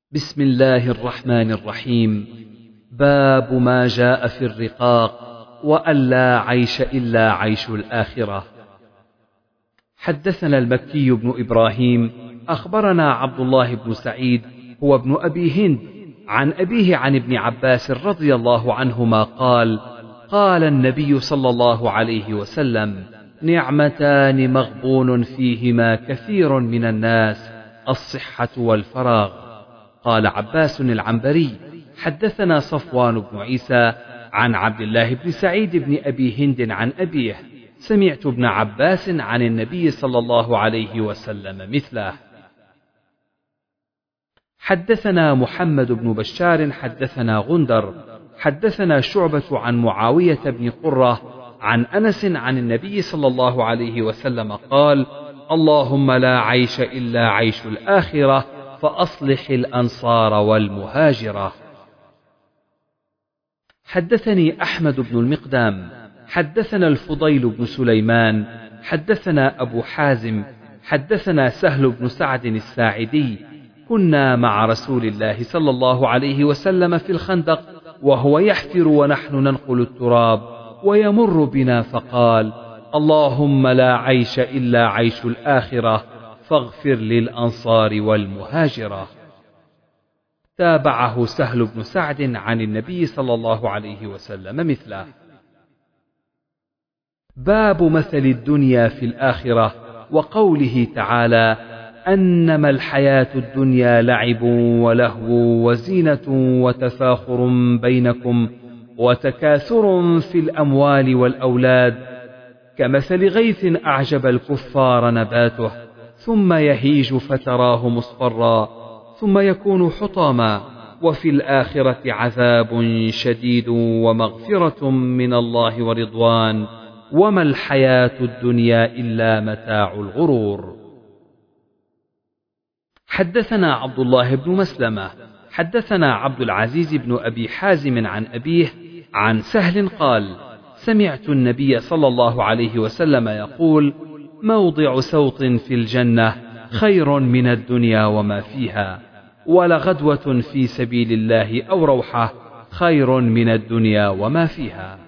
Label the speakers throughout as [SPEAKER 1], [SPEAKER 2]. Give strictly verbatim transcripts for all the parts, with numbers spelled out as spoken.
[SPEAKER 1] بسم الله الرحمن الرحيم. باب ما جاء في الرقاق وأن لا عيش إلا عيش الآخرة. حدثنا المكي بن إبراهيم أخبرنا عبد الله بن سعيد هو ابن أبي هند عن أبيه عن ابن عباس رضي الله عنهما قال: قال النبي صلى الله عليه وسلم: نعمتان مغبون فيهما كثير من الناس، الصحة والفراغ. قال عباس العنبري: حدثنا صفوان بن عيسى عن عبد الله بن سعيد بن أبي هند عن أبيه: سمعت ابن عباس عن النبي صلى الله عليه وسلم مثله. حدثنا محمد بن بشار حدثنا غندر حدثنا شعبة عن معاوية بن قرة عن أنس عن النبي صلى الله عليه وسلم قال: اللهم لا عيش إلا عيش الآخرة، فأصلح الأنصار والمهاجرة. حدثني أحمد بن المقدام حدثنا الفضيل بن سليمان حدثنا أبو حازم حدثنا سهل بن سعد الساعدي: كنا مع رسول الله صلى الله عليه وسلم في الخندق وهو يحفر ونحن ننقل التراب، ويمر بنا فقال: اللهم لا عيش إلا عيش الآخرة، فاغفر للأنصار والمهاجرة. تابعه سهل بن سعد عن النبي صلى الله عليه وسلم مثله. باب مثل الدنيا في الآخرة، وقوله تعالى: أنما الحياة الدنيا لعب ولهو وزينة وتفاخر بينكم وتكاثر في الأموال والأولاد، كمثل غيث أعجب الكفار نباته ثم يهيج فتراه مصفرا ثم يكون حطاما، وفي الآخرة عذاب شديد ومغفرة من الله ورضوان، وما الحياة الدنيا إلا متاع الغرور. حدثنا عبد الله بن مسلمة حدثنا عبد العزيز بن أبي حازم عن أبيه عن سهل قال: سمعت النبي صلى الله عليه وسلم يقول: موضع سوط في الجنة خير من الدنيا وما فيها، ولغدوة في سبيل الله أو روحة خير من الدنيا وما فيها.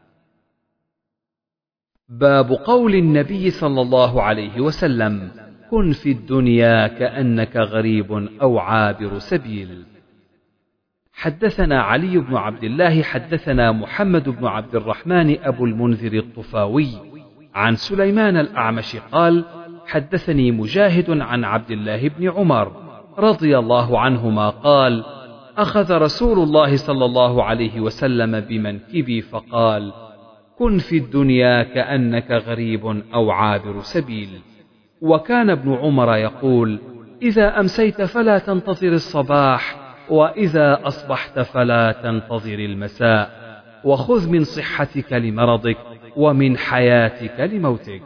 [SPEAKER 1] باب قول النبي صلى الله عليه وسلم: كن في الدنيا كأنك غريب أو عابر سبيل. حدثنا علي بن عبد الله حدثنا محمد بن عبد الرحمن أبو المنذر الطفاوي عن سليمان الأعمش قال: حدثني مجاهد عن عبد الله بن عمر رضي الله عنهما قال: أخذ رسول الله صلى الله عليه وسلم بمنكبي فقال: كن في الدنيا كأنك غريب أو عابر سبيل. وكان ابن عمر يقول: إذا أمسيت فلا تنتظر الصباح، وإذا أصبحت فلا تنتظر المساء، وخذ من صحتك لمرضك ومن حياتك لموتك.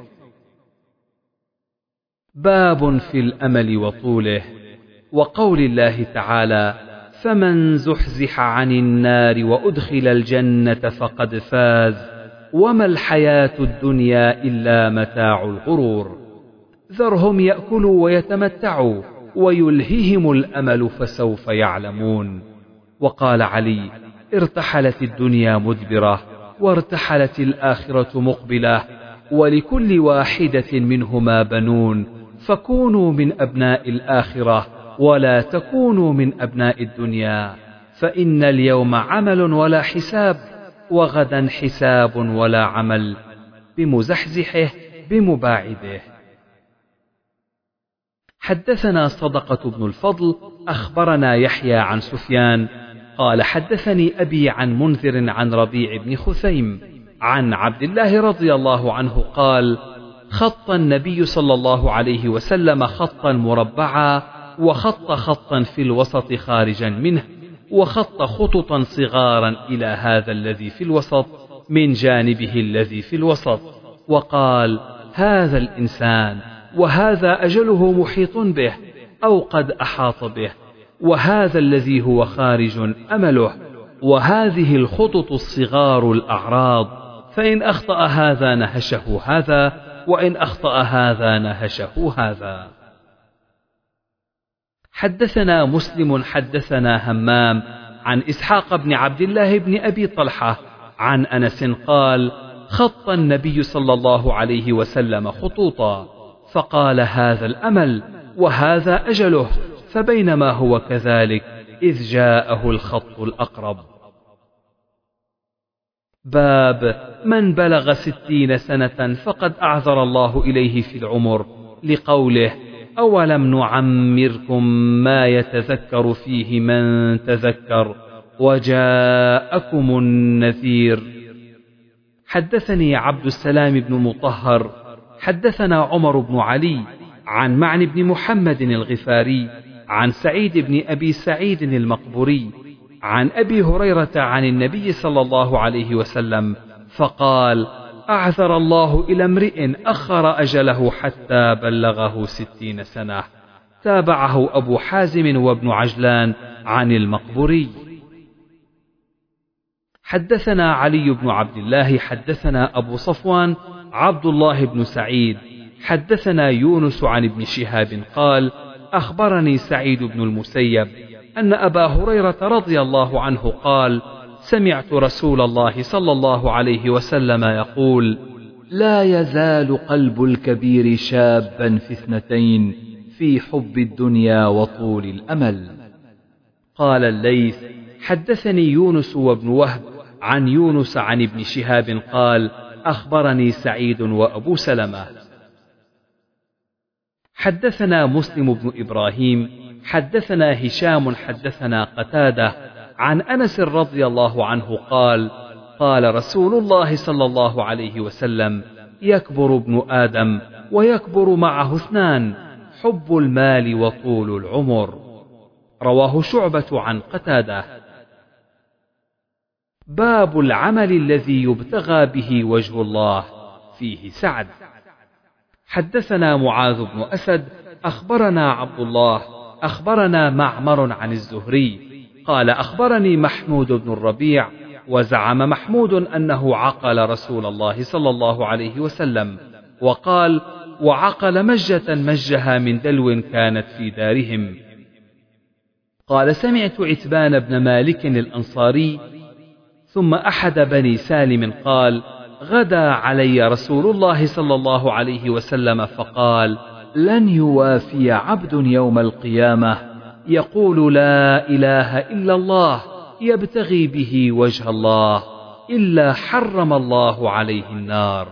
[SPEAKER 1] باب في الأمل وطوله، وقول الله تعالى: فمن زحزح عن النار وأدخل الجنة فقد فاز، وما الحياة الدنيا إلا متاع الغرور. ذرهم يأكلوا ويتمتعوا ويلههم الأمل فسوف يعلمون. وقال علي: ارتحلت الدنيا مدبرة وارتحلت الآخرة مقبلة، ولكل واحدة منهما بنون، فكونوا من أبناء الآخرة ولا تكونوا من أبناء الدنيا، فإن اليوم عمل ولا حساب، وغدا حساب ولا عمل، بمزحزحه بمباعده. حدثنا صدقة بن الفضل أخبرنا يحيى عن سفيان قال: حدثني أبي عن منذر عن ربيع بن خثيم عن عبد الله رضي الله عنه قال: خط النبي صلى الله عليه وسلم خطا مربعا، وخط خطا في الوسط خارجا منه، وخط خططا صغارا إلى هذا الذي في الوسط من جانبه الذي في الوسط، وقال: هذا الإنسان وهذا أجله محيط به أو قد أحاط به، وهذا الذي هو خارج أمله، وهذه الخطط الصغار الأعراض، فإن أخطأ هذا نهشه هذا، وإن أخطأ هذا نهشه هذا. حدثنا مسلم حدثنا همام عن إسحاق بن عبد الله بن أبي طلحة عن أنس قال: خط النبي صلى الله عليه وسلم خطوطا فقال: هذا الأمل وهذا أجله، فبينما هو كذلك إذ جاءه الخط الأقرب. باب من بلغ ستين سنة فقد أعذر الله إليه في العمر، لقوله: أولم نعمركم ما يتذكر فيه من تذكر وجاءكم النذير. حدثني عبد السلام بن مطهر حدثنا عمر بن علي عن معن بن محمد الغفاري عن سعيد بن أبي سعيد المقبوري عن أبي هريرة عن النبي صلى الله عليه وسلم فقال: أعذر الله إلى امرئ أخر أجله حتى بلغه ستين سنة. تابعه أبو حازم وابن عجلان عن المقبوري. حدثنا علي بن عبد الله حدثنا أبو صفوان عبد الله بن سعيد حدثنا يونس عن ابن شهاب قال: أخبرني سعيد بن المسيب أن أبا هريرة رضي الله عنه قال: سمعت رسول الله صلى الله عليه وسلم يقول: لا يزال قلب الكبير شابا في اثنتين، في حب الدنيا وطول الأمل. قال الليث: حدثني يونس وابن وهب عن يونس عن ابن شهاب قال: أخبرني سعيد وأبو سلمة. حدثنا مسلم بن إبراهيم حدثنا هشام حدثنا قتادة عن أنس رضي الله عنه قال: قال رسول الله صلى الله عليه وسلم: يكبر ابن آدم ويكبر معه اثنان، حب المال وطول العمر. رواه شعبة عن قتادة. باب العمل الذي يبتغى به وجه الله، فيه سعد. حدثنا معاذ بن أسد أخبرنا عبد الله أخبرنا معمر عن الزهري قال: أخبرني محمود بن الربيع، وزعم محمود أنه عقل رسول الله صلى الله عليه وسلم، وقال: وعقل مجة مجها من دلو كانت في دارهم. قال: سمعت عتبان بن مالك الأنصاري ثم أحد بني سالم قال: غدا علي رسول الله صلى الله عليه وسلم فقال: لن يوافي عبد يوم القيامة يقول لا إله إلا الله يبتغي به وجه الله إلا حرم الله عليه النار.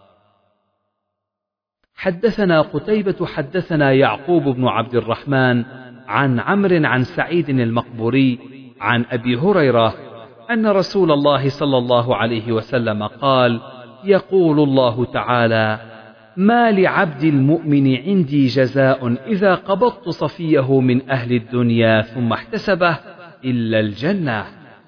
[SPEAKER 1] حدثنا قتيبة حدثنا يعقوب بن عبد الرحمن عن عمرو عن سعيد المقبوري عن أبي هريرة أن رسول الله صلى الله عليه وسلم قال: يقول الله تعالى: ما لعبد المؤمن عندي جزاء إذا قبضت صفيه من أهل الدنيا ثم احتسبه إلا الجنة.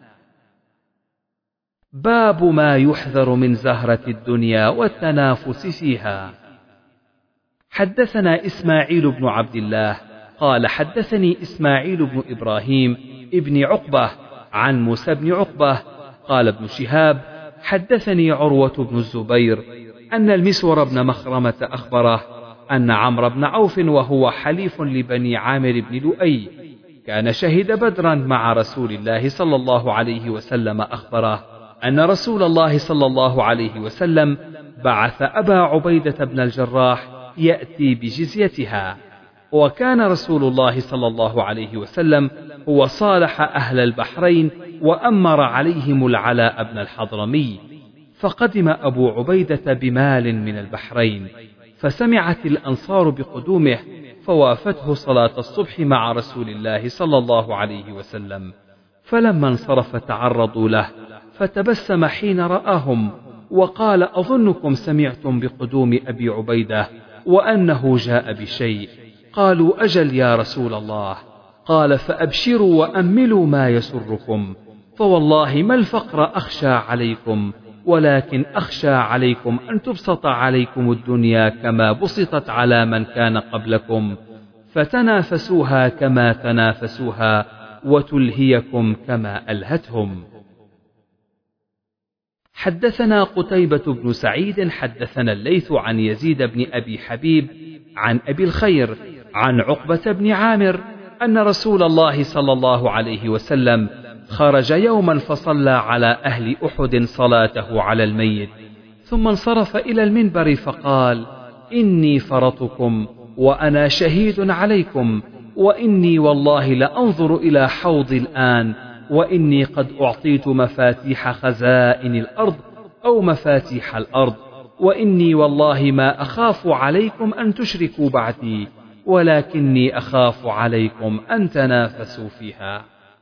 [SPEAKER 1] باب ما يحذر من زهرة الدنيا والتنافس فيها. حدثنا إسماعيل بن عبد الله قال: حدثني إسماعيل بن إبراهيم ابن عقبة عن موسى بن عقبة قال ابن شهاب: حدثني عروة بن الزبير أن المسور بن مخرمة أخبره أن عمرو بن عوف وهو حليف لبني عامر بن لؤي كان شهد بدرا مع رسول الله صلى الله عليه وسلم أخبره أن رسول الله صلى الله عليه وسلم بعث أبا عبيدة بن الجراح يأتي بجزيتها، وكان رسول الله صلى الله عليه وسلم هو صالح أهل البحرين وأمر عليهم العلاء بن الحضرمي، فقدم أبو عبيدة بمال من البحرين، فسمعت الأنصار بقدومه فوافته صلاة الصبح مع رسول الله صلى الله عليه وسلم، فلما انصرف تعرضوا له فتبسم حين رآهم وقال: أظنكم سمعتم بقدوم أبي عبيدة وأنه جاء بشيء. قالوا: أجل يا رسول الله. قال: فأبشروا وأملوا ما يسركم، فوالله ما الفقر أخشى عليكم، ولكن أخشى عليكم أن تبسط عليكم الدنيا كما بسطت على من كان قبلكم، فتنافسوها كما تنافسوها وتلهيكم كما ألهتهم. حدثنا قتيبة بن سعيد حدثنا الليث عن يزيد بن أبي حبيب عن أبي الخير عن عقبة بن عامر أن رسول الله صلى الله عليه وسلم خرج يوما فصلى على أهل أحد صلاته على الميت، ثم انصرف إلى المنبر فقال: إني فرطكم وأنا شهيد عليكم، وإني والله لأنظر إلى حوضي الآن، وإني قد أعطيت مفاتيح خزائن الأرض أو مفاتيح الأرض، وإني والله ما أخاف عليكم أن تشركوا بعدي، ولكني أخاف عليكم أن تنافسوا فيها.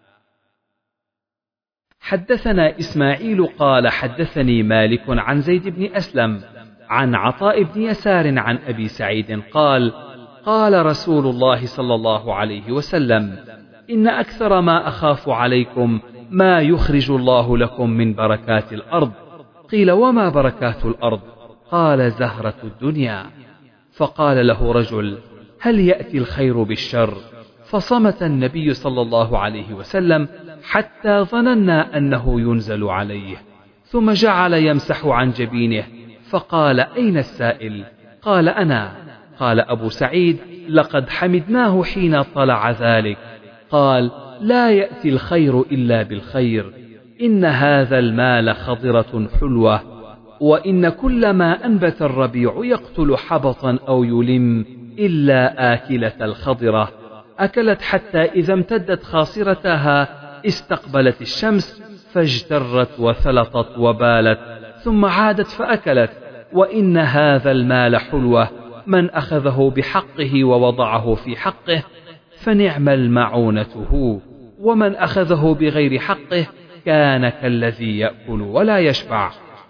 [SPEAKER 1] حدثنا إسماعيل قال حدثني مالك عن زيد بن أسلم عن عطاء بن يسار عن أبي سعيد قال: قال رسول الله صلى الله عليه وسلم: إن أكثر ما أخاف عليكم ما يخرج الله لكم من بركات الأرض. قيل: وما بركات الأرض؟ قال: زهرة الدنيا. فقال له رجل: هل يأتي الخير بالشر؟ فصمت النبي صلى الله عليه وسلم حتى ظننا أنه ينزل عليه، ثم جعل يمسح عن جبينه فقال: أين السائل؟ قال: أنا. قال أبو سعيد: لقد حمدناه حين طلع ذلك. قال: لا يأتي الخير إلا بالخير، إن هذا المال خضرة حلوة، وإن كل ما أنبت الربيع يقتل حبطا أو يلم إلا آكلة الخضرة، أكلت حتى إذا امتدت خاصرتها استقبلت الشمس فاجترت وثلطت وبالت، ثم عادت فأكلت. وإن هذا المال حلوة، من أخذه بحقه ووضعه في حقه فنعم المعونة هو، ومن أخذه بغير حقه كان كالذي يأكل ولا يشبع.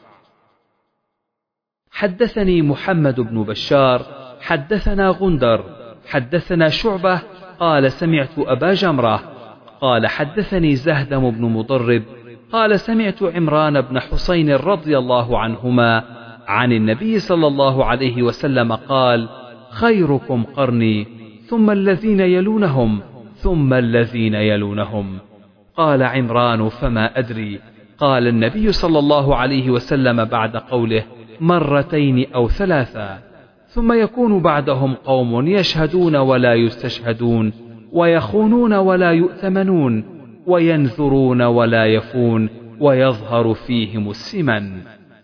[SPEAKER 1] حدثني محمد بن بشار حدثنا غندر حدثنا شعبة قال: سمعت أبا جمرة قال: حدثني زهدم بن مضرب قال: سمعت عمران بن حسين رضي الله عنهما عن النبي صلى الله عليه وسلم قال: خيركم قرني، ثم الذين يلونهم، ثم الذين يلونهم. قال عمران: فما أدري. قال النبي صلى الله عليه وسلم بعد قوله مرتين أو ثلاثا: ثم يكون بعدهم قوم يشهدون ولا يستشهدون، ويخونون ولا يؤتمنون، وينذرون ولا يفون، ويظهر فيهم السمن.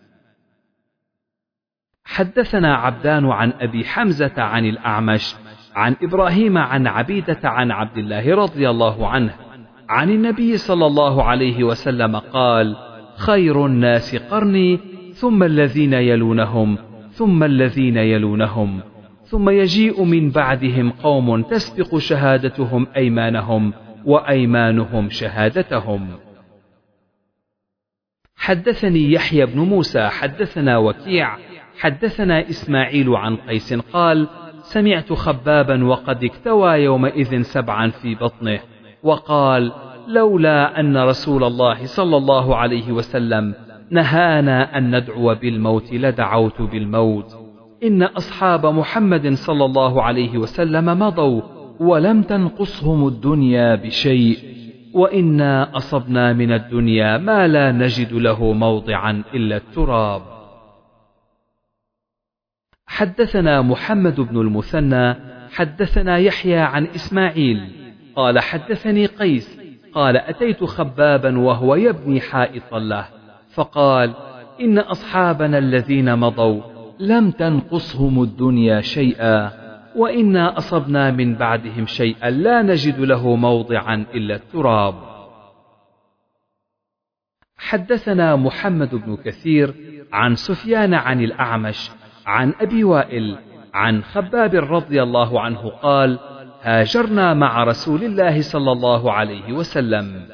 [SPEAKER 1] حدثنا عبدان عن أبي حمزة عن الأعمش عن إبراهيم عن عبيدة عن عبد الله رضي الله عنه عن النبي صلى الله عليه وسلم قال: خير الناس قرني، ثم الذين يلونهم، ثم الذين يلونهم، ثم يجيء من بعدهم قوم تسبق شهادتهم أيمانهم، وأيمانهم شهادتهم. حدثني يحيى بن موسى حدثنا وكيع حدثنا إسماعيل عن قيس قال: سمعت خبابا وقد اكتوى يومئذ سبعا في بطنه، وقال: لولا أن رسول الله صلى الله عليه وسلم نهانا أن ندعو بالموت لدعوت بالموت. إن أصحاب محمد صلى الله عليه وسلم مضوا ولم تنقصهم الدنيا بشيء، وإنا أصبنا من الدنيا ما لا نجد له موضعا إلا التراب. حدثنا محمد بن المثنى حدثنا يحيى عن إسماعيل قال: حدثني قيس قال: أتيت خبابا وهو يبني حائطا له، فقال: إن أصحابنا الذين مضوا لم تنقصهم الدنيا شيئا، وإنا أصبنا من بعدهم شيئا لا نجد له موضعا إلا التراب. حدثنا محمد بن كثير عن سفيان عن الأعمش عن أبي وائل عن خباب رضي الله عنه قال: هاجرنا مع رسول الله صلى الله عليه وسلم.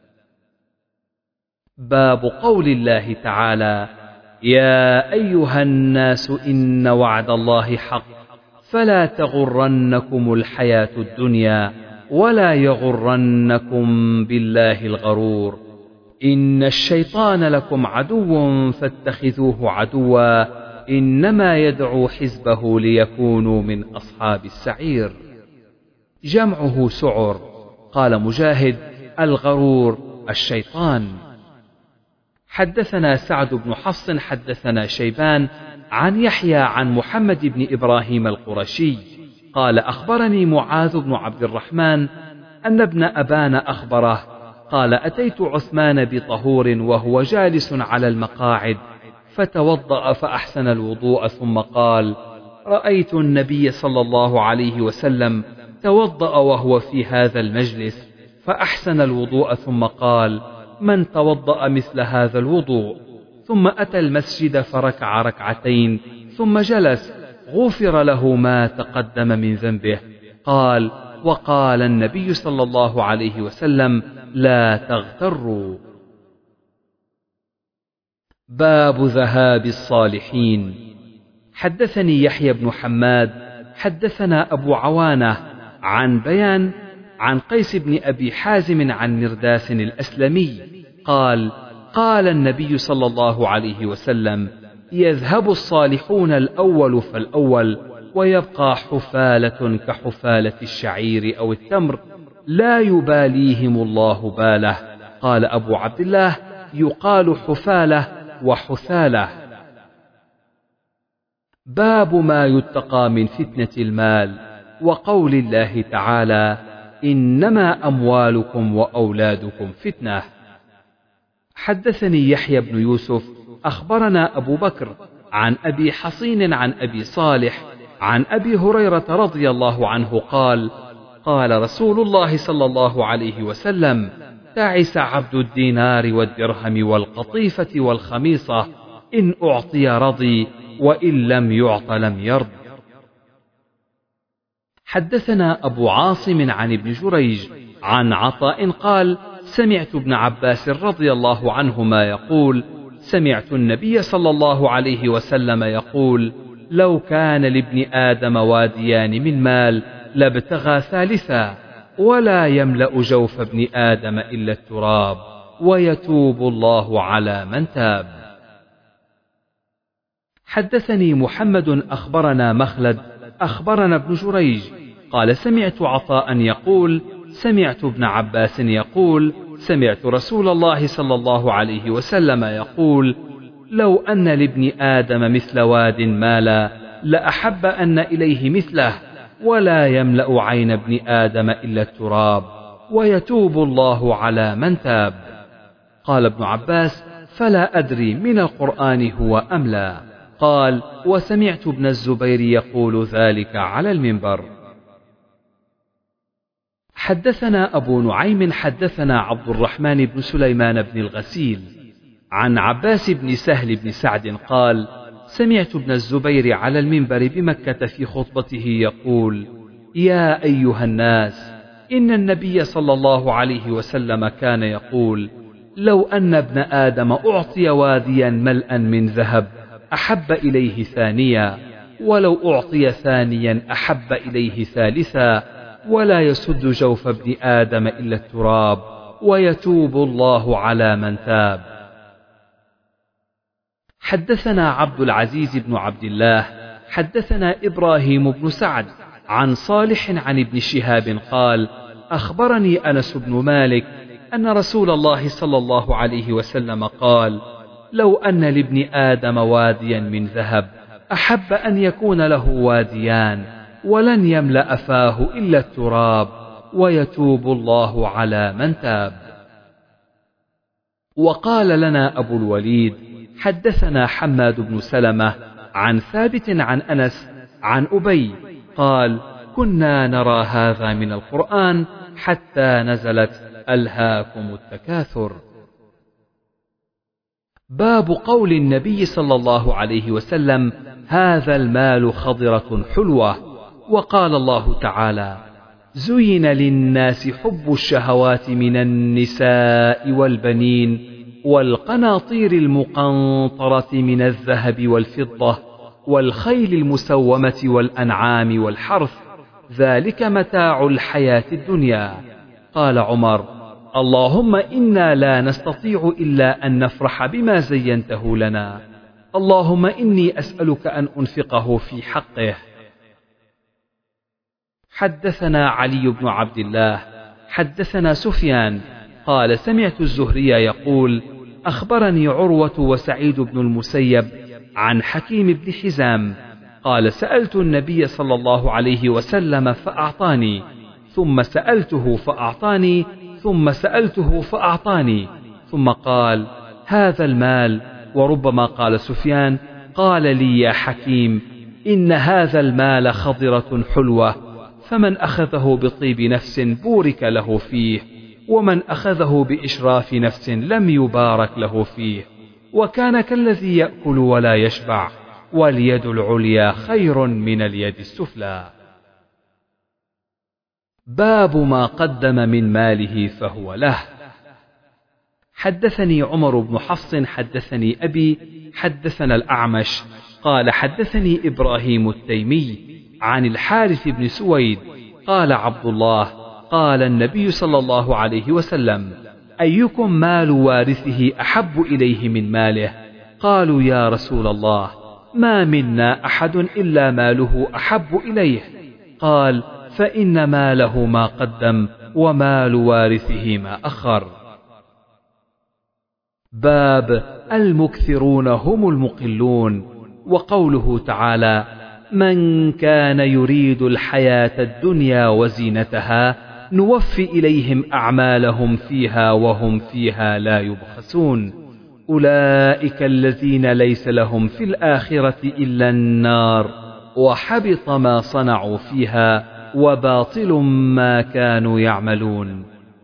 [SPEAKER 1] باب قول الله تعالى: يا أيها الناس إن وعد الله حق فلا تغرنكم الحياة الدنيا ولا يغرنكم بالله الغرور، إن الشيطان لكم عدو فاتخذوه عدوا، إنما يدعو حزبه ليكونوا من أصحاب السعير. جمعه سعر. قال مجاهد: الغرور الشيطان. حدثنا سعد بن حفص حدثنا شيبان عن يحيى عن محمد بن إبراهيم القرشي قال أخبرني معاذ بن عبد الرحمن أن ابن أبان أخبره قال أتيت عثمان بطهور وهو جالس على المقاعد فتوضأ فأحسن الوضوء ثم قال رأيت النبي صلى الله عليه وسلم توضأ وهو في هذا المجلس فأحسن الوضوء ثم قال من توضأ مثل هذا الوضوء ثم أتى المسجد فركع ركعتين ثم جلس غفر له ما تقدم من ذنبه. قال وقال النبي صلى الله عليه وسلم لا تغتروا. باب ذهاب الصالحين. حدثني يحيى بن حماد حدثنا أبو عوانة عن بيان عن قيس بن أبي حازم عن مرداس الأسلمي قال قال النبي صلى الله عليه وسلم يذهب الصالحون الأول فالأول ويبقى حفالة كحفالة الشعير أو التمر لا يباليهم الله باله. قال أبو عبد الله يقال حفالة وحثالة. باب ما يتقى من فتنة المال وقول الله تعالى إنما أموالكم وأولادكم فتنة. حدثني يحيى بن يوسف أخبرنا أبو بكر عن أبي حصين عن أبي صالح عن أبي هريرة رضي الله عنه قال قال رسول الله صلى الله عليه وسلم تعس عبد الدينار والدرهم والقطيفة والخميصة إن أعطي رضي وإن لم يعط لم يرض. حدثنا أبو عاصم عن ابن جريج عن عطاء قال سمعت ابن عباس رضي الله عنهما يقول سمعت النبي صلى الله عليه وسلم يقول لو كان لابن آدم واديان من مال لابتغى ثالثا ولا يملأ جوف ابن آدم إلا التراب ويتوب الله على من تاب. حدثني محمد أخبرنا مخلد أخبرنا ابن جريج قال سمعت عطاء يقول سمعت ابن عباس يقول سمعت رسول الله صلى الله عليه وسلم يقول لو أن لابن آدم مثل واد مالا لأحب أن إليه مثله ولا يملأ عين ابن آدم إلا التراب ويتوب الله على من تاب. قال ابن عباس فلا أدري من القرآن هو أم لا. قال وسمعت ابن الزبير يقول ذلك على المنبر. حدثنا أبو نعيم حدثنا عبد الرحمن بن سليمان بن الغسيل عن عباس بن سهل بن سعد قال سمعت ابن الزبير على المنبر بمكة في خطبته يقول يا أيها الناس إن النبي صلى الله عليه وسلم كان يقول لو أن ابن آدم أعطي واديا ملءا من ذهب أحب إليه ثانيا ولو أعطي ثانيا أحب إليه ثالثا ولا يسد جوف ابن آدم إلا التراب ويتوب الله على من تاب. حدثنا عبد العزيز بن عبد الله حدثنا إبراهيم بن سعد عن صالح عن ابن شهاب قال أخبرني أنس بن مالك أن رسول الله صلى الله عليه وسلم قال لو أن لابن آدم واديا من ذهب أحب أن يكون له واديان ولن يملأ فاه إلا التراب ويتوب الله على من تاب. وقال لنا أبو الوليد حدثنا حماد بن سلمة عن ثابت عن أنس عن أبي قال كنا نرى هذا من القرآن حتى نزلت ألهاكم التكاثر. باب قول النبي صلى الله عليه وسلم هذا المال خضرة حلوة. وقال الله تعالى زين للناس حب الشهوات من النساء والبنين والقناطير المقنطرة من الذهب والفضة والخيل المسومة والأنعام والحرث ذلك متاع الحياة الدنيا. قال عمر اللهم إنا لا نستطيع إلا أن نفرح بما زينته لنا اللهم إني أسألك أن أنفقه في حقه. حدثنا علي بن عبد الله حدثنا سفيان قال سمعت الزهري يقول أخبرني عروة وسعيد بن المسيب عن حكيم بن حزام قال سألت النبي صلى الله عليه وسلم فأعطاني، ثم سألته فأعطاني، ثم سألته فأعطاني، ثم قال هذا المال. وربما قال سفيان قال لي يا حكيم إن هذا المال خضرة حلوة، فمن أخذه بطيب نفس بورك له فيه، ومن أخذه بإشراف نفس لم يبارك له فيه، وكان كالذي يأكل ولا يشبع، واليد العليا خير من اليد السفلى. باب ما قدم من ماله فهو له. حدثني عمر بن حفص حدثني أبي حدثنا الأعمش قال حدثني إبراهيم التيمي عن الحارث بن سويد قال عبد الله قال النبي صلى الله عليه وسلم أيكم مال وارثه أحب إليه من ماله؟ قالوا يا رسول الله ما منا أحد إلا ماله أحب إليه. قال فإن ماله ما قدم ومال وارثه ما أخر. باب المكثرون هم المقلون. وقوله تعالى من كان يريد الحياة الدنيا وزينتها نوفي إليهم أعمالهم فيها وهم فيها لا يبخسون أولئك الذين ليس لهم في الآخرة إلا النار وحبط ما صنعوا فيها وباطل ما كانوا يعملون.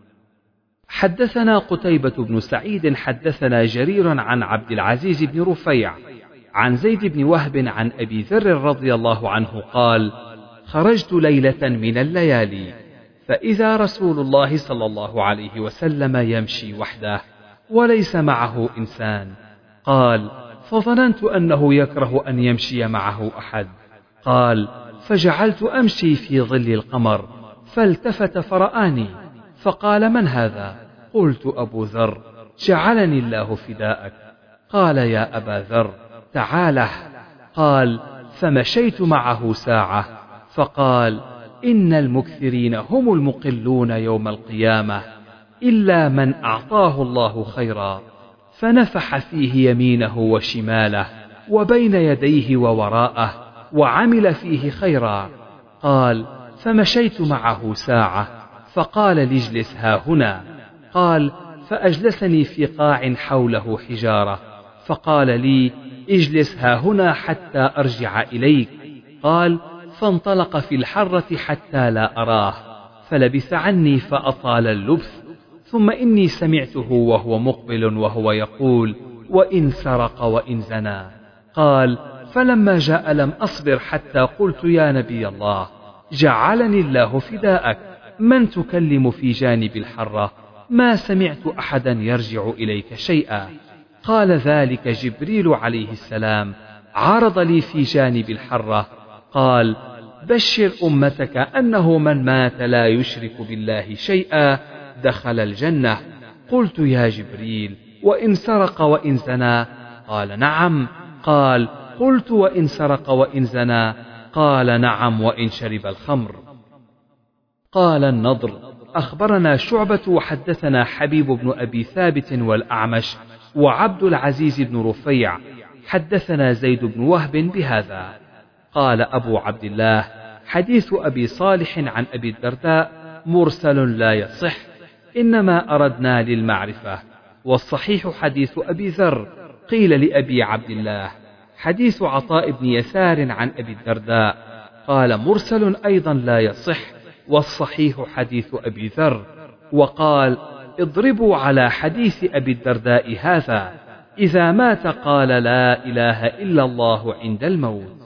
[SPEAKER 1] حدثنا قتيبة بن سعيد حدثنا جرير عن عبد العزيز بن رفيع عن زيد بن وهب عن أبي ذر رضي الله عنه قال خرجت ليلة من الليالي فإذا رسول الله صلى الله عليه وسلم يمشي وحده وليس معه إنسان. قال فظننت أنه يكره أن يمشي معه أحد. قال فجعلت أمشي في ظل القمر فالتفت فرآني فقال من هذا؟ قلت أبو ذر. جعلني الله فداءك. قال يا أبا ذر تعاله. قال فمشيت معه ساعة فقال إن المكثرين هم المقلون يوم القيامة إلا من أعطاه الله خيرا فنفح فيه يمينه وشماله وبين يديه ووراءه وعمل فيه خيرا. قال فمشيت معه ساعة فقال لي ها هنا. قال فأجلسني في قاع حوله حجارة فقال لي اجلس ها هنا حتى أرجع إليك. قال فانطلق في الحرة حتى لا أراه فلبث عني فأطال اللبث ثم إني سمعته وهو مقبل وهو يقول وإن سرق وإن زنى. قال فلما جاء لم أصبر حتى قلت يا نبي الله جعلني الله فداءك من تكلم في جانب الحرة؟ ما سمعت أحدا يرجع إليك شيئا. قال ذلك جبريل عليه السلام عرض لي في جانب الحرة. قال بشر أمتك أنه من مات لا يشرك بالله شيئا دخل الجنة. قلت يا جبريل وإن سرق وإن زنى؟ قال نعم. قال قلت وإن سرق وإن زنى؟ قال نعم وإن شرب الخمر. قال النضر أخبرنا شعبة وحدثنا حبيب بن أبي ثابت والأعمش وعبد العزيز بن رفيع حدثنا زيد بن وهب بهذا. قال أبو عبد الله حديث أبي صالح عن أبي الدرداء مرسل لا يصح إنما أردنا للمعرفة، والصحيح حديث أبي ذر. قيل لأبي عبد الله حديث عطاء بن يسار عن أبي الدرداء قال مرسل أيضا لا يصح والصحيح حديث أبي ذر. وقال اضربوا على حديث أبي الدرداء هذا إذا مات قال لا إله إلا الله عند الموت.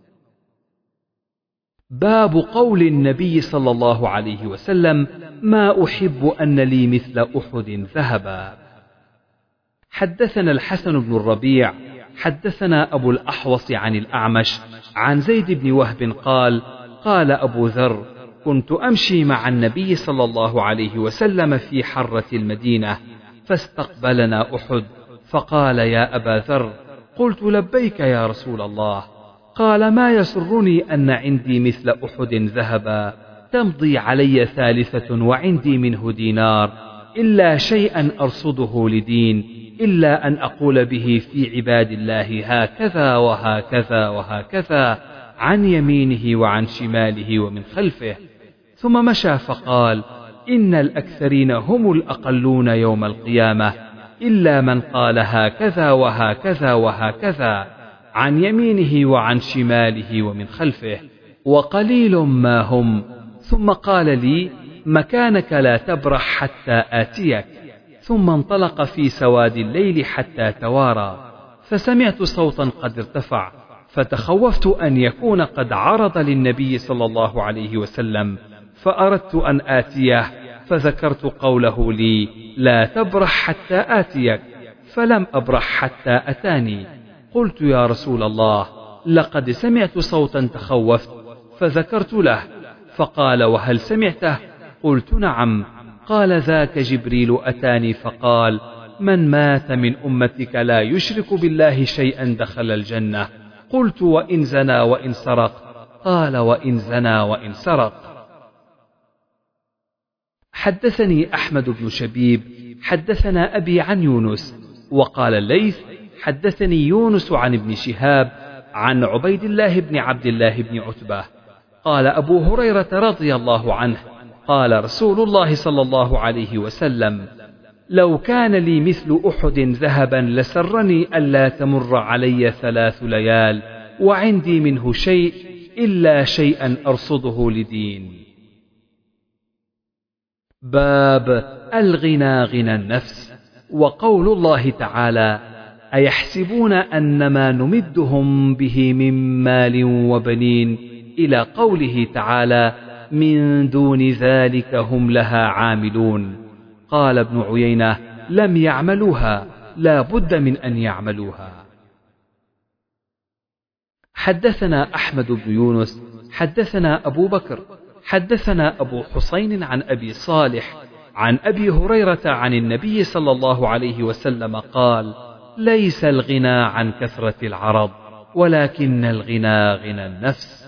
[SPEAKER 1] باب قول النبي صلى الله عليه وسلم ما أحب أن لي مثل أحد ذهبا. حدثنا الحسن بن الربيع حدثنا أبو الأحوص عن الأعمش عن زيد بن وهب قال قال أبو ذر كنت أمشي مع النبي صلى الله عليه وسلم في حرة المدينة فاستقبلنا أحد فقال يا أبا ذر قلت لبيك يا رسول الله. قال ما يسرني أن عندي مثل أحد ذهبا تمضي علي ثالثة وعندي منه دينار إلا شيئا أرصده لدين إلا أن أقول به في عباد الله هكذا وهكذا وهكذا عن يمينه وعن شماله ومن خلفه. ثم مشى فقال: إن الأكثرين هم الأقلون يوم القيامة، إلا من قال هكذا وهكذا وهكذا عن يمينه وعن شماله ومن خلفه، وقليل ما هم. ثم قال لي: مكانك لا تبرح حتى آتيك. ثم انطلق في سواد الليل حتى توارى، فسمعت صوتا قد ارتفع، فتخوفت أن يكون قد عرض للنبي صلى الله عليه وسلم، فأردت أن آتيه، فذكرت قوله لي: لا تبرح حتى آتيك، فلم أبرح حتى أتاني. قلت: يا رسول الله، لقد سمعت صوتا تخوفت، فذكرت له، فقال: وهل سمعته؟ قلت: نعم. قال: ذاك جبريل أتاني فقال: من مات من أمتك لا يشرك بالله شيئا دخل الجنة. قلت: وإن زنى وإن سرق؟ قال: وإن زنى وإن سرق. حدثني أحمد بن شبيب حدثنا أبي عن يونس، وقال الليث: حدثني يونس عن ابن شهاب عن عبيد الله بن عبد الله بن عتبة قال: أبو هريرة رضي الله عنه قال: رسول الله صلى الله عليه وسلم: لو كان لي مثل أحد ذهبا لسرني ألا تمر علي ثلاث ليال وعندي منه شيء إلا شيئا أرصده لدين. باب الغنى غنى النفس. وقول الله تعالى: أيحسبون أنما نمدهم به من مال وبنين، إلى قوله تعالى: من دون ذلك هم لها عاملون. قال ابن عيينة: لم يعملوها، لا بد من أن يعملوها. حدثنا أحمد بن يونس حدثنا أبو بكر حدثنا أبو حسين عن أبي صالح عن أبي هريرة عن النبي صلى الله عليه وسلم قال: ليس الغنى عن كثرة العرض، ولكن الغنى غنى النفس.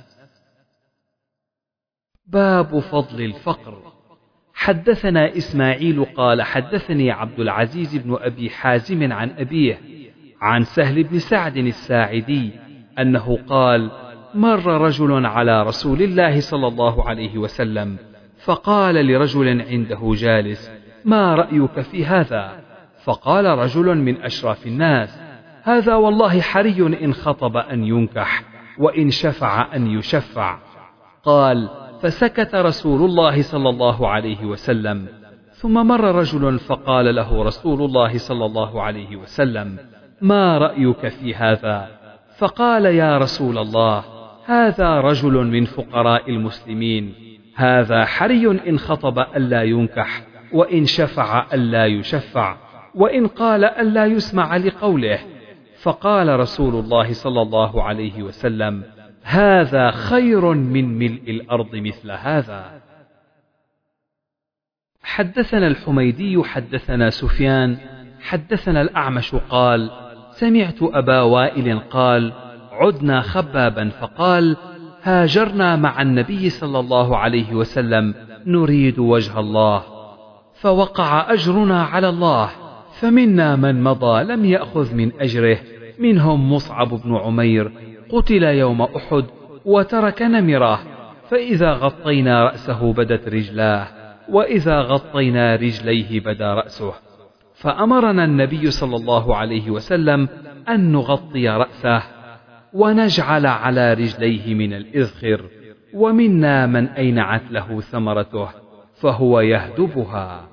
[SPEAKER 1] باب فضل الفقر. حدثنا إسماعيل قال: حدثني عبد العزيز بن أبي حازم عن أبيه عن سهل بن سعد الساعدي أنه قال: مر رجل على رسول الله صلى الله عليه وسلم، فقال لرجل عنده جالس: ما رأيك في هذا؟ فقال رجل من أشراف الناس: هذا والله حري إن خطب أن ينكح، وإن شفع أن يشفع. قال: فسكت رسول الله صلى الله عليه وسلم. ثم مر رجل فقال له رسول الله صلى الله عليه وسلم: ما رأيك في هذا؟ فقال: يا رسول الله، هذا رجل من فقراء المسلمين، هذا حري إن خطب ألا ينكح، وإن شفع ألا يشفع، وإن قال ألا يسمع لقوله. فقال رسول الله صلى الله عليه وسلم: هذا خير من ملء الأرض مثل هذا. حدثنا الحميدي حدثنا سفيان حدثنا الأعمش قال: سمعت أبا وائل قال: عدنا خبابا فقال: هاجرنا مع النبي صلى الله عليه وسلم نريد وجه الله، فوقع أجرنا على الله، فمنا من مضى لم يأخذ من أجره، منهم مصعب بن عمير قتل يوم أحد وترك نمره، فإذا غطينا رأسه بدت رجلاه، وإذا غطينا رجليه بدا رأسه، فأمرنا النبي صلى الله عليه وسلم أن نغطي رأسه ونجعل على رجليه من الإذخر، ومنا من أينعت له ثمرته فهو يهدبها.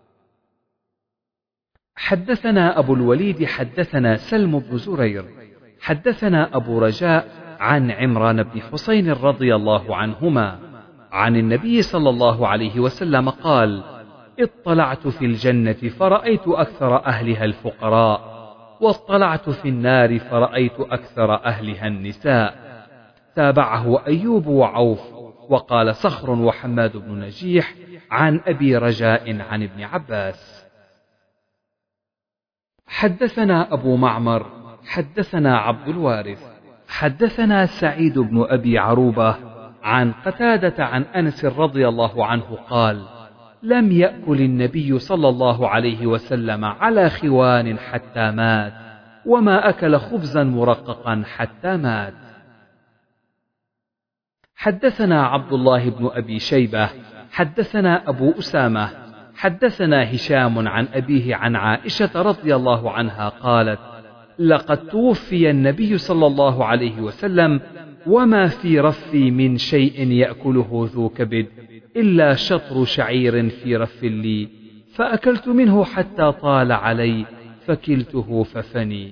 [SPEAKER 1] حدثنا أبو الوليد حدثنا سلم بن زرير حدثنا أبو رجاء عن عمران بن حسين رضي الله عنهما عن النبي صلى الله عليه وسلم قال: اطلعت في الجنة فرأيت أكثر أهلها الفقراء، واطلعت في النار فرأيت أكثر أهلها النساء. تابعه أيوب وعوف، وقال صخر وحماد بن نجيح عن أبي رجاء عن ابن عباس. حدثنا أبو معمر حدثنا عبد الوارث حدثنا سعيد بن أبي عروبة عن قتادة عن أنس رضي الله عنه قال: لم يأكل النبي صلى الله عليه وسلم على خوان حتى مات، وما أكل خبزا مرققا حتى مات. حدثنا عبد الله بن أبي شيبة حدثنا أبو أسامة حدثنا هشام عن أبيه عن عائشة رضي الله عنها قالت: لقد توفي النبي صلى الله عليه وسلم وما في رفي من شيء يأكله ذو كبد إلا شطر شعير في رف لي، فأكلت منه حتى طال علي فكلته ففني.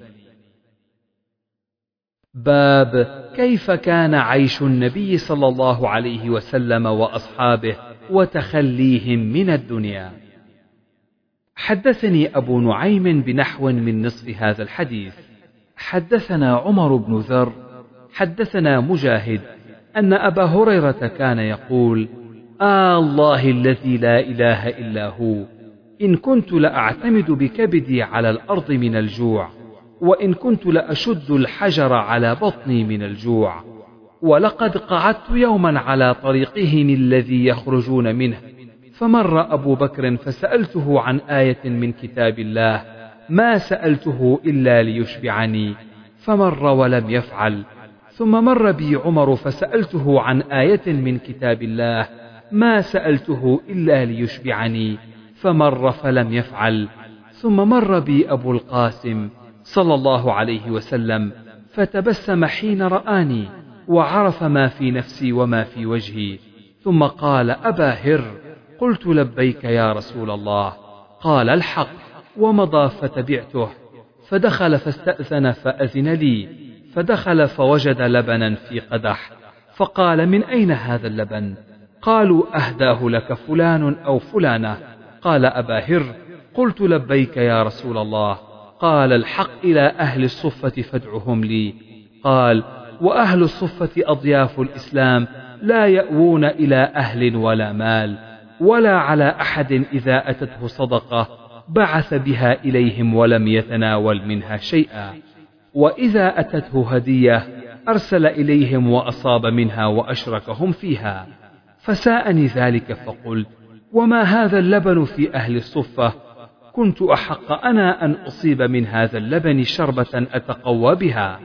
[SPEAKER 1] باب كيف كان عيش النبي صلى الله عليه وسلم وأصحابه وتخليهم من الدنيا. حدثني أبو نعيم بنحو من نصف هذا الحديث. حدثنا عمر بن ذر حدثنا مجاهد أن أبا هريرة كان يقول: آه الله الذي لا إله إلا هو، إن كنت لأعتمد بكبدي على الأرض من الجوع، وإن كنت لأشد الحجر على بطني من الجوع. ولقد قعدت يوما على طريقهم الذي يخرجون منه، فمر أبو بكر فسألته عن آية من كتاب الله ما سألته إلا ليشبعني، فمر ولم يفعل. ثم مر بي عمر فسألته عن آية من كتاب الله ما سألته إلا ليشبعني، فمر فلم يفعل. ثم مر بي أبو القاسم صلى الله عليه وسلم فتبسم حين رآني وعرف ما في نفسي وما في وجهي، ثم قال: أبا هر. قلت: لبيك يا رسول الله. قال: الحق. ومضى فتبعته، فدخل فاستأذن فأذن لي، فدخل فوجد لبنا في قدح، فقال: من أين هذا اللبن؟ قالوا: أهداه لك فلان أو فلانة. قال: أبا هر. قلت: لبيك يا رسول الله. قال: الحق إلى أهل الصفة فادعهم لي. قال: وأهل الصفة أضياف الإسلام لا يأوون إلى أهل ولا مال، ولا على أحد إذا أتته صدقة بعث بها إليهم ولم يتناول منها شيئا، وإذا أتته هدية أرسل إليهم وأصاب منها وأشركهم فيها. فساءني ذلك فقلت: وما هذا اللبن في أهل الصفة؟ كنت أحق أنا أن أصيب من هذا اللبن شربة أتقوى بها،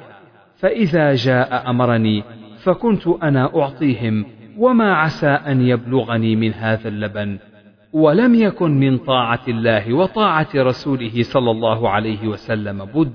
[SPEAKER 1] فإذا جاء أمرني فكنت أنا أعطيهم، وما عسى أن يبلغني من هذا اللبن. ولم يكن من طاعة الله وطاعة رسوله صلى الله عليه وسلم بد،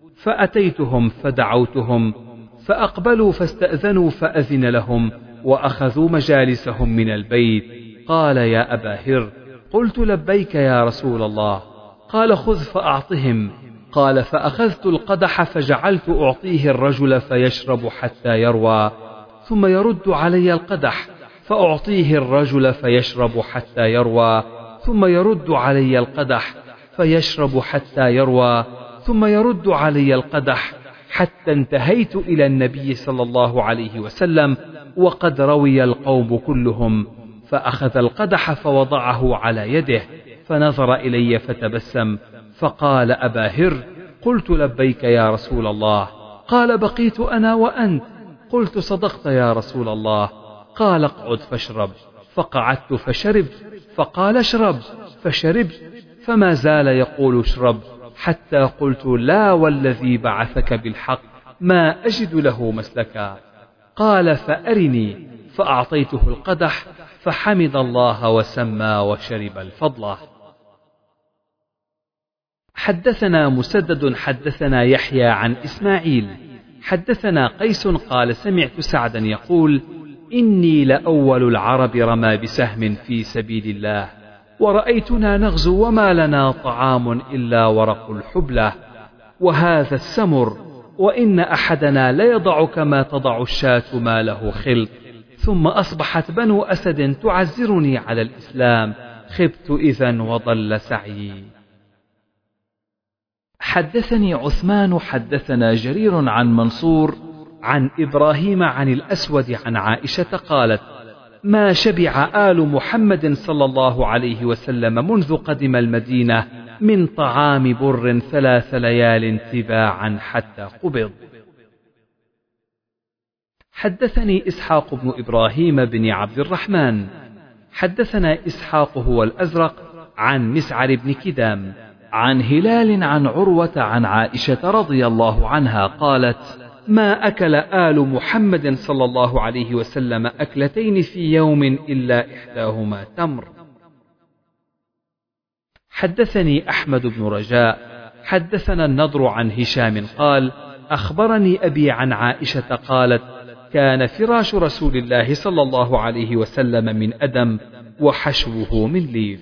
[SPEAKER 1] فأتيتهم فدعوتهم فأقبلوا فاستأذنوا فأذن لهم وأخذوا مجالسهم من البيت. قال: يا أبا هر. قلت: لبيك يا رسول الله. قال: خذ فأعطهم. قال: فأخذت القدح فجعلت أعطيه الرجل فيشرب حتى يروى، ثم يرد علي القدح فأعطيه الرجل فيشرب حتى يروى، ثم يرد علي القدح فيشرب حتى يروى، ثم يرد علي القدح، حتى انتهيت إلى النبي صلى الله عليه وسلم وقد روي القوم كلهم، فأخذ القدح فوضعه على يده، فنظر إلي فتبسم فقال: أبا هر. قلت: لبيك يا رسول الله. قال: بقيت أنا وأنت. قلت: صدقت يا رسول الله. قال: اقعد فاشرب. فقعدت فشربت، فقال: اشرب، فشربت، فما زال يقول: اشرب، حتى قلت: لا والذي بعثك بالحق ما أجد له مسلكا. قال: فأرني. فأعطيته القدح فحمد الله وسمى وشرب الفضلة. حدثنا مسدد حدثنا يحيى عن إسماعيل حدثنا قيس قال: سمعت سعدا يقول: إني لأول العرب رمى بسهم في سبيل الله، ورأيتنا نغزو وما لنا طعام إلا ورق الحبلة وهذا السمر، وإن أحدنا ليضع كما تضع الشاة ما له خلط. ثم أصبحت بنو أسد تعزرني على الإسلام، خبت إذن وضل سعيي. حدثني عثمان حدثنا جرير عن منصور عن إبراهيم عن الأسود عن عائشة قالت: ما شبع آل محمد صلى الله عليه وسلم منذ قدم المدينة من طعام بر ثلاث ليال تباعا حتى قبض. حدثني إسحاق بن إبراهيم بن عبد الرحمن حدثنا إسحاق هو الأزرق عن مسعر بن كدام عن هلال عن عروة عن عائشة رضي الله عنها قالت: ما أكل آل محمد صلى الله عليه وسلم أكلتين في يوم إلا إحداهما تمر. حدثني أحمد بن رجاء حدثنا النضر عن هشام قال أخبرني أبي عن عائشة قالت كان فراش رسول الله صلى الله عليه وسلم من أدم وحشوه من ليف.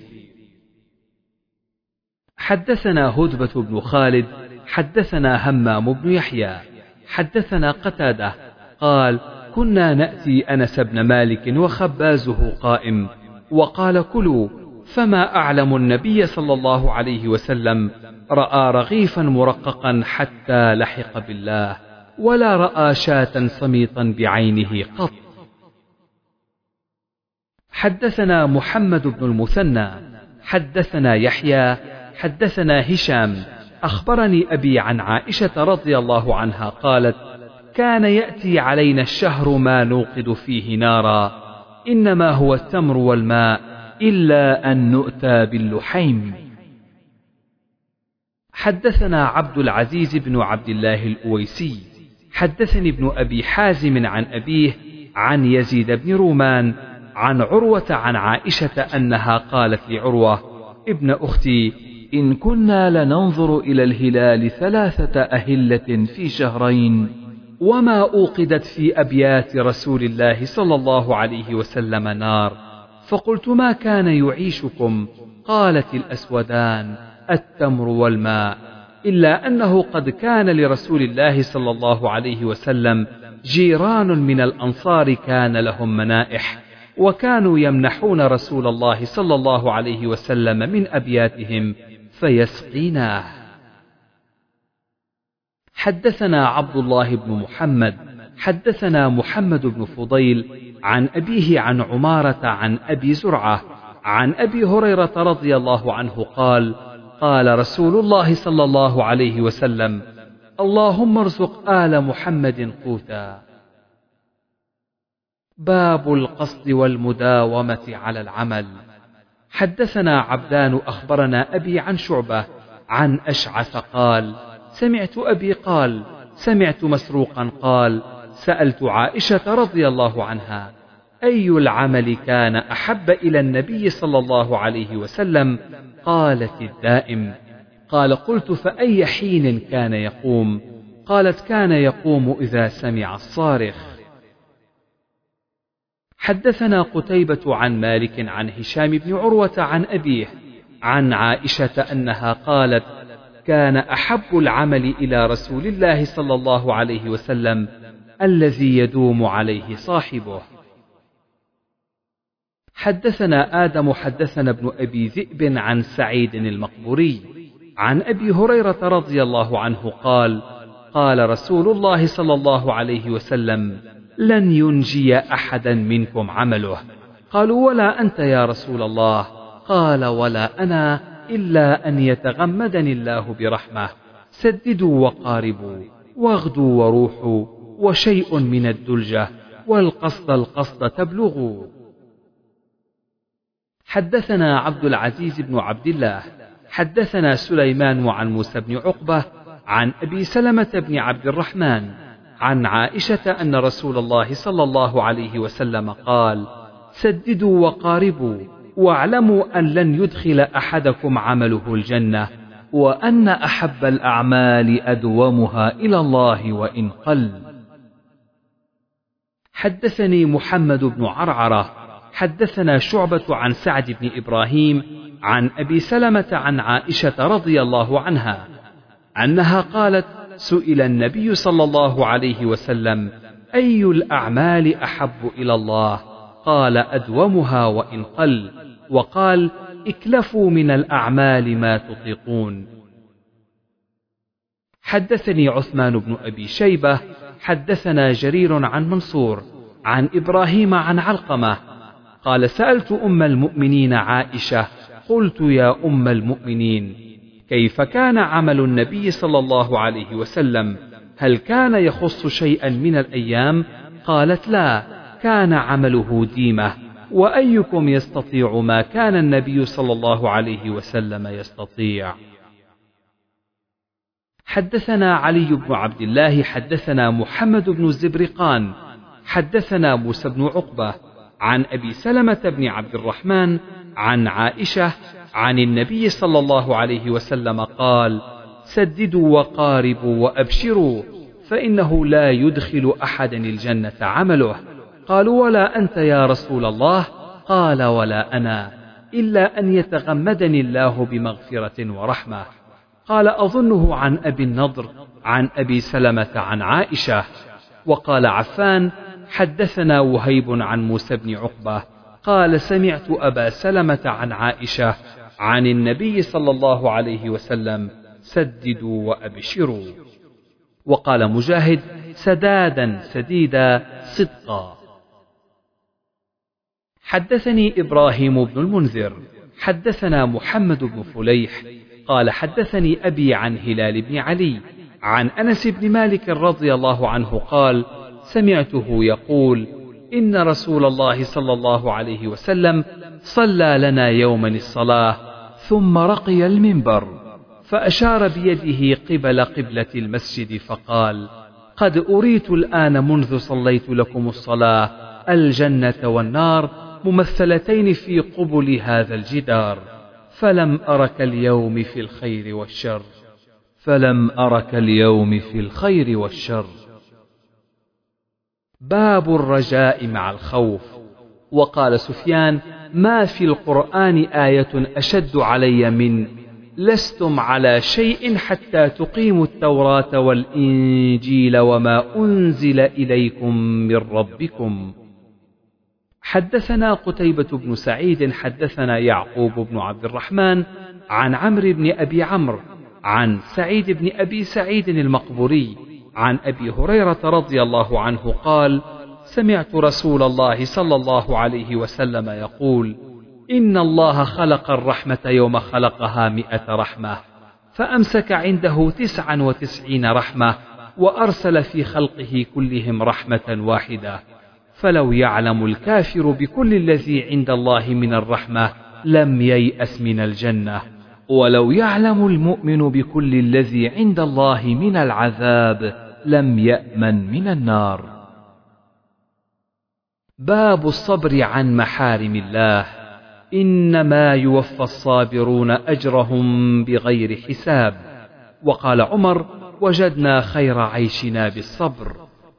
[SPEAKER 1] حدثنا هدبة بن خالد حدثنا همام بن يحيى حدثنا قتادة قال كنا نأتي أنس بن مالك وخبازه قائم وقال كلوا، فما أعلم النبي صلى الله عليه وسلم رأى رغيفا مرققا حتى لحق بالله، ولا رأى شاة صميطا بعينه قط. حدثنا محمد بن المثنى حدثنا يحيى حدثنا هشام أخبرني أبي عن عائشة رضي الله عنها قالت كان يأتي علينا الشهر ما نوقد فيه نارا، إنما هو التمر والماء إلا أن نؤتى باللحيم. حدثنا عبد العزيز بن عبد الله الأويسي حدثني ابن أبي حازم عن أبيه عن يزيد بن رومان عن عروة عن عائشة أنها قالت لعروة ابن أختي إن كنا لننظر إلى الهلال ثلاثة أهلة في شهرين وما أوقدت في أبيات رسول الله صلى الله عليه وسلم نار، فقلت ما كان يعيشكم؟ قالت الأسودان التمر والماء، إلا أنه قد كان لرسول الله صلى الله عليه وسلم جيران من الأنصار كان لهم منائح، وكانوا يمنحون رسول الله صلى الله عليه وسلم من أبياتهم فيسقيناه. حدثنا عبد الله بن محمد حدثنا محمد بن فضيل عن أبيه عن عمارة عن أبي زرعة عن أبي هريرة رضي الله عنه قال قال رسول الله صلى الله عليه وسلم اللهم ارزق آل محمد قوتا. باب القصد والمداومة على العمل. حدثنا عبدان أخبرنا أبي عن شعبة عن أشعث قال سمعت أبي قال سمعت مسروقا قال سألت عائشة رضي الله عنها أي العمل كان أحب إلى النبي صلى الله عليه وسلم؟ قالت الدائم. قال قلت فأي حين كان يقوم؟ قالت كان يقوم إذا سمع الصارخ. حدثنا قتيبة عن مالك عن هشام بن عروة عن أبيه عن عائشة أنها قالت كان أحب العمل إلى رسول الله صلى الله عليه وسلم الذي يدوم عليه صاحبه. حدثنا آدم حدثنا ابن أبي ذئب عن سعيد المقبوري عن أبي هريرة رضي الله عنه قال قال رسول الله صلى الله عليه وسلم لن ينجي أحدا منكم عمله. قالوا ولا أنت يا رسول الله؟ قال ولا أنا إلا أن يتغمدني الله برحمة. سددوا وقاربوا واغدوا وروحوا وشيء من الدلجة والقصد القصد تبلغوا. حدثنا عبد العزيز بن عبد الله حدثنا سليمان عن موسى بن عقبة عن أبي سلمة بن عبد الرحمن عن عائشة أن رسول الله صلى الله عليه وسلم قال سددوا وقاربوا واعلموا أن لن يدخل أحدكم عمله الجنة وأن أحب الأعمال أدومها إلى الله وإن قل. حدثني محمد بن عرعرة حدثنا شعبة عن سعد بن إبراهيم عن أبي سلمة عن عائشة رضي الله عنها أنها قالت سئل النبي صلى الله عليه وسلم أي الأعمال أحب إلى الله؟ قال أدومها وإن قل، وقال اكلفوا من الأعمال ما تطيقون. حدثني عثمان بن أبي شيبة حدثنا جرير عن منصور عن إبراهيم عن علقمة قال سألت أم المؤمنين عائشة قلت يا أم المؤمنين كيف كان عمل النبي صلى الله عليه وسلم؟ هل كان يخص شيئا من الأيام؟ قالت لا، كان عمله ديمة. وأيكم يستطيع ما كان النبي صلى الله عليه وسلم يستطيع؟ حدثنا علي بن عبد الله حدثنا محمد بن الزبرقان حدثنا موسى بن عقبة عن أبي سلمة بن عبد الرحمن عن عائشة عن النبي صلى الله عليه وسلم قال: سددوا وقاربوا وأبشروا، فإنه لا يدخل أحدا الجنة عمله. قالوا: ولا أنت يا رسول الله؟ قال: ولا أنا، إلا أن يتغمدني الله بمغفرة ورحمة. قال: أظنه عن أبي النضر عن أبي سلمة عن عائشة. وقال عفان: حدثنا وهيب عن موسى بن عقبة قال: سمعت أبا سلمة عن عائشة عن النبي صلى الله عليه وسلم: سددوا وأبشروا. وقال مجاهد: سدادا سديدا صدقا. حدثني إبراهيم بن المنذر حدثنا محمد بن فليح قال: حدثني أبي عن هلال بن علي عن أنس بن مالك رضي الله عنه قال: سمعته يقول: إن رسول الله صلى الله عليه وسلم صلى لنا يوما الصلاة ثم رقي المنبر فأشار بيده قبل قبلة المسجد فقال: قد أريت الآن منذ صليت لكم الصلاة الجنة والنار ممثلتين في قبل هذا الجدار، فلم أرك اليوم في الخير والشر فلم أرك اليوم في الخير والشر. باب الرجاء مع الخوف. وقال سفيان: ما في القرآن آية أشد علي من لستم على شيء حتى تقيموا التوراة والإنجيل وما أنزل إليكم من ربكم. حدثنا قتيبة بن سعيد حدثنا يعقوب بن عبد الرحمن عن عمرو بن أبي عمرو عن سعيد بن أبي سعيد المقبوري عن أبي هريرة رضي الله عنه قال: سمعت رسول الله صلى الله عليه وسلم يقول: إن الله خلق الرحمة يوم خلقها مئة رحمة، فأمسك عنده تسعا وتسعين رحمة، وأرسل في خلقه كلهم رحمة واحدة، فلو يعلم الكافر بكل الذي عند الله من الرحمة لم ييأس من الجنة، ولو يعلم المؤمن بكل الذي عند الله من العذاب لم يأمن من النار. باب الصبر عن محارم الله. إنما يوفى الصابرون أجرهم بغير حساب. وقال عمر: وجدنا خير عيشنا بالصبر.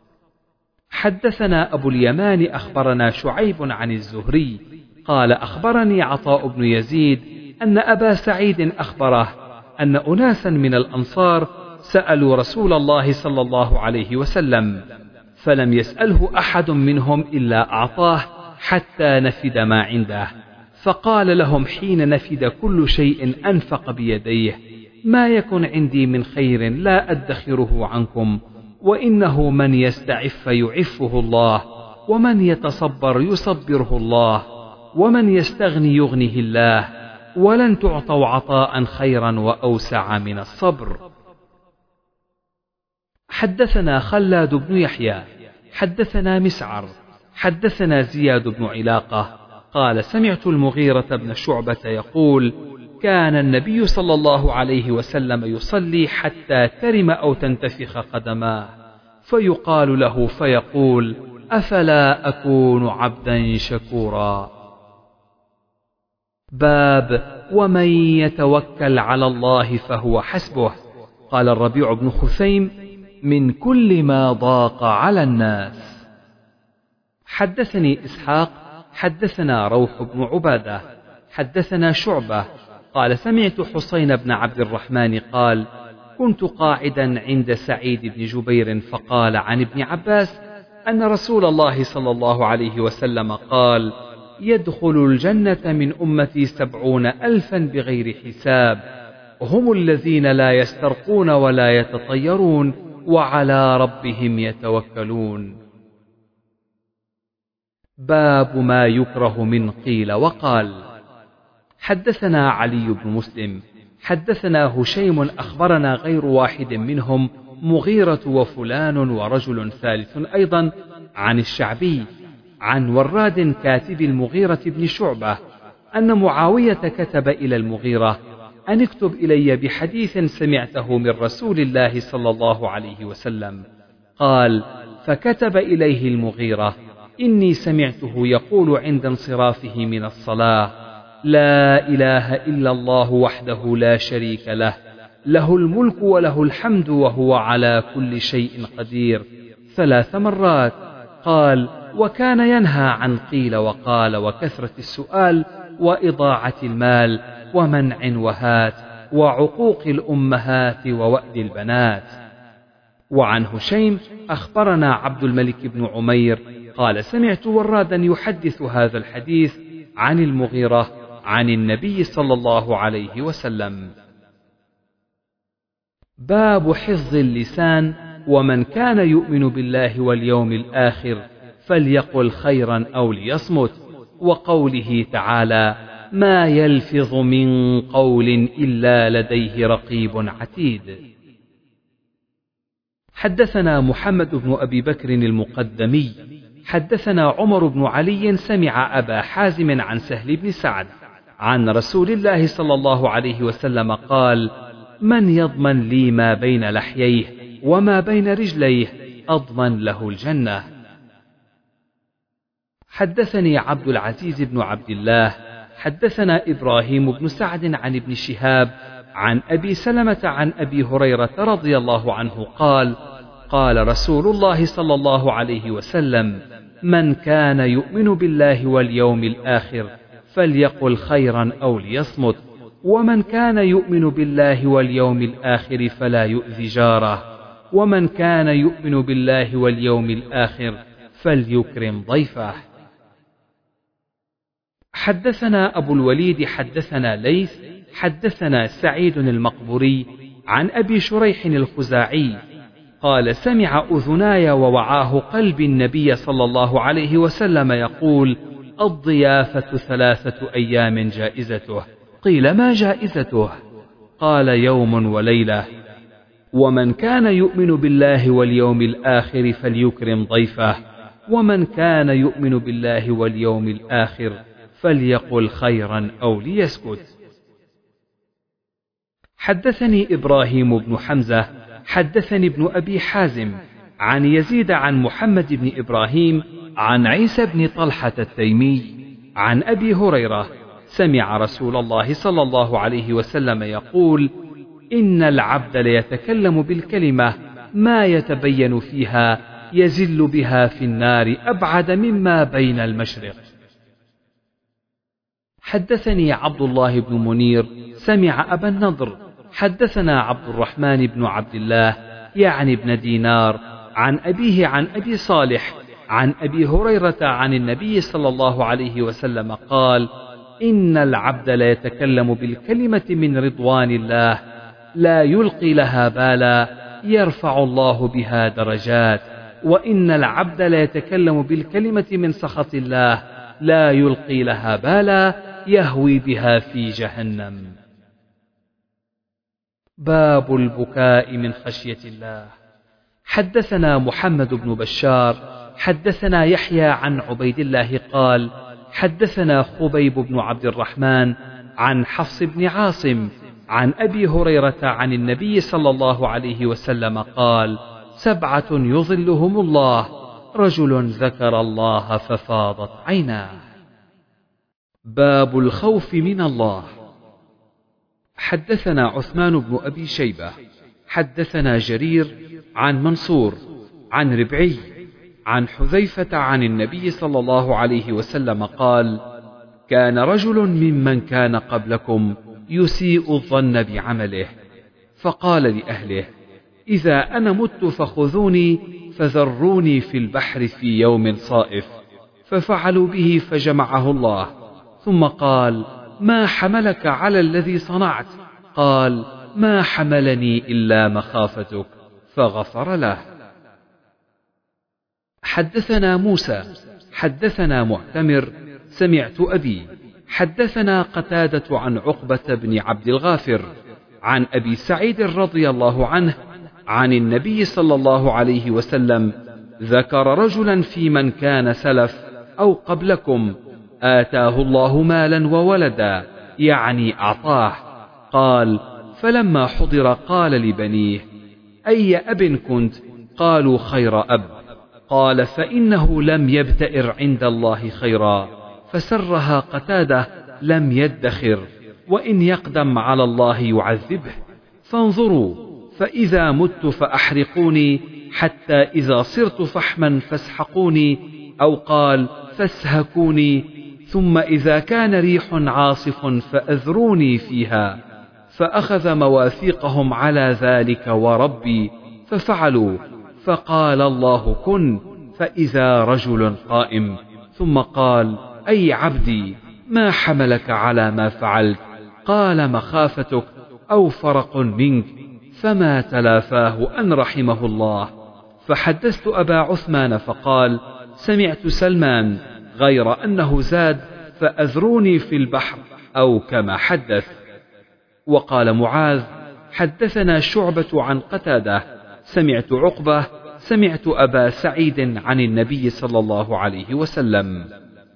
[SPEAKER 1] حدثنا أبو اليمان أخبرنا شعيب عن الزهري قال: أخبرني عطاء بن يزيد أن أبا سعيد أخبره أن أناسا من الأنصار سألوا رسول الله صلى الله عليه وسلم، فلم يسأله أحد منهم إلا أعطاه حتى نفد ما عنده، فقال لهم حين نفد كل شيء أنفق بيديه: ما يكن عندي من خير لا أدخره عنكم، وإنه من يستعف يعفه الله، ومن يتصبر يصبره الله، ومن يستغني يغنه الله، ولن تعطوا عطاء خيرا وأوسع من الصبر. حدثنا خلاد بن يحيى حدثنا مسعر حدثنا زياد بن علاقة قال: سمعت المغيرة بن شعبة يقول: كان النبي صلى الله عليه وسلم يصلي حتى ترم أو تنتفخ قدماه، فيقال له فيقول: أفلا أكون عبدا شكورا. باب ومن يتوكل على الله فهو حسبه. قال الربيع بن خثيم: من كل ما ضاق على الناس. حدثني إسحاق حدثنا روح بن عبادة حدثنا شعبة قال: سمعت حسين بن عبد الرحمن قال: كنت قاعدا عند سعيد بن جبير فقال عن ابن عباس أن رسول الله صلى الله عليه وسلم قال: يدخل الجنة من أمتي سبعون ألفا بغير حساب، هم الذين لا يسترقون ولا يتطيرون وعلى ربهم يتوكلون. باب ما يكره من قيل وقال. حدثنا علي بن مسلم حدثنا هشيم أخبرنا غير واحد منهم مغيرة وفلان ورجل ثالث أيضا عن الشعبي عن وراد كاتب المغيرة بن شعبة أن معاوية كتب إلى المغيرة: أن اكتب إلي بحديث سمعته من رسول الله صلى الله عليه وسلم. قال: فكتب إليه المغيرة: إني سمعته يقول عند انصرافه من الصلاة: لا إله إلا الله وحده لا شريك له، له الملك وله الحمد وهو على كل شيء قدير، ثلاث مرات. قال: وكان ينهى عن قيل وقال وكثرة السؤال وإضاعة المال ومنع وهات وعقوق الأمهات ووأد البنات. وعن هشيم أخبرنا عبد الملك بن عمير قال: سمعت ورادا يحدث هذا الحديث عن المغيرة عن النبي صلى الله عليه وسلم. باب حفظ اللسان: ومن كان يؤمن بالله واليوم الآخر فليقل خيرا أو ليصمت. وقوله تعالى: ما يلفظ من قول إلا لديه رقيب عتيد. حدثنا محمد بن أبي بكر المقدمي حدثنا عمر بن علي سمع أبا حازم عن سهل بن سعد عن رسول الله صلى الله عليه وسلم قال: من يضمن لي ما بين لحييه وما بين رجليه أضمن له الجنة. حدثني عبد العزيز بن عبد الله حدثنا إبراهيم بن سعد عن ابن شهاب عن أبي سلمة عن أبي هريرة رضي الله عنه قال: قال رسول الله صلى الله عليه وسلم: من كان يؤمن بالله واليوم الآخر فليقل خيرا أو ليصمت، ومن كان يؤمن بالله واليوم الآخر فلا يؤذي جاره، ومن كان يؤمن بالله واليوم الآخر فليكرم ضيفه. حدثنا أبو الوليد حدثنا ليث حدثنا سعيد المقبوري عن أبي شريح الخزاعي قال: سمع أذناي ووعاه قلبي النبي صلى الله عليه وسلم يقول: الضيافة ثلاثة أيام جائزته. قيل: ما جائزته؟ قال: يوم وليلة. ومن كان يؤمن بالله واليوم الآخر فليكرم ضيفه، ومن كان يؤمن بالله واليوم الآخر فليقل خيرا أو ليسكت. حدثني إبراهيم بن حمزة حدثني ابن أبي حازم عن يزيد عن محمد بن إبراهيم عن عيسى بن طلحة التيمي عن أبي هريرة سمع رسول الله صلى الله عليه وسلم يقول: إن العبد ليتكلم بالكلمة ما يتبين فيها يزل بها في النار أبعد مما بين المشرق. حدثني عبد الله بن منير سمع أبا النضر حدثنا عبد الرحمن بن عبد الله يعني ابن دينار عن أبيه عن أبي صالح عن أبي هريرة عن النبي صلى الله عليه وسلم قال: إن العبد ليتكلم بالكلمة من رضوان الله لا يلقي لها بالا يرفع الله بها درجات، وإن العبد ليتكلم بالكلمة من سخط الله لا يلقي لها بالا يهوي بها في جهنم. باب البكاء من خشية الله. حدثنا محمد بن بشار حدثنا يحيى عن عبيد الله قال: حدثنا خبيب بن عبد الرحمن عن حفص بن عاصم عن أبي هريرة عن النبي صلى الله عليه وسلم قال: سبعة يظلهم الله: رجل ذكر الله ففاضت عيناه. باب الخوف من الله. حدثنا عثمان بن أبي شيبة حدثنا جرير عن منصور عن ربعي عن حذيفة عن النبي صلى الله عليه وسلم قال: كان رجل ممن كان قبلكم يسيء الظن بعمله، فقال لأهله: إذا أنا مت فخذوني فذروني في البحر في يوم صائف، ففعلوا به فجمعه الله، ثم قال: ما حملك على الذي صنعت؟ قال: ما حملني إلا مخافتك، فغفر له. حدثنا موسى حدثنا معتمر سمعت أبي حدثنا قتادة عن عقبة بن عبد الغافر عن أبي سعيد رضي الله عنه عن النبي صلى الله عليه وسلم ذكر رجلا في من كان سلف أو قبلكم آتاه الله مالا وولدا، يعني أعطاه. قال: فلما حضر قال لبنيه: أي أب كنت؟ قالوا: خير أب. قال: فإنه لم يبتئر عند الله خيرا. فسرها قتادة: لم يدخر، وإن يقدم على الله يعذبه. فانظروا، فإذا مت فأحرقوني، حتى إذا صرت فحما فاسحقوني، أو قال: فاسهكوني، ثم إذا كان ريح عاصف فأذروني فيها. فأخذ مواثيقهم على ذلك وربي، ففعلوا. فقال الله: كن، فإذا رجل قائم، ثم قال: أي عبدي، ما حملك على ما فعلت؟ قال: مخافتك أو فرق منك. فما تلافاه أن رحمه الله. فحدثت أبا عثمان فقال: سمعت سلمان، غير أنه زاد: فأذروني في البحر، أو كما حدث. وقال معاذ: حدثنا شعبة عن قتادة، سمعت عقبة، سمعت أبا سعيد عن النبي صلى الله عليه وسلم.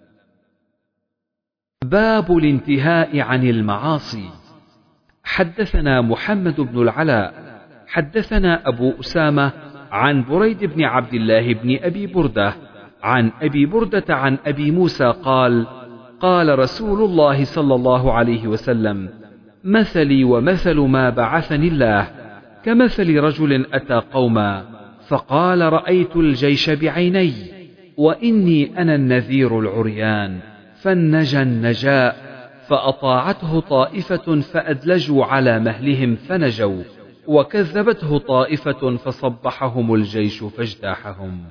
[SPEAKER 1] باب الانتهاء عن المعاصي. حدثنا محمد بن العلاء حدثنا أبو أسامة عن بريد بن عبد الله بن أبي بردة عن أبي بردة عن أبي موسى قال: قال رسول الله صلى الله عليه وسلم: مثلي ومثل ما بعثني الله كمثل رجل أتى قوما فقال: رأيت الجيش بعيني، وإني أنا النذير العريان، فالنجى النجاء، فأطاعته طائفة فأدلجوا على مهلهم فنجوا، وكذبته طائفة فصبحهم الجيش فاجتاحهم.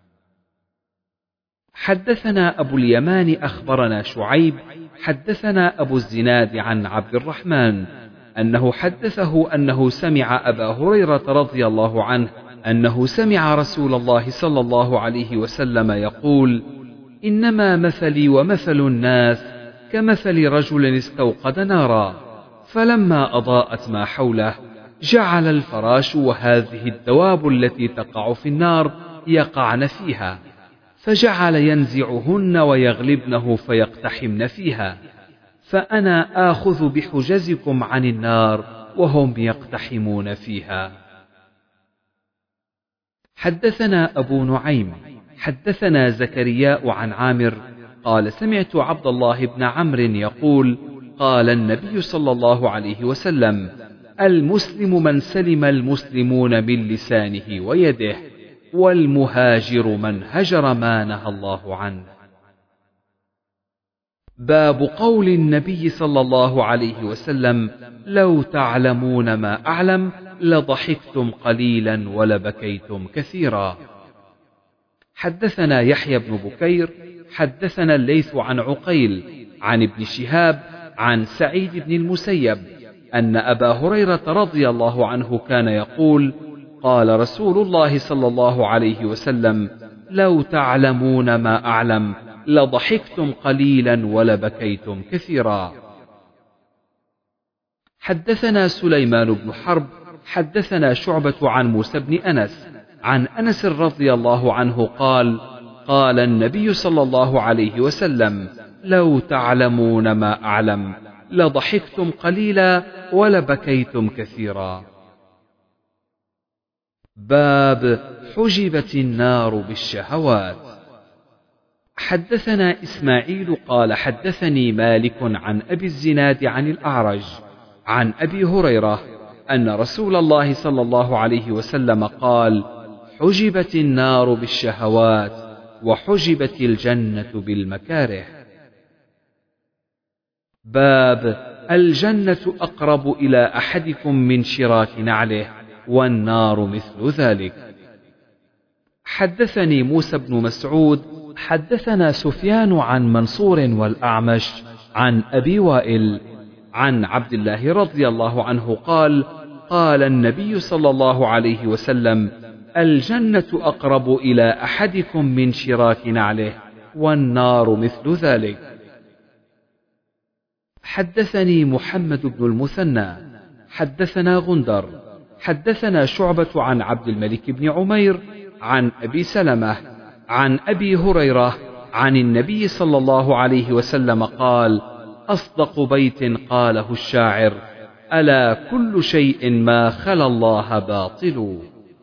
[SPEAKER 1] حدثنا أبو اليمان أخبرنا شعيب حدثنا أبو الزناد عن عبد الرحمن أنه حدثه أنه سمع أبا هريرة رضي الله عنه أنه سمع رسول الله صلى الله عليه وسلم يقول: إنما مثلي ومثل الناس كمثل رجل استوقد نارا، فلما أضاءت ما حوله جعل الفراش وهذه الدواب التي تقع في النار يقعن فيها، فجعل ينزعهن ويغلبنه فيقتحمن فيها، فأنا آخذ بحجزكم عن النار وهم يقتحمون فيها. حدثنا أبو نعيم حدثنا زكرياء عن عامر قال: سمعت عبد الله بن عمرو يقول: قال النبي صلى الله عليه وسلم: المسلم من سلم المسلمون من لسانه ويده، والمهاجر من هجر ما نهى الله عنه. باب قول النبي صلى الله عليه وسلم: لو تعلمون ما أعلم لضحكتم قليلا ولبكيتم كثيرا. حدثنا يحيى بن بكير حدثنا الليث عن عقيل عن ابن شهاب عن سعيد بن المسيب أن أبا هريرة رضي الله عنه كان يقول: قال رسول الله صلى الله عليه وسلم: لو تعلمون ما أعلم لضحكتم قليلا ولبكيتم كثيرا. حدثنا سليمان بن حرب حدثنا شعبة عن موسى بن أنس عن أنس رضي الله عنه قال: قال النبي صلى الله عليه وسلم: لو تعلمون ما أعلم لضحكتم قليلا ولبكيتم كثيرا. باب حجبت النار بالشهوات. حدثنا إسماعيل قال: حدثني مالك عن أبي الزناد عن الأعرج عن أبي هريرة أن رسول الله صلى الله عليه وسلم قال: حجبت النار بالشهوات، وحجبت الجنة بالمكاره. باب الجنة أقرب إلى أحدكم من شراك نعله، والنار مثل ذلك. حدثني موسى بن مسعود حدثنا سفيان عن منصور والأعمش عن أبي وائل عن عبد الله رضي الله عنه قال: قال النبي صلى الله عليه وسلم: الجنة أقرب إلى أحدكم من شراك نعله، والنار مثل ذلك. حدثني محمد بن المثنى حدثنا غندر حدثنا شعبة عن عبد الملك بن عمير عن أبي سلمة عن أبي هريرة عن النبي صلى الله عليه وسلم قال: أصدق بيت قاله الشاعر: ألا كل شيء ما خلا الله باطل.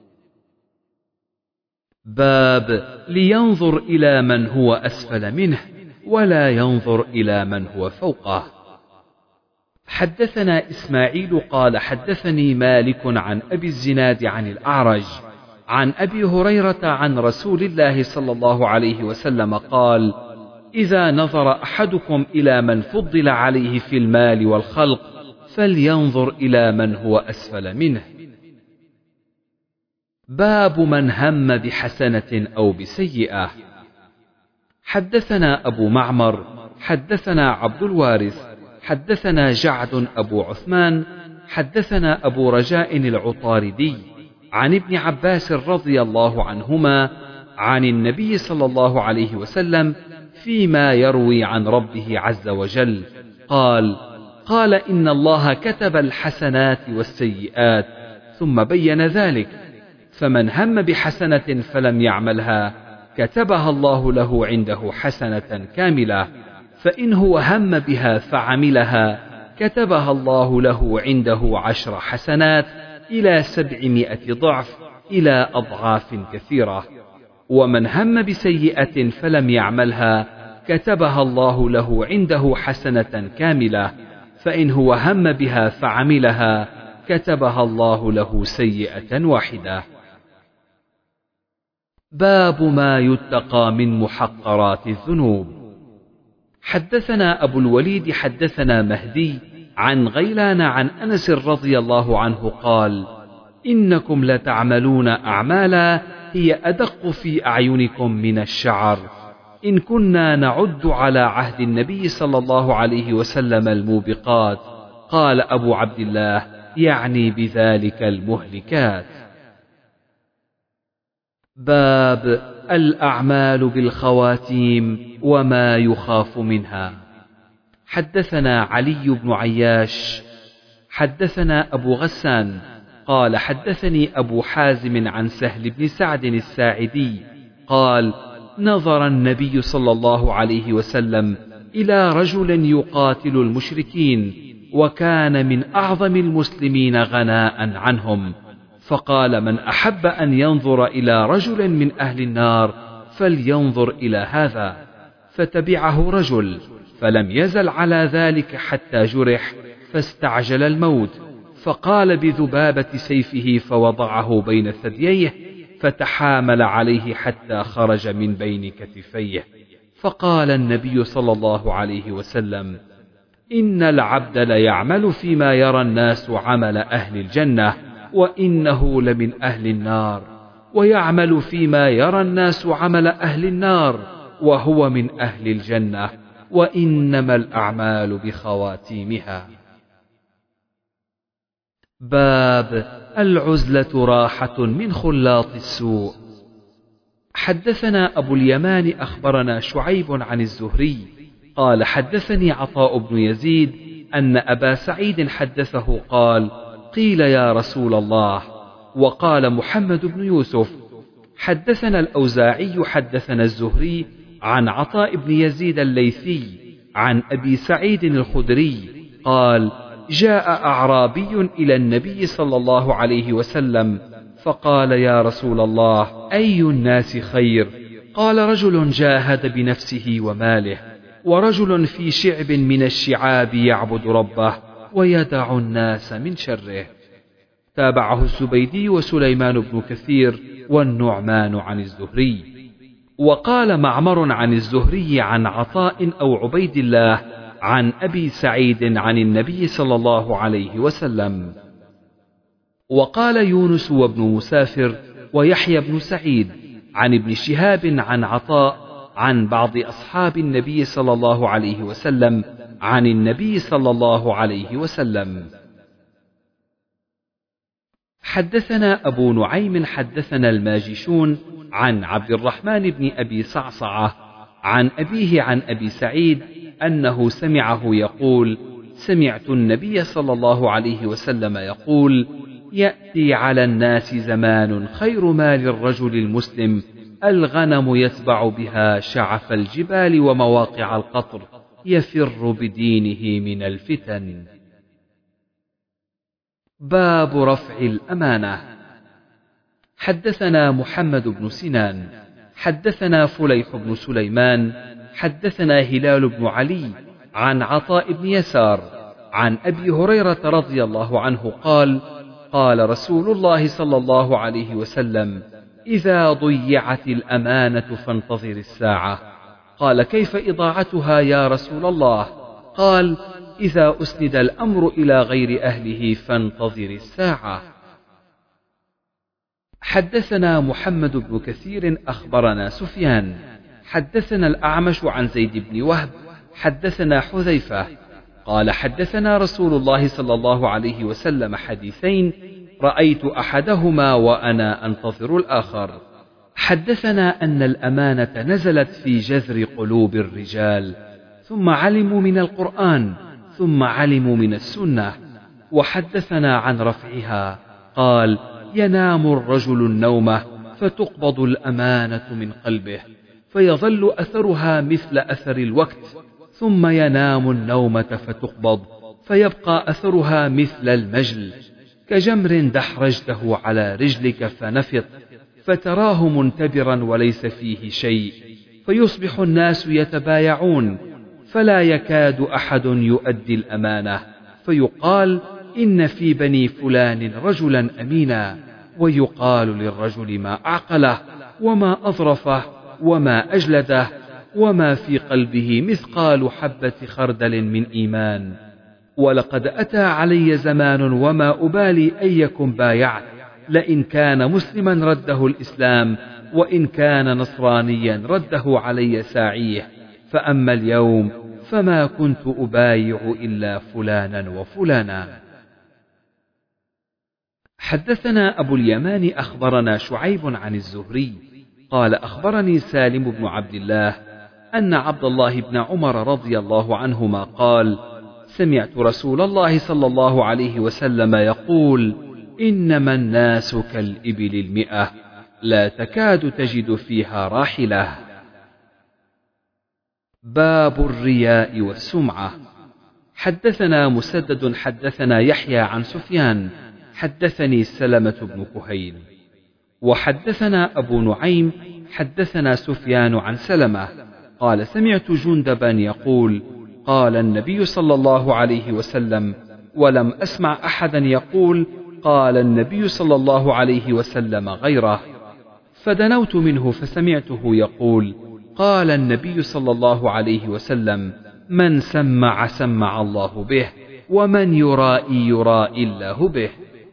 [SPEAKER 1] باب لينظر إلى من هو أسفل منه ولا ينظر إلى من هو فوقه. حدثنا إسماعيل قال حدثني مالك عن أبي الزناد عن الأعرج عن أبي هريرة عن رسول الله صلى الله عليه وسلم قال: إذا نظر أحدكم إلى من فضل عليه في المال والخلق فلينظر إلى من هو أسفل منه. باب من هم بحسنة أو بسيئة. حدثنا أبو معمر حدثنا عبد الوارث حدثنا جعد أبو عثمان حدثنا أبو رجاء العطاردي عن ابن عباس رضي الله عنهما عن النبي صلى الله عليه وسلم فيما يروي عن ربه عز وجل قال: قال إن الله كتب الحسنات والسيئات ثم بين ذلك، فمن هم بحسنة فلم يعملها كتبها الله له عنده حسنة كاملة، فإن هو هم بها فعملها كتبها الله له عنده عشر حسنات إلى سبعمائة ضعف إلى أضعاف كثيرة. ومن هم بسيئة فلم يعملها كتبها الله له عنده حسنة كاملة، فإن هو هم بها فعملها كتبها الله له سيئة واحدة. باب ما يتقى من محقرات الذنوب. حدثنا أبو الوليد حدثنا مهدي عن غيلان عن أنس رضي الله عنه قال: إنكم لتعملون أعمالا هي أدق في أعينكم من الشعر، إن كنا نعد على عهد النبي صلى الله عليه وسلم الموبقات. قال أبو عبد الله: يعني بذلك المهلكات. باب الأعمال بالخواتيم وما يخاف منها. حدثنا علي بن عياش حدثنا أبو غسان قال حدثني أبو حازم عن سهل بن سعد الساعدي قال: نظر النبي صلى الله عليه وسلم إلى رجل يقاتل المشركين، وكان من أعظم المسلمين غناء عنهم، فقال: من أحب أن ينظر إلى رجل من أهل النار فلينظر إلى هذا. فتبعه رجل فلم يزل على ذلك حتى جرح فاستعجل الموت، فقال بذبابة سيفه فوضعه بين ثدييه فتحامل عليه حتى خرج من بين كتفيه. فقال النبي صلى الله عليه وسلم: إن العبد ليعمل فيما يرى الناس عمل أهل الجنة، وإنه لمن أهل النار، ويعمل فيما يرى الناس عمل أهل النار، وهو من أهل الجنة، وإنما الأعمال بخواتيمها. باب العزلة راحة من خلاط السوء. حدثنا أبو اليمان أخبرنا شعيب عن الزهري قال حدثني عطاء بن يزيد أن أبا سعيد حدثه قال: قيل يا رسول الله. وقال محمد بن يوسف: حدثنا الأوزاعي حدثنا الزهري عن عطاء بن يزيد الليثي عن أبي سعيد الخدري قال: جاء أعرابي إلى النبي صلى الله عليه وسلم فقال: يا رسول الله، أي الناس خير؟ قال: رجل جاهد بنفسه وماله، ورجل في شعب من الشعاب يعبد ربه ويدع الناس من شره. تابعه الزبيدي وسليمان بن كثير والنعمان عن الزهري. وقال معمر عن الزهري عن عطاء أو عبيد الله عن أبي سعيد عن النبي صلى الله عليه وسلم. وقال يونس وابن مسافر ويحيى بن سعيد عن ابن شهاب عن عطاء عن بعض أصحاب النبي صلى الله عليه وسلم عن النبي صلى الله عليه وسلم. حدثنا أبو نعيم حدثنا الماجشون عن عبد الرحمن بن أبي صعصعة عن أبيه عن أبي سعيد أنه سمعه يقول: سمعت النبي صلى الله عليه وسلم يقول: يأتي على الناس زمان خير مال الرجل المسلم الغنم يتبع بها شعف الجبال ومواقع القطر، يفر بدينه من الفتن. باب رفع الأمانة. حدثنا محمد بن سنان حدثنا فليح بن سليمان حدثنا هلال بن علي عن عطاء بن يسار عن أبي هريرة رضي الله عنه قال: قال رسول الله صلى الله عليه وسلم: إذا ضيعت الأمانة فانتظر الساعة. قال: كيف إضاعتها يا رسول الله؟ قال: إذا أسند الأمر إلى غير أهله فانتظر الساعة. حدثنا محمد بن كثير أخبرنا سفيان حدثنا الأعمش عن زيد بن وهب حدثنا حذيفة قال: حدثنا رسول الله صلى الله عليه وسلم حديثين رأيت أحدهما وأنا أنتظر الآخر. حدثنا أن الأمانة نزلت في جذر قلوب الرجال، ثم علموا من القرآن، ثم علموا من السنة. وحدثنا عن رفعها قال: ينام الرجل النومة فتقبض الأمانة من قلبه فيظل أثرها مثل أثر الوقت، ثم ينام النومة فتقبض فيبقى أثرها مثل المجل، كجمر دحرجته على رجلك فنفط فتراه منتبرا وليس فيه شيء، فيصبح الناس يتبايعون فلا يكاد أحد يؤدي الأمانة، فيقال: إن في بني فلان رجلا أمينا، ويقال للرجل ما أعقله وما أظرفه وما أجلده وما في قلبه مثقال حبة خردل من إيمان. ولقد أتى علي زمان وما أبالي أيكم بايعت، لئن كان مسلما رده الإسلام، وإن كان نصرانيا رده علي ساعيه، فأما اليوم فما كنت أبايع إلا فلانا وفلانا. حدثنا أبو اليمان أخبرنا شعيب عن الزهري قال: أخبرني سالم بن عبد الله أن عبد الله بن عمر رضي الله عنهما قال: سمعت رسول الله صلى الله عليه وسلم يقول: إنما الناس كالإبل المئة لا تكاد تجد فيها راحلة. باب الرياء والسمعة. حدثنا مسدد حدثنا يحيى عن سفيان حدثني سلمة بن كهيل وحدثنا أبو نعيم حدثنا سفيان عن سلمة قال: سمعت جندبا يقول: قال النبي صلى الله عليه وسلم، ولم أسمع أحدا يقول: قال النبي صلى الله عليه وسلم غيره. فدنوت منه فسمعته يقول: قال النبي صلى الله عليه وسلم: من سمع سمع الله به، ومن يرائي يرائي الله به.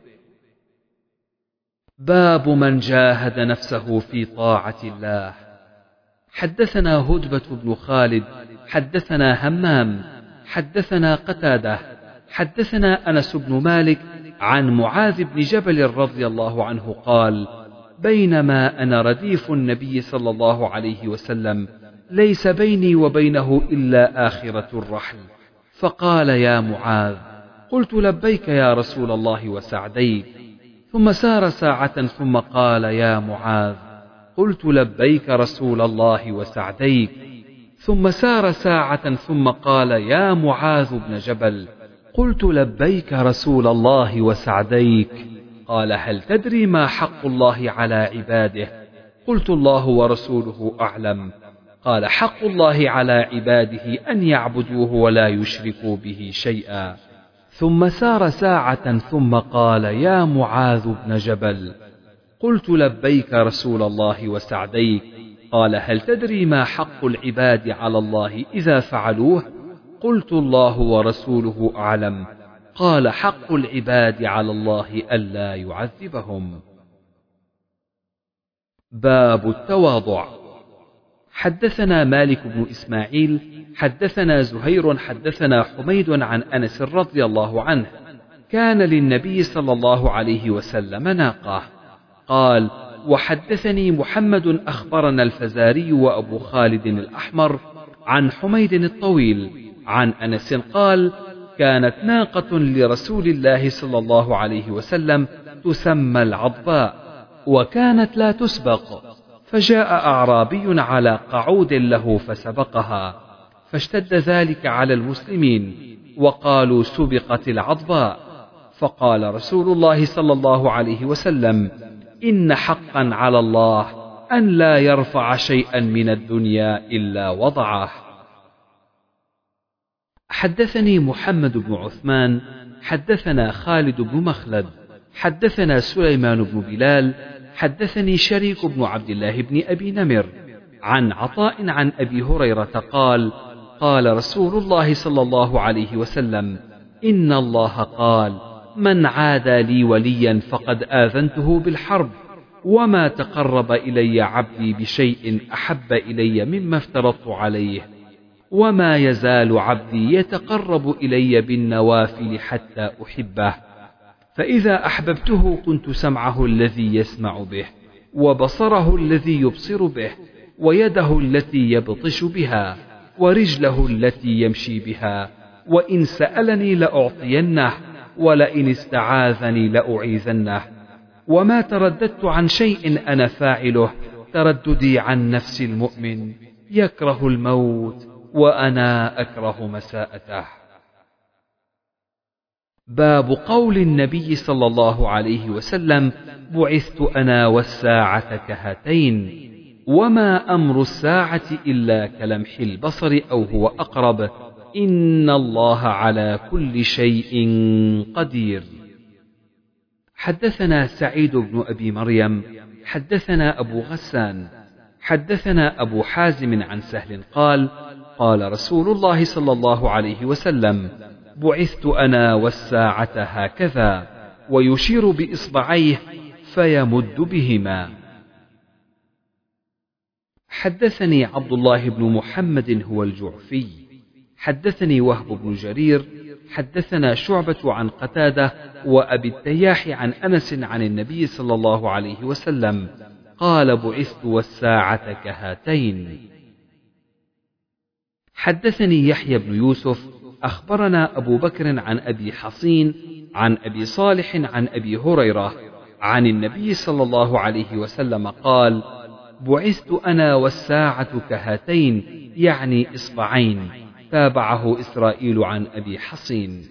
[SPEAKER 1] باب من جاهد نفسه في طاعة الله. حدثنا هدبة بن خالد حدثنا همام حدثنا قتادة حدثنا أنس بن مالك عن معاذ بن جبل رضي الله عنه قال: بينما أنا رديف النبي صلى الله عليه وسلم ليس بيني وبينه إلا آخرة الرحل، فقال: يا معاذ. قلت: لبيك يا رسول الله وسعديك. ثم سار ساعة ثم قال: يا معاذ. قلت: لبيك رسول الله وسعديك. ثم سار ساعة ثم قال: يا معاذ بن جبل. قلت: لبيك رسول الله وسعديك. قال: هل تدري ما حق الله على عباده؟ قلت: الله ورسوله أعلم. قال: حق الله على عباده أن يعبدوه ولا يشركوا به شيئا. ثم سار ساعة ثم قال: يا معاذ بن جبل. قلت: لبيك رسول الله وسعديك. قال: هل تدري ما حق العباد على الله إذا فعلوه؟ قلت: الله ورسوله أعلم. قال: حق العباد على الله ألا يعذبهم. باب التواضع. حدثنا مالك بن إسماعيل حدثنا زهير حدثنا حميد عن أنس رضي الله عنه: كان للنبي صلى الله عليه وسلم ناقة. قال: وحدثني محمد أخبرنا الفزاري وأبو خالد الأحمر عن حميد الطويل عن أنس قال: كانت ناقة لرسول الله صلى الله عليه وسلم تسمى العضباء، وكانت لا تسبق، فجاء أعرابي على قعود له فسبقها، فاشتد ذلك على المسلمين وقالوا: سبقت العضباء. فقال رسول الله صلى الله عليه وسلم: إن حقا على الله أن لا يرفع شيئا من الدنيا إلا وضعه. حدثني محمد بن عثمان حدثنا خالد بن مخلد حدثنا سليمان بن بلال حدثني شريك بن عبد الله بن أبي نمر عن عطاء عن أبي هريرة قال: قال رسول الله صلى الله عليه وسلم: إن الله قال: من عادى لي وليا فقد آذنته بالحرب، وما تقرب إلي عبدي بشيء أحب إلي مما افترضت عليه، وما يزال عبدي يتقرب إلي بالنوافل حتى أحبه، فإذا أحببته كنت سمعه الذي يسمع به، وبصره الذي يبصر به، ويده التي يبطش بها، ورجله التي يمشي بها، وإن سألني لأعطينه، ولئن استعاذني لأعيذنه. وما ترددت عن شيء أنا فاعله ترددي عن نفس المؤمن يكره الموت وأنا أكره مساءته. باب قول النبي صلى الله عليه وسلم: بعثت أنا والساعة كهاتين، وما أمر الساعة إلا كلمح البصر أو هو أقرب، إن الله على كل شيء قدير. حدثنا سعيد بن أبي مريم حدثنا أبو غسان حدثنا أبو حازم عن سهل قال: قال رسول الله صلى الله عليه وسلم: بعثت أنا والساعة هكذا، ويشير بإصبعيه فيمد بهما. حدثني عبد الله بن محمد هو الجعفي حدثني وهب بن جرير حدثنا شعبة عن قتادة وأبي التياح عن أنس عن النبي صلى الله عليه وسلم قال: بعثت والساعة كهاتين. حدثني يحيى بن يوسف أخبرنا أبو بكر عن أبي حصين عن أبي صالح عن أبي هريرة عن النبي صلى الله عليه وسلم قال: بعثت أنا والساعة كهاتين، يعني إصبعين. تابعه إسرائيل عن أبي حصين.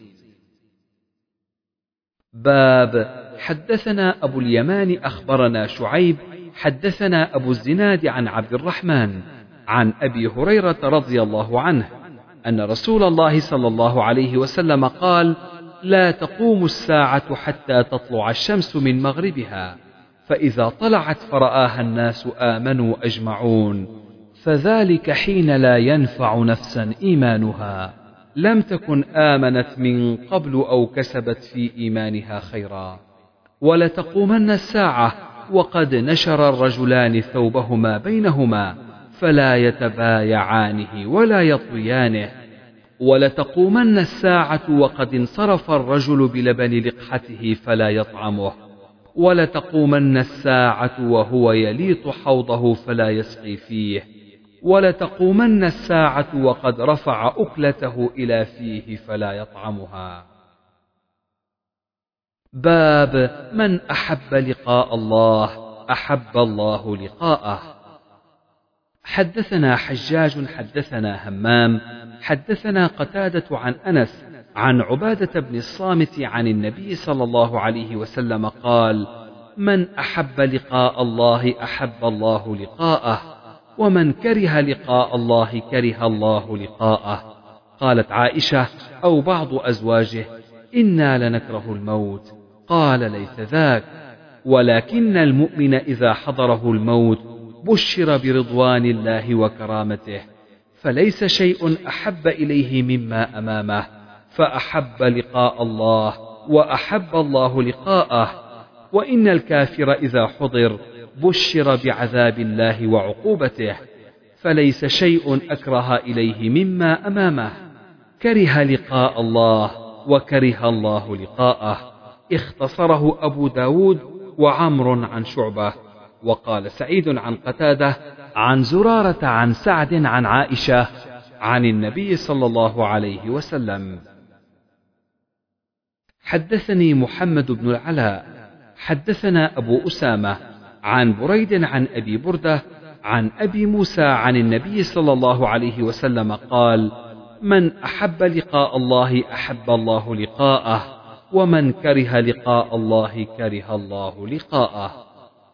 [SPEAKER 1] باب حدثنا أبو اليمان أخبرنا شعيب حدثنا أبو الزناد عن عبد الرحمن عن أبي هريرة رضي الله عنه أن رسول الله صلى الله عليه وسلم قال: لا تقوم الساعة حتى تطلع الشمس من مغربها، فإذا طلعت فرآها الناس آمنوا أجمعون، فذلك حين لا ينفع نفسا إيمانها لم تكن آمنت من قبل أو كسبت في إيمانها خيرا. ولتقومن الساعة وقد نشر الرجلان ثوبهما بينهما فلا يتبايعانه ولا يطويانه. ولتقومن الساعة وقد انصرف الرجل بلبن لقحته فلا يطعمه. ولتقومن الساعة وهو يليط حوضه فلا يسقي فيه. ولتقومن الساعة وقد رفع أكلته إلى فيه فلا يطعمها. باب من أحب لقاء الله أحب الله لقاءه. حدثنا حجاج حدثنا همام حدثنا قتادة عن أنس عن عبادة بن الصامت عن النبي صلى الله عليه وسلم قال: من أحب لقاء الله أحب الله لقاءه، ومن كره لقاء الله كره الله لقاءه. قالت عائشة أو بعض أزواجه: إنا لنكره الموت. قال: ليس ذاك، ولكن المؤمن إذا حضره الموت بشر برضوان الله وكرامته، فليس شيء أحب إليه مما أمامه، فأحب لقاء الله وأحب الله لقاءه. وإن الكافر إذا حضر بشر بعذاب الله وعقوبته، فليس شيء أكره إليه مما أمامه. كره لقاء الله وكره الله لقاءه. اختصره أبو داود وعمر عن شعبة. وقال سعيد عن قتادة عن زرارة عن سعد عن عائشة عن النبي صلى الله عليه وسلم. حدثني محمد بن العلاء حدثنا أبو أسامة عن بريد عن أبي بردة عن أبي موسى عن النبي صلى الله عليه وسلم قال: من أحب لقاء الله أحب الله لقاءه، ومن كره لقاء الله كره الله لقاءه.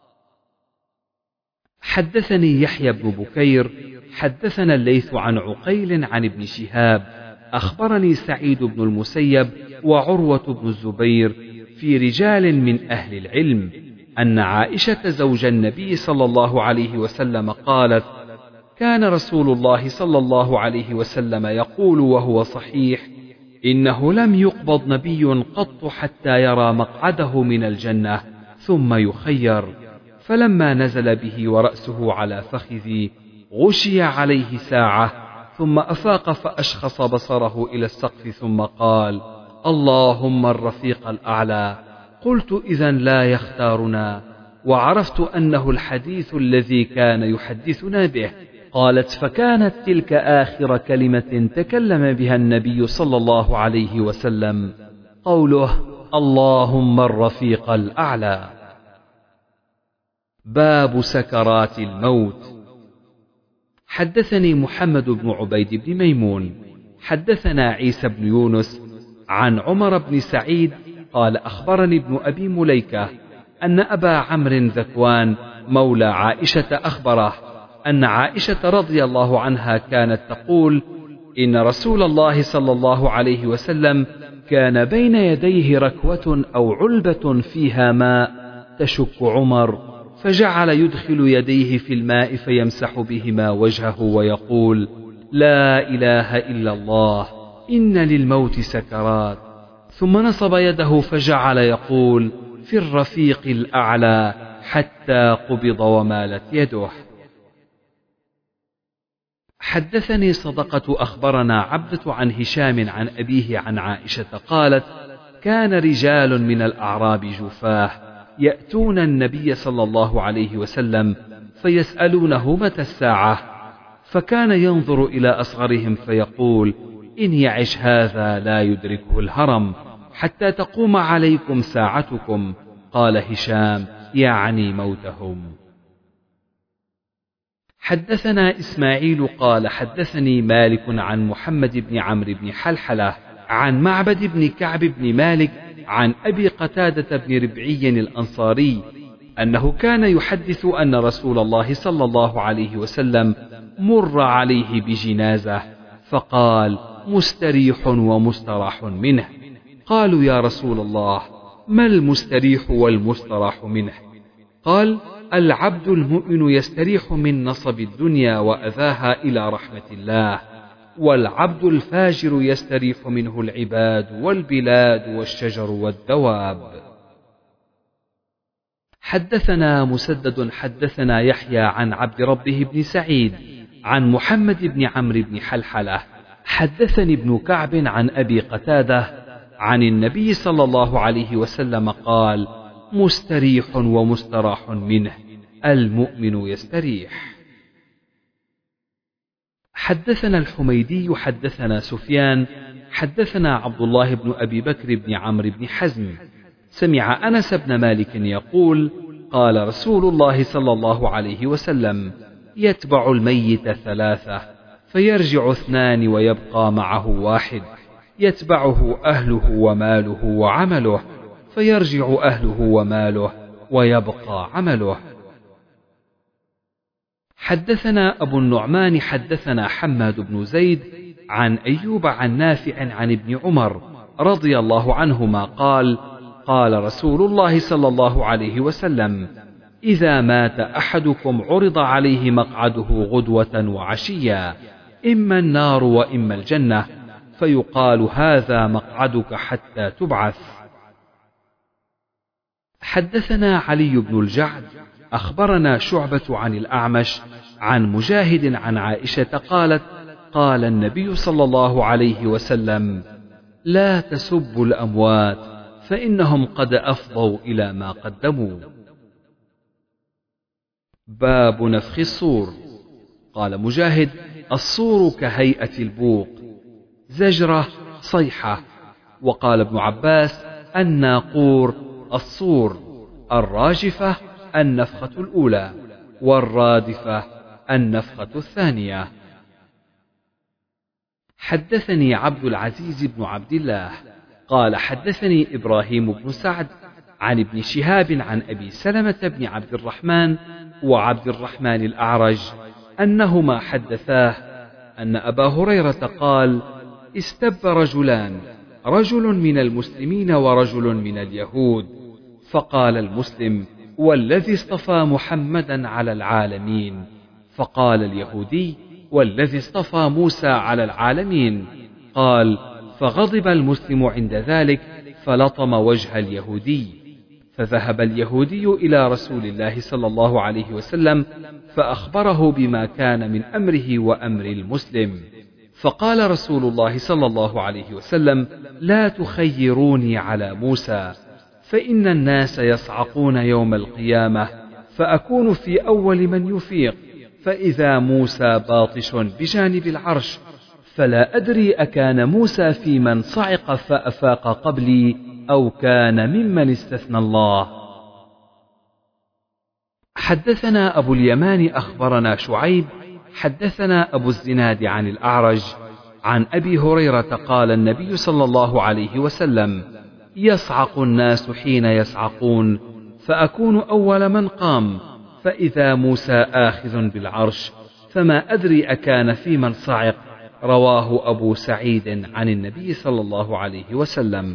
[SPEAKER 1] حدثني يحيى بن بكير حدثنا الليث عن عقيل عن ابن شهاب أخبرني سعيد بن المسيب وعروة بن الزبير في رجال من أهل العلم أن عائشة زوج النبي صلى الله عليه وسلم قالت: كان رسول الله صلى الله عليه وسلم يقول وهو صحيح: إنه لم يقبض نبي قط حتى يرى مقعده من الجنة ثم يخير. فلما نزل به ورأسه على فخذي غشي عليه ساعة ثم أفاق فأشخص بصره إلى السقف ثم قال: اللهم الرفيق الأعلى. قلت: إذن لا يختارنا؟ وعرفت أنه الحديث الذي كان يحدثنا به. قالت: فكانت تلك آخر كلمة تكلم بها النبي صلى الله عليه وسلم، قوله: اللهم الرفيق الأعلى. باب سكرات الموت. حدثني محمد بن عبيد بن ميمون حدثنا عيسى بن يونس عن عمر بن سعيد قال: أخبرني ابن أبي مليكة أن أبا عمرو ذكوان مولى عائشة أخبره أن عائشة رضي الله عنها كانت تقول: إن رسول الله صلى الله عليه وسلم كان بين يديه ركوة أو علبة فيها ماء تشك عمر، فجعل يدخل يديه في الماء فيمسح بهما وجهه ويقول: لا إله إلا الله، إن للموت سكرات. ثم نصب يده فجعل يقول: في الرفيق الأعلى، حتى قبض ومالت يده. حدثني صدقة أخبرنا عبدة عن هشام عن أبيه عن عائشة قالت: كان رجال من الأعراب جفاه يأتون النبي صلى الله عليه وسلم فيسألونه متى الساعة، فكان ينظر إلى أصغرهم فيقول: إن يعش هذا لا يدركه الهرم حتى تقوم عليكم ساعتكم. قال هشام: يعني موتهم. حدثنا إسماعيل قال: حدثني مالك عن محمد بن عمرو بن حلحلة عن معبد بن كعب بن مالك عن أبي قتادة بن ربعي الأنصاري أنه كان يحدث أن رسول الله صلى الله عليه وسلم مر عليه بجنازة فقال: مستريح ومستراح منه. قالوا: يا رسول الله، ما المستريح والمستراح منه؟ قال: العبد المؤمن يستريح من نصب الدنيا وأذاها إلى رحمة الله، والعبد الفاجر يستريح منه العباد والبلاد والشجر والدواب. حدثنا مسدد حدثنا يحيى عن عبد ربه بن سعيد عن محمد بن عمرو بن حلحلة حدثني ابن كعب عن أبي قتادة عن النبي صلى الله عليه وسلم قال: مستريح ومستراح منه، المؤمن يستريح. حدثنا الحميدي حدثنا سفيان حدثنا عبد الله بن أبي بكر بن عمرو بن حزم سمع أنس بن مالك يقول: قال رسول الله صلى الله عليه وسلم: يتبع الميت ثلاثة فيرجع اثنان ويبقى معه واحد، يتبعه أهله وماله وعمله، فيرجع أهله وماله ويبقى عمله. حدثنا أبو النعمان حدثنا حماد بن زيد عن أيوب عن نافع عن ابن عمر رضي الله عنهما قال: قال رسول الله صلى الله عليه وسلم: إذا مات أحدكم عرض عليه مقعده غدوة وعشيا، إما النار وإما الجنة، فيقال: هذا مقعدك حتى تبعث. حدثنا علي بن الجعد أخبرنا شعبة عن الأعمش عن مجاهد عن عائشة قالت: قال النبي صلى الله عليه وسلم: لا تسبوا الأموات فإنهم قد أفضوا إلى ما قدموا. باب نفخ الصور. قال مجاهد: الصور كهيئة البوق، زجرة صيحة. وقال ابن عباس: الناقور الصور، الراجفة النفخة الأولى، والرادفة النفخة الثانية. حدثني عبد العزيز بن عبد الله قال حدثني إبراهيم بن سعد عن ابن شهاب عن أبي سلمة بن عبد الرحمن وعبد الرحمن الأعرج أنهما حدثاه أن أبا هريرة قال: استب رجلان، رجل من المسلمين ورجل من اليهود، فقال المسلم: والذي اصطفى محمدا على العالمين. فقال اليهودي: والذي اصطفى موسى على العالمين. قال: فغضب المسلم عند ذلك فلطم وجه اليهودي، فذهب اليهودي إلى رسول الله صلى الله عليه وسلم فأخبره بما كان من أمره وأمر المسلم، فقال رسول الله صلى الله عليه وسلم: لا تخيروني على موسى، فإن الناس يصعقون يوم القيامة فأكون في أول من يفيق، فإذا موسى باطش بجانب العرش، فلا أدري أكان موسى في من صعق فأفاق قبلي أو كان ممن استثنى الله. حدثنا أبو اليمان أخبرنا شعيب حدثنا أبو الزناد عن الأعرج عن أبي هريرة قال: النبي صلى الله عليه وسلم: يصعق الناس حين يصعقون، فأكون أول من قام، فإذا موسى آخذ بالعرش، فما أدري أكان في من صعق. رواه أبو سعيد عن النبي صلى الله عليه وسلم.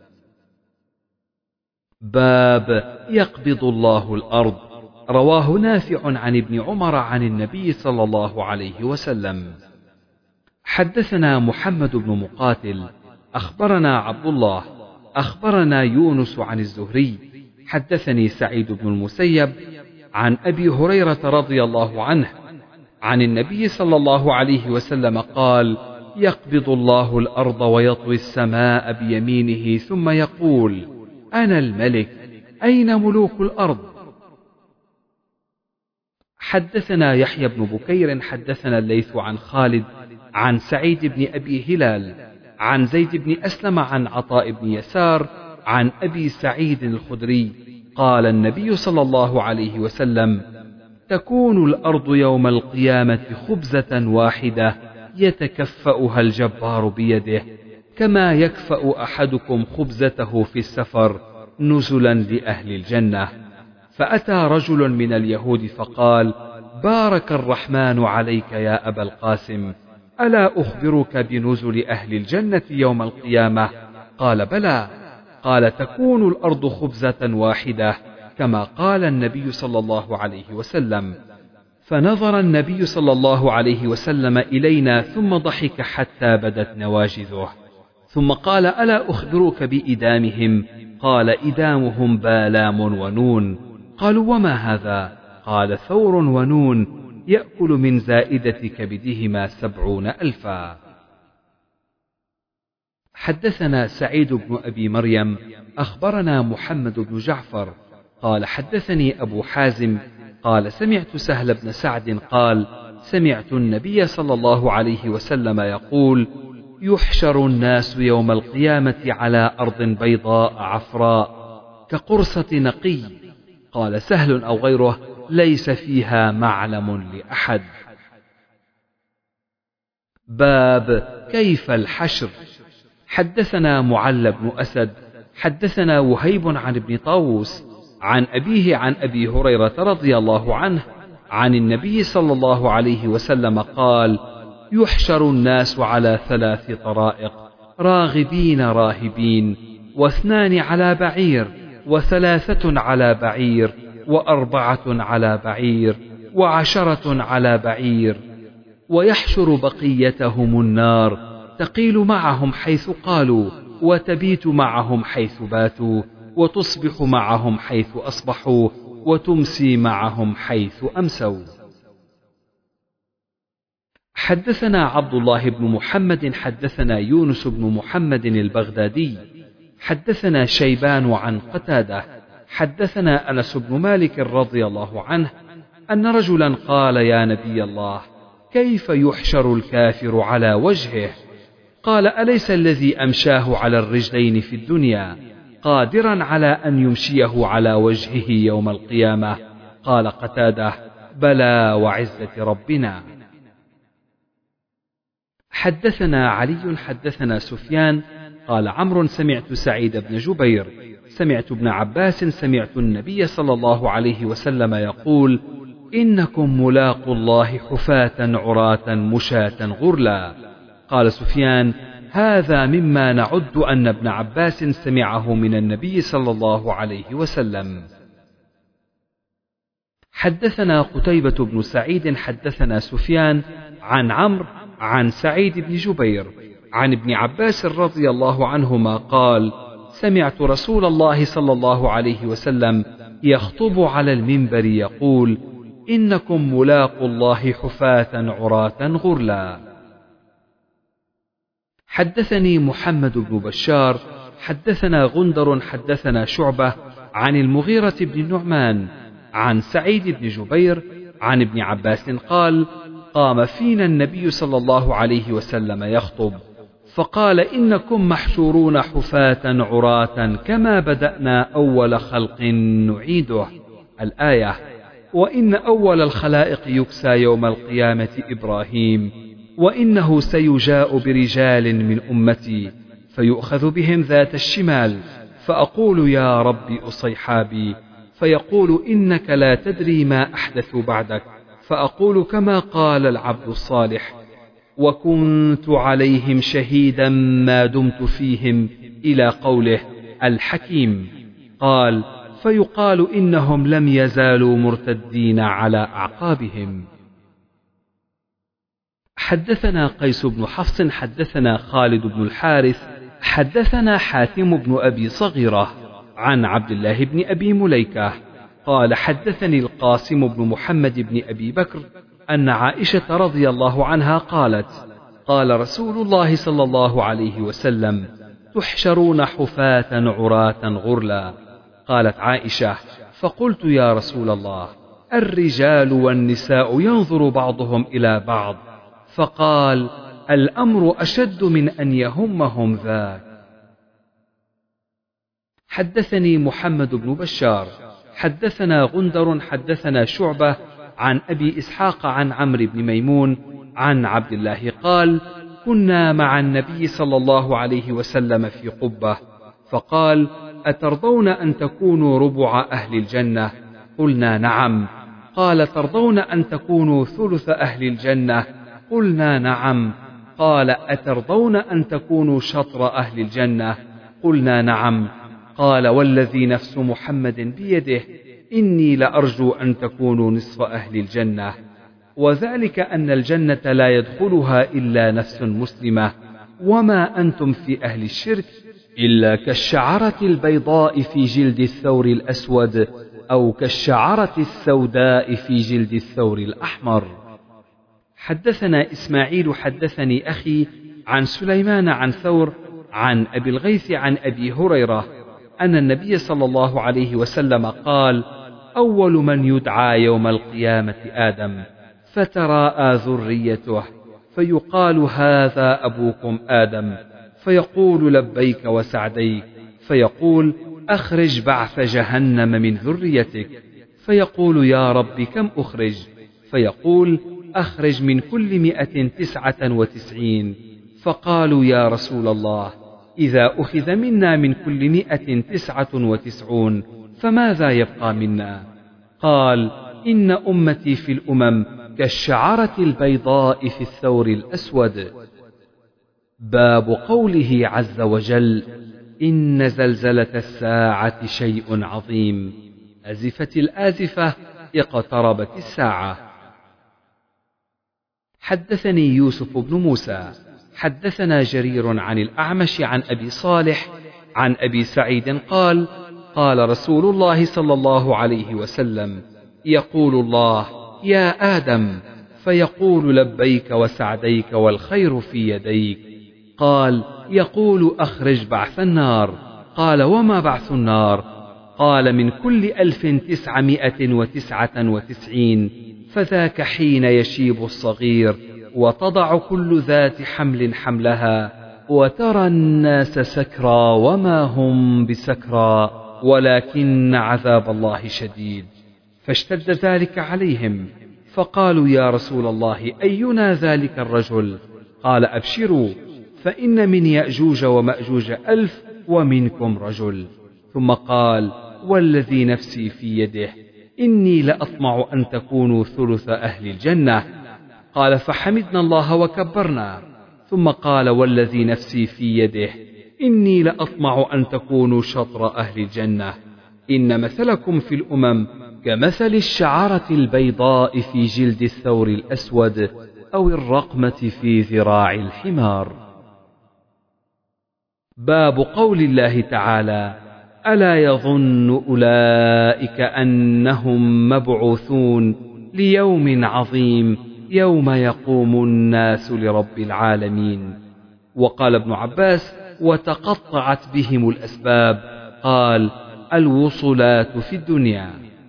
[SPEAKER 1] باب يقبض الله الأرض. رواه نافع عن ابن عمر عن النبي صلى الله عليه وسلم. حدثنا محمد بن مقاتل أخبرنا عبد الله أخبرنا يونس عن الزهري حدثني سعيد بن المسيب عن أبي هريرة رضي الله عنه عن النبي صلى الله عليه وسلم قال: يقبض الله الأرض ويطوي السماء بيمينه ثم يقول: أنا الملك، أين ملوك الأرض؟ حدثنا يحيى بن بكير حدثنا الليث عن خالد عن سعيد بن أبي هلال عن زيد بن أسلم عن عطاء بن يسار عن أبي سعيد الخدري قال: النبي صلى الله عليه وسلم: تكون الأرض يوم القيامة خبزة واحدة يتكفأها الجبار بيده، كما يكفأ أحدكم خبزته في السفر نزلا لأهل الجنة. فأتى رجل من اليهود فقال: بارك الرحمن عليك يا أبا القاسم، ألا أخبرك بنزل أهل الجنة يوم القيامة؟ قال: بلى. قال: تكون الأرض خبزة واحدة كما قال النبي صلى الله عليه وسلم. فنظر النبي صلى الله عليه وسلم إلينا ثم ضحك حتى بدت نواجذه، ثم قال: ألا أخبرك بإدامهم؟ قال: إدامهم بالام ونون. قالوا: وما هذا؟ قال: ثور ونون يأكل من زائدة كبدهما سبعون ألفا. حدثنا سعيد بن أبي مريم أخبرنا محمد بن جعفر قال: حدثني أبو حازم قال: سمعت سهل بن سعد قال: سمعت النبي صلى الله عليه وسلم يقول: يحشر الناس يوم القيامة على أرض بيضاء عفراء كقرصة نقي. قال سهل أو غيره: ليس فيها معلم لأحد. باب كيف الحشر. حدثنا معل بن أسد حدثنا وهيب عن ابن طاووس عن أبيه عن أبي هريرة رضي الله عنه عن النبي صلى الله عليه وسلم قال: يحشر الناس على ثلاث طرائق: راغبين راهبين، واثنان على بعير، وثلاثة على بعير، وأربعة على بعير، وعشرة على بعير. ويحشر بقيتهم النار، تقيل معهم حيث قالوا، وتبيت معهم حيث باتوا، وتصبح معهم حيث أصبحوا، وتمسي معهم حيث أمسوا. حدثنا عبد الله بن محمد حدثنا يونس بن محمد البغدادي حدثنا شيبان عن قتادة حدثنا أنس بن مالك رضي الله عنه أن رجلا قال: يا نبي الله، كيف يحشر الكافر على وجهه؟ قال: أليس الذي أمشاه على الرجلين في الدنيا قادرا على أن يمشيه على وجهه يوم القيامة؟ قال قتادة: بلى وعزة ربنا. حدثنا علي حدثنا سفيان قال عمرو سمعت سعيد بن جبير سمعت ابن عباس سمعت النبي صلى الله عليه وسلم يقول إنكم ملاقوا الله حفاة عراة مشاة غرلا. قال سفيان هذا مما نعد أن ابن عباس سمعه من النبي صلى الله عليه وسلم. حدثنا قتيبة بن سعيد حدثنا سفيان عن عمرو عن سعيد بن جبير عن ابن عباس رضي الله عنهما قال سمعت رسول الله صلى الله عليه وسلم يخطب على المنبر يقول إنكم ملاقوا الله حفاة عراة غرلا. حدثني محمد بن بشار حدثنا غندر حدثنا شعبة عن المغيرة بن النعمان عن سعيد بن جبير عن ابن عباس قال قام فينا النبي صلى الله عليه وسلم يخطب فقال إنكم محشورون حفاة عراة كما بدأنا أول خلق نعيده. الآية. وإن أول الخلائق يكسى يوم القيامة إبراهيم وإنه سيجاء برجال من أمتي فيؤخذ بهم ذات الشمال فأقول يا رب أصيحابي فيقول إنك لا تدري ما أحدث بعدك فأقول كما قال العبد الصالح وكنت عليهم شهيدا ما دمت فيهم إلى قوله الحكيم. قال فيقال إنهم لم يزالوا مرتدين على أعقابهم. حدثنا قيس بن حفص حدثنا خالد بن الحارث حدثنا حاتم بن أبي صغيرة عن عبد الله بن أبي مليكة قال حدثني القاسم بن محمد بن أبي بكر أن عائشة رضي الله عنها قالت قال رسول الله صلى الله عليه وسلم تحشرون حفاة عراة غرلا. قالت عائشة فقلت يا رسول الله الرجال والنساء ينظر بعضهم إلى بعض فقال الأمر أشد من أن يهمهم ذاك. حدثني محمد بن بشار حدثنا غندر حدثنا شعبة عن أبي إسحاق عن عمرو بن ميمون عن عبد الله قال كنا مع النبي صلى الله عليه وسلم في قبة فقال أترضون أن تكونوا ربع أهل الجنة؟ قلنا نعم. قال ترضون أن تكونوا ثلث أهل الجنة؟ قلنا نعم. قال أترضون أن تكونوا شطر أهل الجنة؟ قلنا نعم. قال والذي نفس محمد بيده إني لأرجو أن تكونوا نصف أهل الجنة، وذلك أن الجنة لا يدخلها إلا نفس مسلمة، وما أنتم في أهل الشرك إلا كالشعرة البيضاء في جلد الثور الأسود أو كالشعرة السوداء في جلد الثور الأحمر. حدثنا إسماعيل حدثني أخي عن سليمان عن ثور عن أبي الغيث عن أبي هريرة أن النبي صلى الله عليه وسلم قال: أول من يدعى يوم القيامة آدم، فتراءى ذريته، فيقال: هذا أبوكم آدم، فيقول: لبيك وسعديك، فيقول: أخرج بعث جهنم من ذريتك، فيقول: يا رب كم أخرج؟ فيقول: أخرج من كل مئة تسعة وتسعين. فقالوا: يا رسول الله، إذا أخذ منا من كل مئة تسعة وتسعون فماذا يبقى منا؟ قال: إن أمتي في الأمم كالشعرة البيضاء في الثور الأسود. باب قوله عز وجل: إن زلزلة الساعة شيء عظيم. أزفت الآزفة، اقتربت الساعة. حدثني يوسف بن موسى حدثنا جرير عن الأعمش عن أبي صالح عن أبي سعيد قال: قال رسول الله صلى الله عليه وسلم: يقول الله: يا آدم، فيقول: لبيك وسعديك والخير في يديك. قال: يقول: أخرج بعث النار. قال: وما بعث النار؟ قال: من كل ألف تسعمائة وتسعة وتسعين، فذاك حين يشيب الصغير وتضع كل ذات حمل حملها، وترى الناس سكرى وما هم بسكرى ولكن عذاب الله شديد. فاشتد ذلك عليهم، فقالوا: يا رسول الله، أينا ذلك الرجل؟ قال: أبشروا، فإن من يأجوج ومأجوج ألف ومنكم رجل. ثم قال: والذي نفسي في يده إني لأطمع أن تكونوا ثلث أهل الجنة. قال: فحمدنا الله وكبرنا. ثم قال: والذي نفسي في يده إني لأطمع أن تكونوا شطر أهل الجنة. إن مثلكم في الأمم كمثل الشعرة البيضاء في جلد الثور الأسود أو الرقمة في ذراع الحمار. باب قول الله تعالى: ألا يظن أولئك أنهم مبعوثون ليوم عظيم يوم يقوم الناس لرب العالمين. وقال ابن عباس: وتقطعت بهم الأسباب. قال: الوصلات في الدنيا.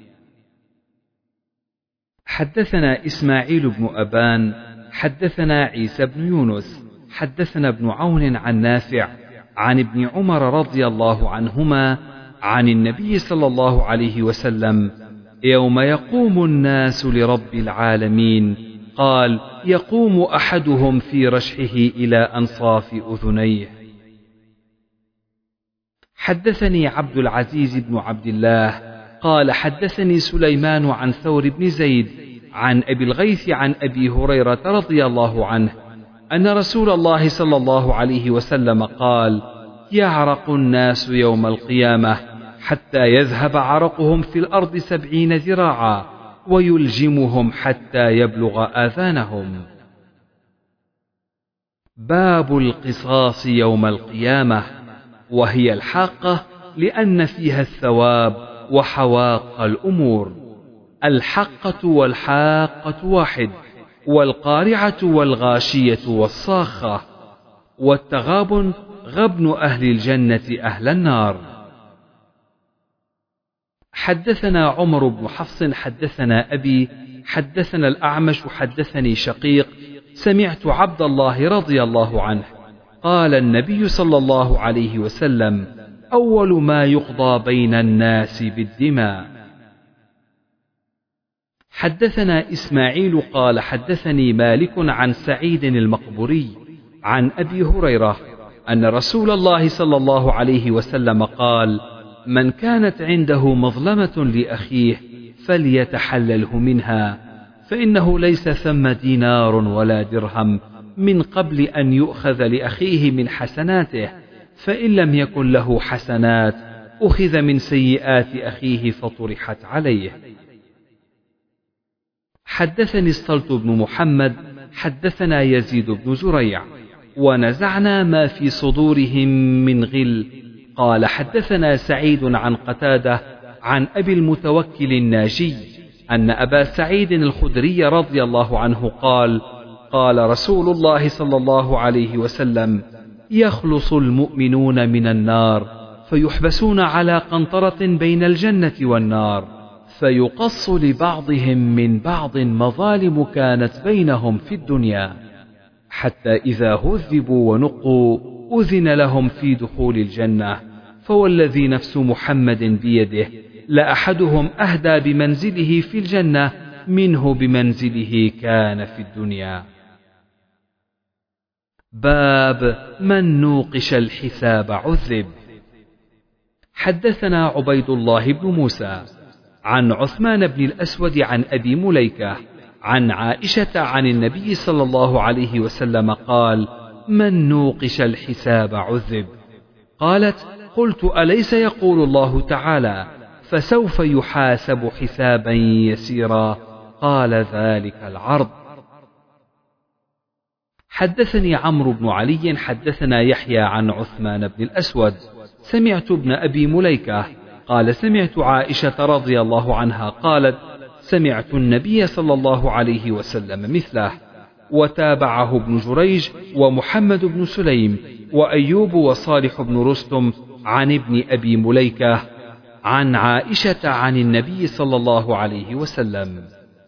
[SPEAKER 1] حدثنا إسماعيل بن أبان حدثنا عيسى بن يونس حدثنا ابن عون عن نافع عن ابن عمر رضي الله عنهما عن النبي صلى الله عليه وسلم: يوم يقوم الناس لرب العالمين، قال: يقوم أحدهم في رشحه إلى أنصاف أذنيه. حدثني عبد العزيز بن عبد الله قال: حدثني سليمان عن ثور بن زيد عن أبي الغيث عن أبي هريرة رضي الله عنه أن رسول الله صلى الله عليه وسلم قال: يعرق الناس يوم القيامة حتى يذهب عرقهم في الأرض سبعين ذراعا ويلجمهم حتى يبلغ آذانهم. باب القصاص يوم القيامة، وهي الحاقة لأن فيها الثواب وحواق الأمور. الحقة والحاقة واحد، والقارعة والغاشية والصاخة، والتغابن غبن أهل الجنة أهل النار. حدثنا عمر بن حفص حدثنا أبي حدثنا الأعمش حدثني شقيق سمعت عبد الله رضي الله عنه قال: النبي صلى الله عليه وسلم: أول ما يقضى بين الناس بالدماء. حدثنا إسماعيل قال: حدثني مالك عن سعيد المقبوري عن أبي هريرة أن رسول الله صلى الله عليه وسلم قال: من كانت عنده مظلمة لأخيه فليتحلله منها، فإنه ليس ثم دينار ولا درهم من قبل أن يؤخذ لأخيه من حسناته، فإن لم يكن له حسنات أخذ من سيئات أخيه فطرحت عليه. حدثني الصلت بن محمد حدثنا يزيد بن زريع: ونزعنا ما في صدورهم من غل. قال: حدثنا سعيد عن قتادة عن أبي المتوكل الناجي أن أبا سعيد الخدري رضي الله عنه قال: قال رسول الله صلى الله عليه وسلم: يخلص المؤمنون من النار فيحبسون على قنطرة بين الجنة والنار، فيقص لبعضهم من بعض مظالم كانت بينهم في الدنيا، حتى إذا هذبوا ونقوا أذن لهم في دخول الجنة. فوالذي نفس محمد بيده لأحدهم أهدى بمنزله في الجنة منه بمنزله كان في الدنيا. باب من نوقش الحساب عذب. حدثنا عبيد الله بن موسى عن عثمان بن الأسود عن أبي مليكة عن عائشة عن النبي صلى الله عليه وسلم قال: من نوقش الحساب عذب. قالت: قلت: أليس يقول الله تعالى: فسوف يحاسب حسابا يسيرا؟ قال: ذلك العرض. حدثني عمرو بن علي حدثنا يحيى عن عثمان بن الأسود سمعت ابن أبي مليكة قال: سمعت عائشة رضي الله عنها قالت: سمعت النبي صلى الله عليه وسلم مثله. وتابعه ابن جريج ومحمد بن سليم وأيوب وصالح بن رستم عن ابن أبي مليكة عن عائشة عن النبي صلى الله عليه وسلم.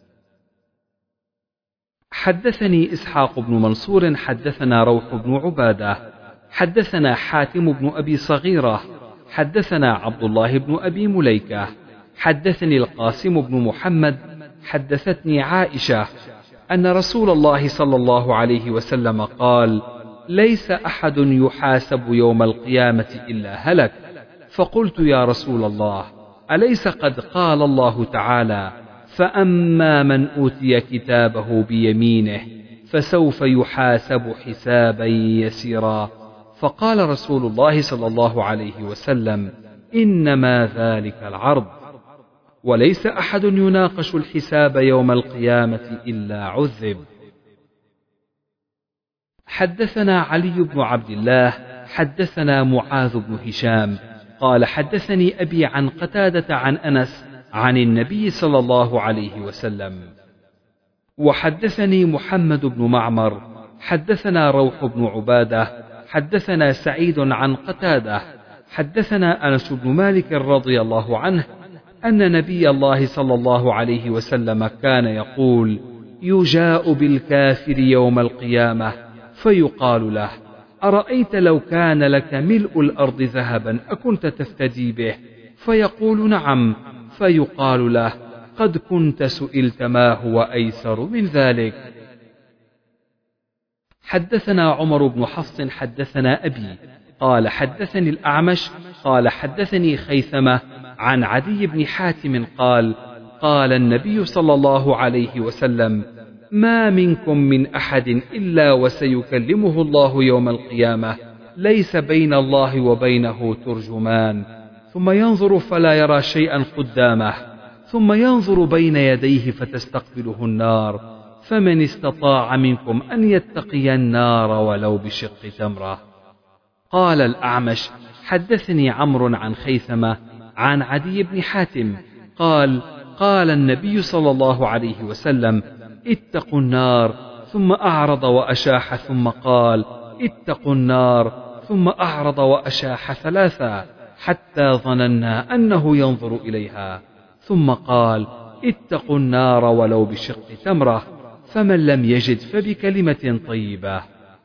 [SPEAKER 1] حدثني إسحاق بن منصور حدثنا روح بن عبادة حدثنا حاتم بن أبي صغيرة حدثنا عبد الله بن أبي مليكة حدثني القاسم بن محمد حدثتني عائشة أن رسول الله صلى الله عليه وسلم قال: ليس أحد يحاسب يوم القيامة إلا هلك. فقلت يا رسول الله أليس قد قال الله تعالى فأما من أوتي كتابه بيمينه فسوف يحاسب حسابا يسيرا؟ فقال رسول الله صلى الله عليه وسلم إنما ذلك العرض، وليس أحد يناقش الحساب يوم القيامة إلا عذب. حدثنا علي بن عبد الله حدثنا معاذ بن هشام قال حدثني أبي عن قتادة عن أنس عن النبي صلى الله عليه وسلم. وحدثني محمد بن معمر حدثنا روح بن عبادة حدثنا سعيد عن قتادة حدثنا أنس بن مالك رضي الله عنه أن نبي الله صلى الله عليه وسلم كان يقول يجاء بالكافر يوم القيامة فيقال له أرأيت لو كان لك ملء الأرض ذهبا أكنت تفتدي به؟ فيقول نعم. فيقال له قد كنت سئلت ما هو أيسر من ذلك. حدثنا عمر بن حفص حدثنا أبي قال حدثني الأعمش قال حدثني خيثمة عن عدي بن حاتم قال قال النبي صلى الله عليه وسلم ما منكم من أحد إلا وسيكلمه الله يوم القيامة ليس بين الله وبينه ترجمان، ثم ينظر فلا يرى شيئا قدامه، ثم ينظر بين يديه فتستقبله النار، فمن استطاع منكم أن يتقي النار ولو بشق تمرة. قال الأعمش حدثني عمرو عن خيثمة عن عدي بن حاتم قال قال النبي صلى الله عليه وسلم اتقوا النار، ثم أعرض وأشاح، ثم قال اتقوا النار، ثم أعرض وأشاح ثلاثا حتى ظننا أنه ينظر إليها، ثم قال اتقوا النار ولو بشق تمرة، فمن لم يجد فبكلمة طيبة.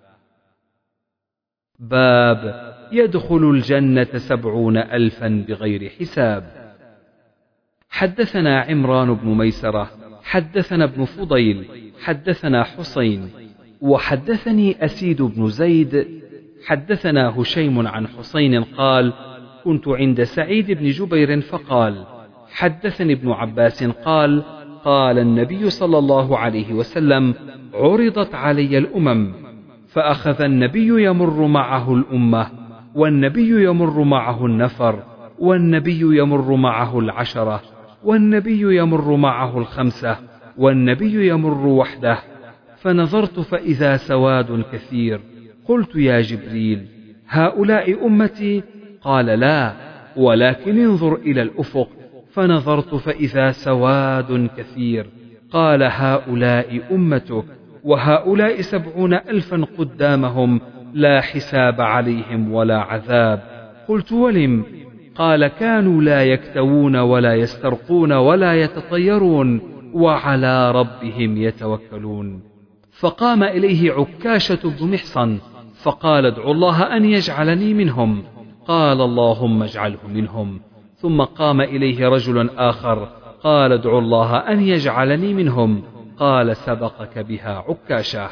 [SPEAKER 1] باب يدخل الجنة سبعون ألفا بغير حساب. حدثنا عمران بن ميسرة حدثنا ابن فضيل حدثنا حسين وحدثني أسيد بن زيد حدثنا هشيم عن حسين قال كنت عند سعيد بن جبير فقال حدثني ابن عباس قال قال النبي صلى الله عليه وسلم عرضت علي الأمم، فأخذ النبي يمر معه الأمة، والنبي يمر معه النفر، والنبي يمر معه العشرة، والنبي يمر معه الخمسة، والنبي يمر وحده، فنظرت فإذا سواد كثير، قلت يا جبريل هؤلاء أمتي؟ قال لا، ولكن انظر إلى الأفق، فنظرت فإذا سواد كثير، قال هؤلاء أمتك، وهؤلاء سبعون ألفا قدامهم لا حساب عليهم ولا عذاب. قلت ولم؟ قال كانوا لا يكتوون ولا يسترقون ولا يتطيرون وعلى ربهم يتوكلون. فقام إليه عكاشة بن محصن فقال ادعوا الله أن يجعلني منهم، قال اللهم اجعله منهم. ثم قام إليه رجل آخر قال ادعوا الله أن يجعلني منهم، قال سبقك بها عكاشة.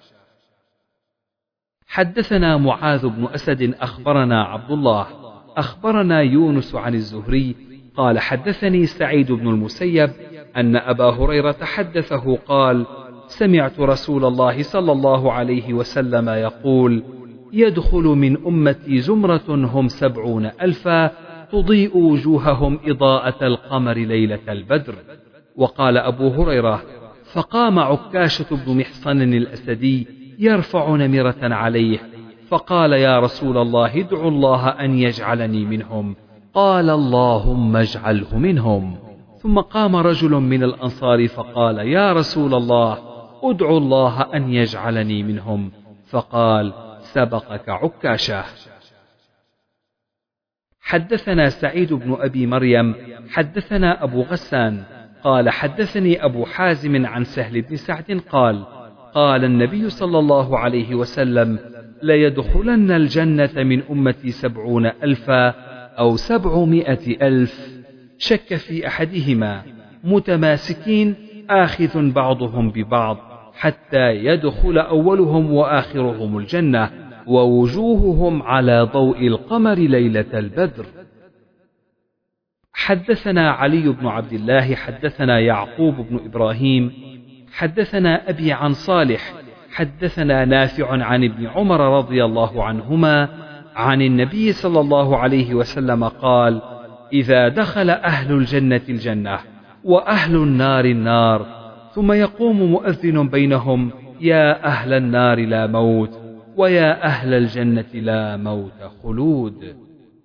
[SPEAKER 1] حدثنا معاذ بن أسد أخبرنا عبد الله أخبرنا يونس عن الزهري قال حدثني سعيد بن المسيب أن أبا هريرة حدثه قال سمعت رسول الله صلى الله عليه وسلم يقول يدخل من أمتي زمرة هم سبعون ألفا تضيء وجوههم إضاءة القمر ليلة البدر. وقال أبو هريرة فقام عكاشة بن محصن الأسدي يرفع نمرة عليه فقال يا رسول الله ادعوا الله أن يجعلني منهم، قال اللهم اجعله منهم. ثم قام رجل من الأنصار فقال يا رسول الله ادعوا الله أن يجعلني منهم، فقال سبقك عكاشة. حدثنا سعيد بن أبي مريم حدثنا أبو غسان قال حدثني أبو حازم عن سهل بن سعد قال قال النبي صلى الله عليه وسلم ليدخلن الجنة من أمتي سبعون ألفا أو سبعمائة ألف، شك في أحدهما، متماسكين آخذ بعضهم ببعض حتى يدخل أولهم وآخرهم الجنة، ووجوههم على ضوء القمر ليلة البدر. حدثنا علي بن عبد الله حدثنا يعقوب بن إبراهيم حدثنا أبي عن صالح حدثنا نافع عن ابن عمر رضي الله عنهما عن النبي صلى الله عليه وسلم قال: إذا دخل أهل الجنة الجنة وأهل النار النار ثم يقوم مؤذن بينهم: يا أهل النار لا موت، ويا أهل الجنة لا موت خلود.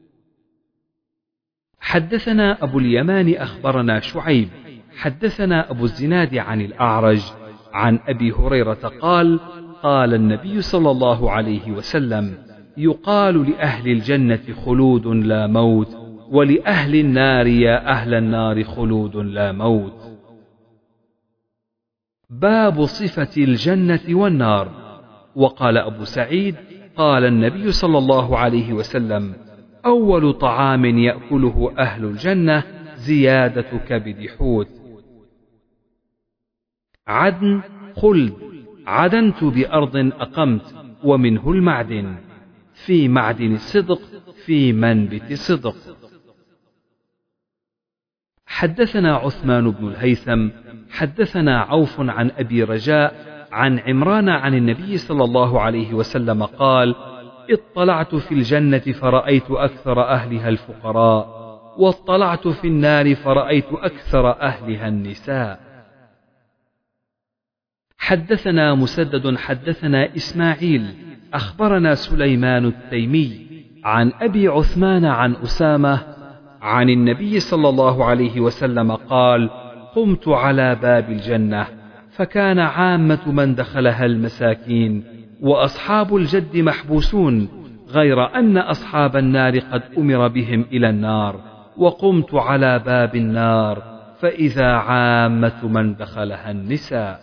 [SPEAKER 1] حدثنا أبو اليمان أخبرنا شعيب حدثنا أبو الزناد عن الأعرج عن أبي هريرة قال: قال النبي صلى الله عليه وسلم: يقال لأهل الجنة خلود لا موت، ولأهل النار يا أهل النار خلود لا موت. باب صفة الجنة والنار. وقال أبو سعيد: قال النبي صلى الله عليه وسلم: أول طعام يأكله أهل الجنة زيادة كبد حوت. عدن خلد، عدنت بأرض أقمت، ومنه المعدن، في معدن الصدق، في منبت صدق. حدثنا عثمان بن الهيثم حدثنا عوف عن أبي رجاء عن عمران عن النبي صلى الله عليه وسلم قال: اطلعت في الجنة فرأيت أكثر أهلها الفقراء، واطلعت في النار فرأيت أكثر أهلها النساء. حدثنا مسدد حدثنا إسماعيل أخبرنا سليمان التيمي عن أبي عثمان عن أسامة عن النبي صلى الله عليه وسلم قال: قمت على باب الجنة فكان عامة من دخلها المساكين، وأصحاب الجد محبوسون، غير أن أصحاب النار قد أمر بهم إلى النار، وقمت على باب النار فإذا عامة من دخلها النساء.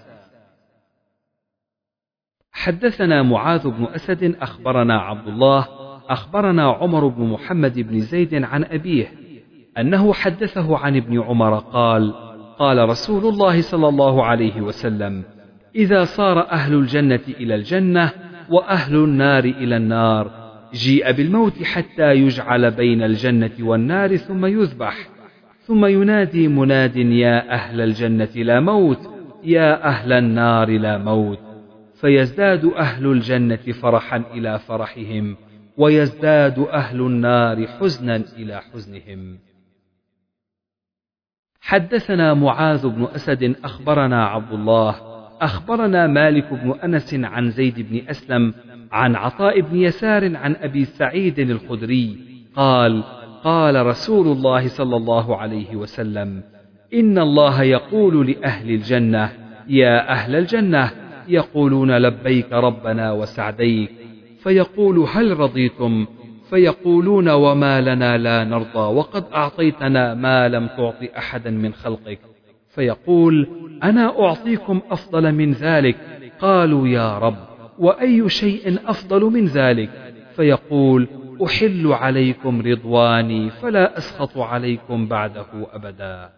[SPEAKER 1] حدثنا معاذ بن أسد أخبرنا عبد الله أخبرنا عمر بن محمد بن زيد عن أبيه أنه حدثه عن ابن عمر قال: قال رسول الله صلى الله عليه وسلم: إذا صار أهل الجنة إلى الجنة وأهل النار إلى النار جيء بالموت حتى يجعل بين الجنة والنار ثم يذبح، ثم ينادي مناد: يا أهل الجنة لا موت، يا أهل النار لا موت، فيزداد أهل الجنة فرحا إلى فرحهم، ويزداد أهل النار حزنا إلى حزنهم. حدثنا معاذ بن أسد أخبرنا عبد الله أخبرنا مالك بن أنس عن زيد بن أسلم عن عطاء بن يسار عن أبي سعيد الخدري قال: قال رسول الله صلى الله عليه وسلم: إن الله يقول لأهل الجنة: يا أهل الجنة، يقولون: لبيك ربنا وسعديك، فيقول: هل رضيتم؟ فيقولون: وما لنا لا نرضى، وقد أعطيتنا ما لم تعط أحدا من خلقك. فيقول: أنا أعطيكم أفضل من ذلك. قالوا: يا رب، وأي شيء أفضل من ذلك؟ فيقول: أحل عليكم رضواني فلا أسخط عليكم بعده أبدا.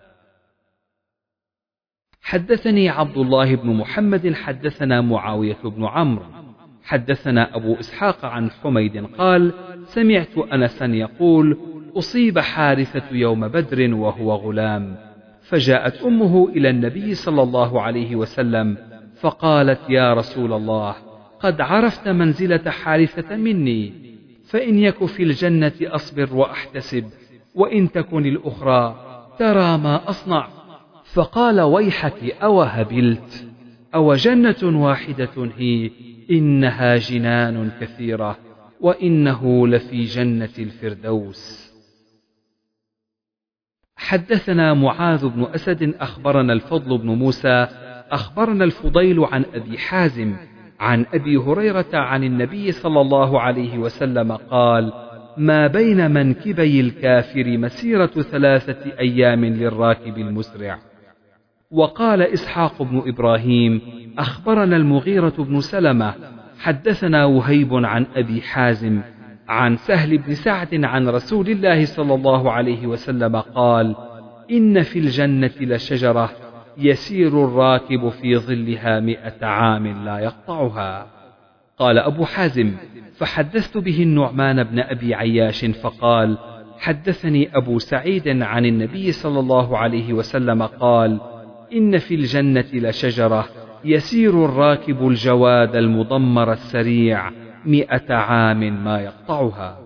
[SPEAKER 1] حدثني عبد الله بن محمد حدثنا معاوية بن عمرو حدثنا أبو إسحاق عن حميد قال: سمعت أنسا يقول: أصيب حارثة يوم بدر وهو غلام، فجاءت أمه إلى النبي صلى الله عليه وسلم فقالت: يا رسول الله، قد عرفت منزلة حارثة مني، فإن يك في الجنة أصبر وأحتسب، وإن تكن الأخرى ترى ما أصنع. فقال: ويحك، أو هبلت، أو جنة واحدة هي؟ إنها جنان كثيرة، وإنه لفي جنة الفردوس. حدثنا معاذ بن أسد أخبرنا الفضل بن موسى أخبرنا الفضيل عن أبي حازم عن أبي هريرة عن النبي صلى الله عليه وسلم قال: ما بين منكبي الكافر مسيرة ثلاثة أيام للراكب المسرع. وقال إسحاق بن إبراهيم أخبرنا المغيرة بن سلمة حدثنا وهيب عن أبي حازم عن سهل بن سعد عن رسول الله صلى الله عليه وسلم قال: إن في الجنة لشجرة يسير الراكب في ظلها مئة عام لا يقطعها. قال أبو حازم: فحدثت به النعمان بن أبي عياش فقال: حدثني أبو سعيد عن النبي صلى الله عليه وسلم قال: إن في الجنة لشجرة يسير الراكب الجواد المضمر السريع مئة عام ما يقطعها.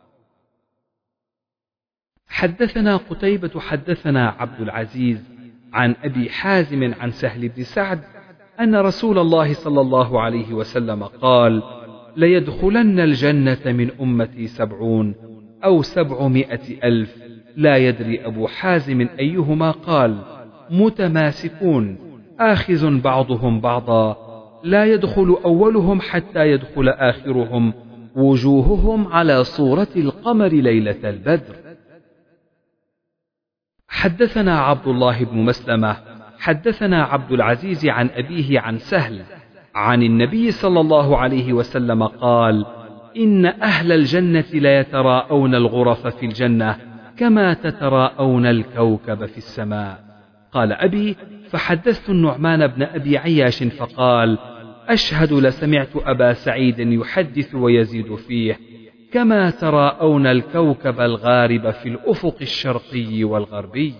[SPEAKER 1] حدثنا قتيبة حدثنا عبد العزيز عن أبي حازم عن سهل بن سعد أن رسول الله صلى الله عليه وسلم قال: ليدخلن الجنة من أمتي سبعون أو سبعمائة ألف، لا يدري أبو حازم أيهما قال، متماسكون آخذ بعضهم بعضا، لا يدخل أولهم حتى يدخل آخرهم، وجوههم على صورة القمر ليلة البدر. حدثنا عبد الله بن مسلمة حدثنا عبد العزيز عن أبيه عن سهل عن النبي صلى الله عليه وسلم قال: إن أهل الجنة ليتراءون الغرف في الجنة كما تتراءون الكوكب في السماء. قال أبي: فحدثت النعمان بن أبي عياش فقال: أشهد لسمعت أبا سعيد يحدث ويزيد فيه: كما تراءون الكوكب الغارب في الأفق الشرقي والغربي.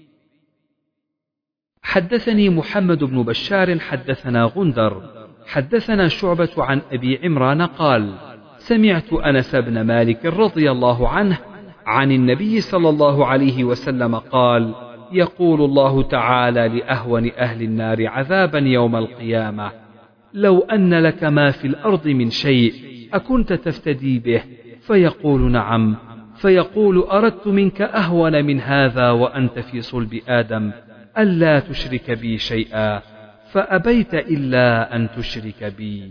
[SPEAKER 1] حدثني محمد بن بشار حدثنا غندر حدثنا شعبة عن أبي عمران قال: سمعت أنس بن مالك رضي الله عنه عن النبي صلى الله عليه وسلم قال: يقول الله تعالى لأهون أهل النار عذابا يوم القيامة: لو أن لك ما في الأرض من شيء أكنت تفتدي به؟ فيقول: نعم. فيقول: أردت منك أهون من هذا وأنت في صلب آدم، ألا تشرك بي شيئا، فأبيت إلا أن تشرك بي.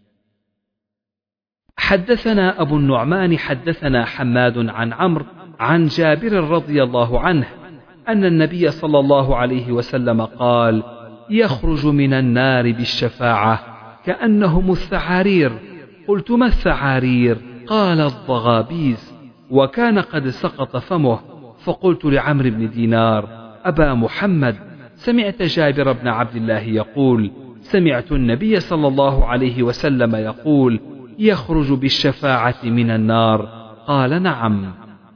[SPEAKER 1] حدثنا أبو النعمان حدثنا حماد عن عمرو عن جابر رضي الله عنه أن النبي صلى الله عليه وسلم قال: يخرج من النار بالشفاعة كأنهم الثعارير. قلت: ما الثعارير؟ قال: الضغابيز. وكان قد سقط فمه، فقلت لعمرو بن دينار: أبا محمد، سمعت جابر بن عبد الله يقول: سمعت النبي صلى الله عليه وسلم يقول: يخرج بالشفاعة من النار؟ قال: نعم.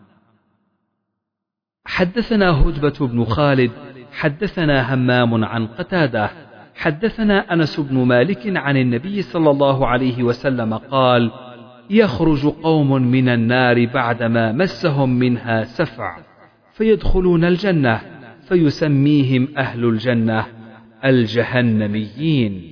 [SPEAKER 1] حدثنا هدبة بن خالد حدثنا همام عن قتادة حدثنا أنس بن مالك عن النبي صلى الله عليه وسلم قال: يخرج قوم من النار بعدما مسهم منها سفع، فيدخلون الجنة، فيسميهم أهل الجنة الجهنميين.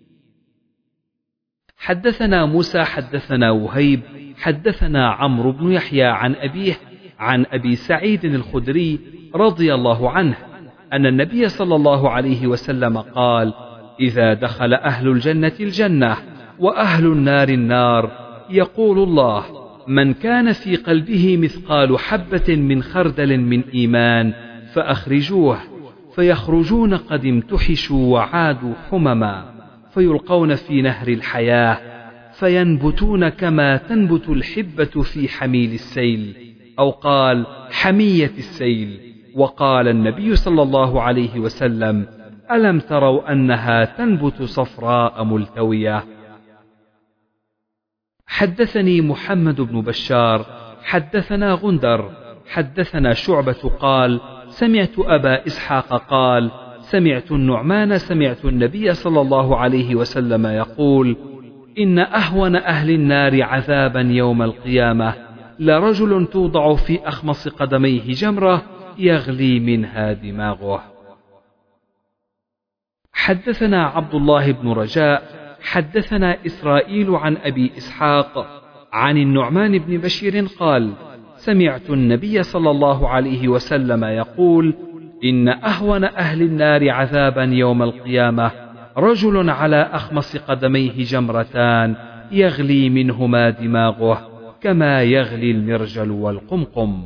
[SPEAKER 1] حدثنا موسى حدثنا وهيب حدثنا عمرو بن يحيى عن أبيه عن أبي سعيد الخدري رضي الله عنه أن النبي صلى الله عليه وسلم قال: إذا دخل أهل الجنة الجنة وأهل النار النار، يقول الله: من كان في قلبه مثقال حبة من خردل من إيمان فأخرجوه، فيخرجون قد امتحشوا وعادوا حمما، فيلقون في نهر الحياة، فينبتون كما تنبت الحبة في حميل السيل، أو قال حمية السيل. وقال النبي صلى الله عليه وسلم: ألم تروا أنها تنبت صفراء ملتوية؟ حدثني محمد بن بشار حدثنا غندر حدثنا شعبة قال: سمعت أبا إسحاق قال: سمعت النعمان سمعت النبي صلى الله عليه وسلم يقول: إن أهون أهل النار عذابا يوم القيامة لرجل توضع في أخمص قدميه جمرة يغلي منها دماغه. حدثنا عبد الله بن رجاء حدثنا إسرائيل عن أبي إسحاق عن النعمان بن بشير قال: سمعت النبي صلى الله عليه وسلم يقول: إن أهون أهل النار عذابا يوم القيامة رجل على أخمص قدميه جمرتان يغلي منهما دماغه كما يغلي المرجل والقمقم.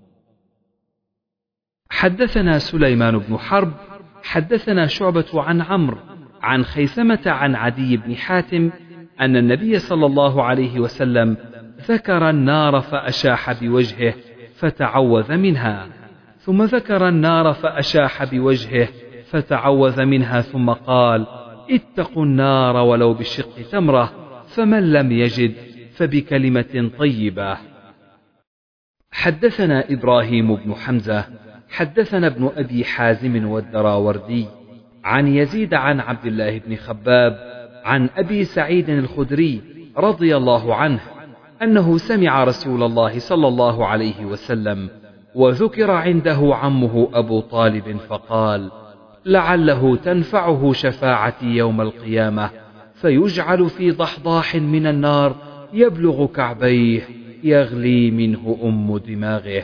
[SPEAKER 1] حدثنا سليمان بن حرب حدثنا شعبة عن عمرو عن خيثمة عن عدي بن حاتم أن النبي صلى الله عليه وسلم ذكر النار فأشاح بوجهه فتعوذ منها، ثم ذكر النار فأشاح بوجهه فتعوذ منها، ثم قال: اتقوا النار ولو بشق تمرة، فمن لم يجد فبكلمة طيبة. حدثنا إبراهيم بن حمزة حدثنا ابن أبي حازم والدراوردي عن يزيد عن عبد الله بن خباب عن أبي سعيد الخدري رضي الله عنه أنه سمع رسول الله صلى الله عليه وسلم وذكر عنده عمه أبو طالب فقال: لعله تنفعه شفاعتي يوم القيامة، فيجعل في ضحضاح من النار يبلغ كعبيه يغلي منه أم دماغه.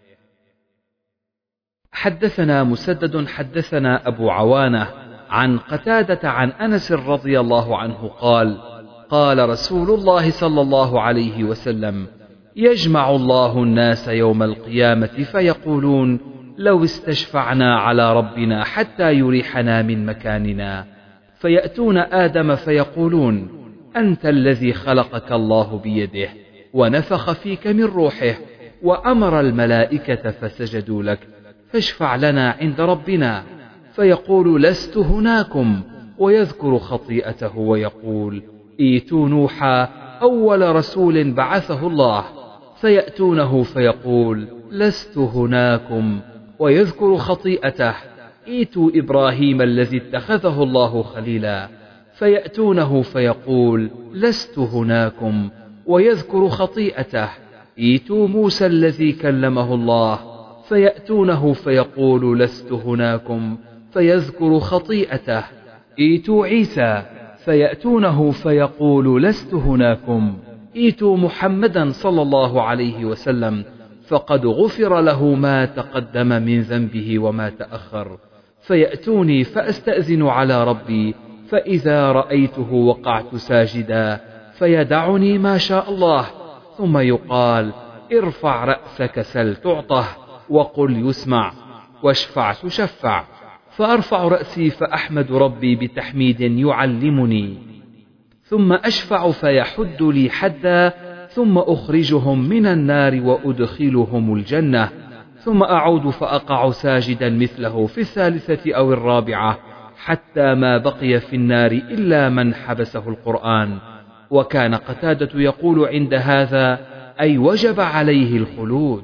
[SPEAKER 1] حدثنا مسدد حدثنا أبو عوانة عن قتادة عن أنس رضي الله عنه قال: قال رسول الله صلى الله عليه وسلم: يجمع الله الناس يوم القيامة فيقولون: لو استشفعنا على ربنا حتى يريحنا من مكاننا، فيأتون آدم فيقولون: أنت الذي خلقك الله بيده ونفخ فيك من روحه وأمر الملائكة فسجدوا لك، فاشفع لنا عند ربنا. فيقول: لست هناكم، ويذكر خطيئته ويقول: ائتوا نوحا أول رسول بعثه الله، فيأتونه فيقول: لست هناكم، ويذكر خطيئته. ائتوا إبراهيم الذي اتخذه الله خليلا، فيأتونه فيقول: لست هناكم، ويذكر خطيئته. ائتوا موسى الذي كلمه الله، فيأتونه فيقول: لست هناكم، فيذكر خطيئته. ائتوا عيسى، فيأتونه فيقول: لست هناكم. ائتوا محمدا صلى الله عليه وسلم، فقد غفر له ما تقدم من ذنبه وما تأخر. فيأتوني فأستأذن على ربي، فإذا رأيته وقعت ساجدا، فيدعني ما شاء الله، ثم يقال: ارفع رأسك سل تعطه، وقل يسمع، واشفع تشفع. فأرفع رأسي فأحمد ربي بتحميد يعلمني، ثم أشفع فيحد لي حدا، ثم أخرجهم من النار وأدخلهم الجنة، ثم أعود فأقع ساجدا مثله في الثالثة أو الرابعة، حتى ما بقي في النار إلا من حبسه القرآن. وكان قتادة يقول عند هذا: أي وجب عليه الخلود.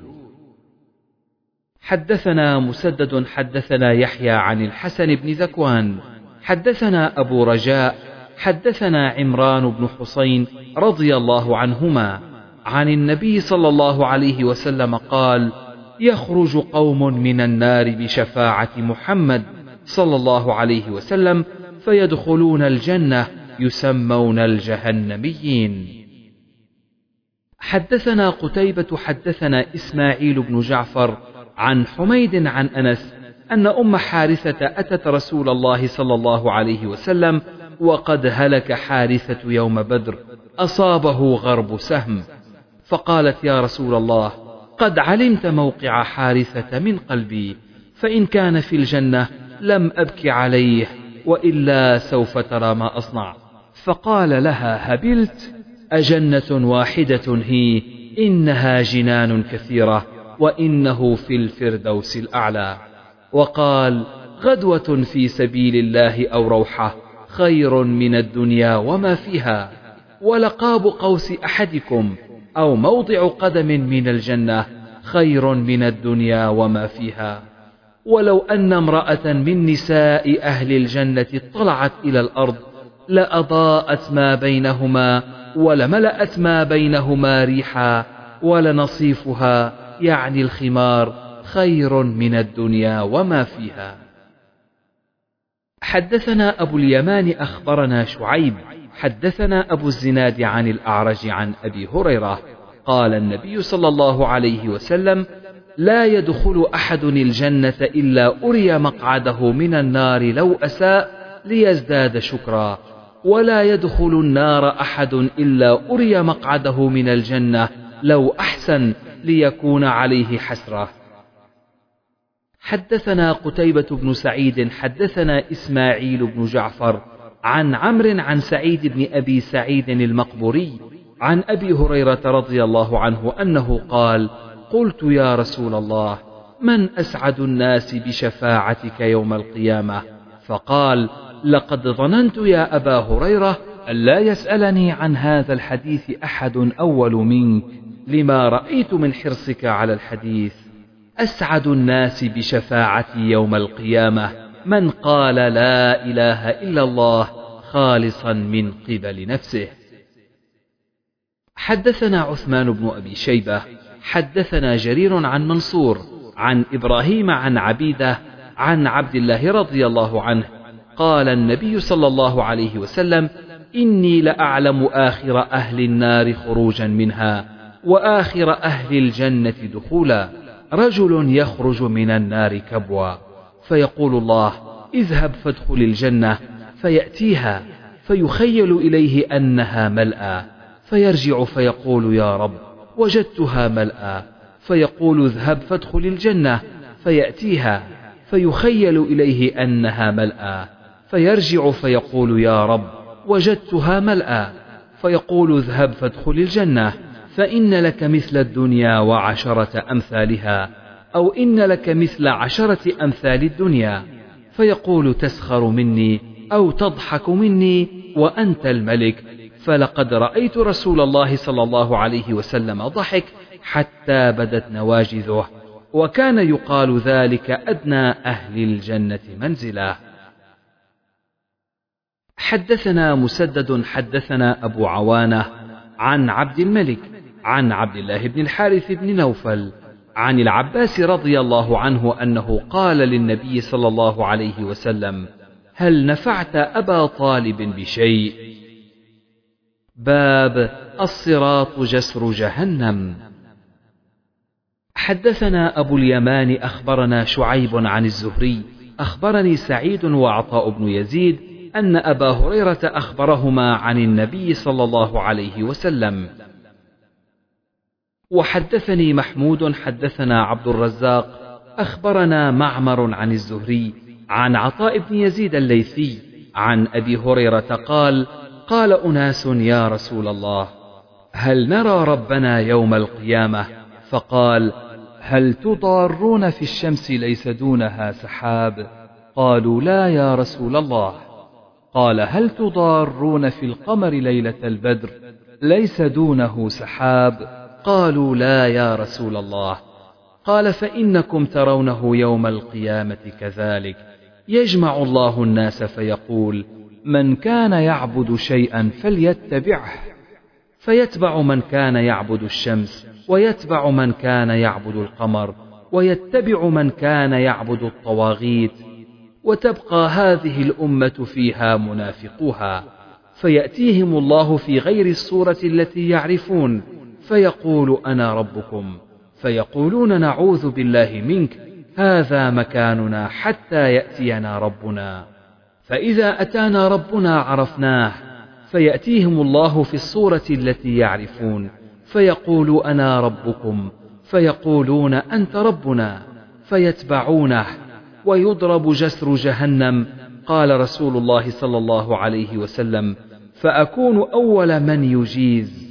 [SPEAKER 1] حدثنا مسدد حدثنا يحيى عن الحسن بن ذكوان حدثنا أبو رجاء حدثنا عمران بن حسين رضي الله عنهما عن النبي صلى الله عليه وسلم قال: يخرج قوم من النار بشفاعة محمد صلى الله عليه وسلم، فيدخلون الجنة يسمون الجهنميين. حدثنا قتيبة حدثنا إسماعيل بن جعفر عن حميد عن أنس أن أم حارثة أتت رسول الله صلى الله عليه وسلم وقد هلك حارثة يوم بدر، أصابه غرب سهم، فقالت: يا رسول الله، قد علمت موقع حارثة من قلبي، فإن كان في الجنة لم أبك عليه، وإلا سوف ترى ما أصنع. فقال لها: هبلت، أجنة واحدة هي، إنها جنان كثيرة، وإنه في الفردوس الأعلى. وقال: غدوة في سبيل الله أو روحة خير من الدنيا وما فيها، ولقاب قوس أحدكم أو موضع قدم من الجنة خير من الدنيا وما فيها. ولو أن امرأة من نساء أهل الجنة اطلعت إلى الأرض لأضاءت ما بينهما ولملأت ما بينهما ريحا، ولنصيفها يعني الخمار خير من الدنيا وما فيها. حدثنا أبو اليمان أخبرنا شعيب حدثنا أبو الزناد عن الأعرج عن أبي هريرة قال: النبي صلى الله عليه وسلم: لا يدخل أحد الجنة إلا أري مقعده من النار لو أساء ليزداد شكرا، ولا يدخل النار أحد إلا أري مقعده من الجنة لو أحسن ليكون عليه حسرة. حدثنا قتيبة بن سعيد حدثنا إسماعيل بن جعفر عن عمرو عن سعيد بن أبي سعيد المقبوري عن أبي هريرة رضي الله عنه أنه قال: قلت: يا رسول الله، من أسعد الناس بشفاعتك يوم القيامة؟ فقال: لقد ظننت يا أبا هريرة ألا يسألني عن هذا الحديث أحد أول منك، لما رأيت من حرصك على الحديث. أسعد الناس بشفاعتي يوم القيامة من قال لا إله إلا الله خالصا من قبل نفسه. حدثنا عثمان بن أبي شيبة حدثنا جرير عن منصور عن إبراهيم عن عبيدة عن عبد الله رضي الله عنه قال النبي صلى الله عليه وسلم: إني لأعلم آخر أهل النار خروجا منها وآخر أهل الجنة دخولا. رجل يخرج من النار كبوا، فيقول الله: اذهب فادخل الجنة، فيأتيها فيخيل إليه أنها ملأى، فيرجع فيقول: يا رب وجدتها ملأى. فيقول: اذهب فادخل الجنة، فيأتيها فيخيل إليه أنها ملأى، فيرجع فيقول: يا رب وجدتها ملأى. فيقول: اذهب فادخل الجنة، فإن لك مثل الدنيا وعشرة أمثالها، أو إن لك مثل عشرة أمثال الدنيا. فيقول: تسخر مني أو تضحك مني وأنت الملك. فلقد رأيت رسول الله صلى الله عليه وسلم ضحك حتى بدت نواجذه، وكان يقال ذلك أدنى أهل الجنة منزلا. حدثنا مسدد حدثنا أبو عوانة عن عبد الملك عن عبد الله بن الحارث بن نوفل عن العباس رضي الله عنه أنه قال للنبي صلى الله عليه وسلم: هل نفعت أبا طالب بشيء؟ باب الصراط جسر جهنم. حدثنا أبو اليمان أخبرنا شعيب عن الزهري أخبرني سعيد وعطاء بن يزيد أن أبا هريرة أخبرهما عن النبي صلى الله عليه وسلم. وحدثني محمود حدثنا عبد الرزاق أخبرنا معمر عن الزهري عن عطاء بن يزيد الليثي عن أبي هريرة قال: قال أناس: يا رسول الله، هل نرى ربنا يوم القيامة؟ فقال: هل تضارون في الشمس ليس دونها سحاب؟ قالوا: لا يا رسول الله. قال: هل تضارون في القمر ليلة البدر ليس دونه سحاب؟ قالوا: لا يا رسول الله. قال: فإنكم ترونه يوم القيامة كذلك، يجمع الله الناس فيقول: من كان يعبد شيئا فليتبعه، فيتبع من كان يعبد الشمس، ويتبع من كان يعبد القمر، ويتبع من كان يعبد الطواغيت، وتبقى هذه الأمة فيها منافقوها، فيأتيهم الله في غير الصورة التي يعرفون، فيقول: أنا ربكم، فيقولون: نعوذ بالله منك، هذا مكاننا حتى يأتينا ربنا. فإذا أتانا ربنا عرفناه، فيأتيهم الله في الصورة التي يعرفون، فيقول: أنا ربكم، فيقولون: أنت ربنا، فيتبعونه، ويضرب جسر جهنم. قال رسول الله صلى الله عليه وسلم: فأكون أول من يجيز.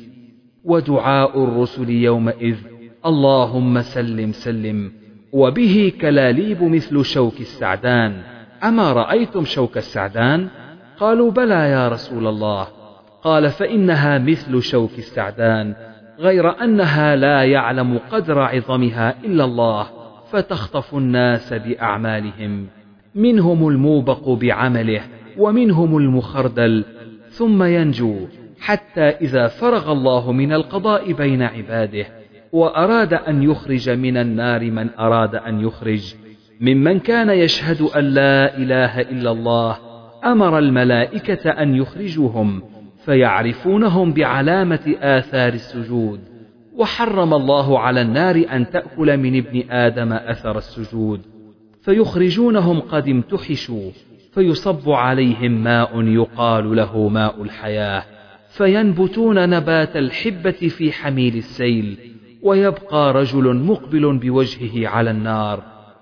[SPEAKER 1] ودعاء الرسل يومئذ: اللهم سلم سلم، وبه كلاليب مثل شوك السعدان. أما رأيتم شوك السعدان؟ قالوا: بلى يا رسول الله. قال: فإنها مثل شوك السعدان، غير أنها لا يعلم قدر عظمها إلا الله، فتخطف الناس بأعمالهم، منهم الموبق بعمله، ومنهم المخردل، ثم ينجو، حتى إذا فرغ الله من القضاء بين عباده وأراد أن يخرج من النار من أراد أن يخرج ممن كان يشهد أن لا إله إلا الله، أمر الملائكة أن يخرجوهم، فيعرفونهم بعلامة آثار السجود. وحرم الله على النار أن تأكل من ابن آدم أثر السجود، فيخرجونهم قد امتحشوا، فيصب عليهم ماء يقال له ماء الحياة، فينبتون نبات الحبة في حميل السيل، ويبقى رجل مقبل بوجهه على النار،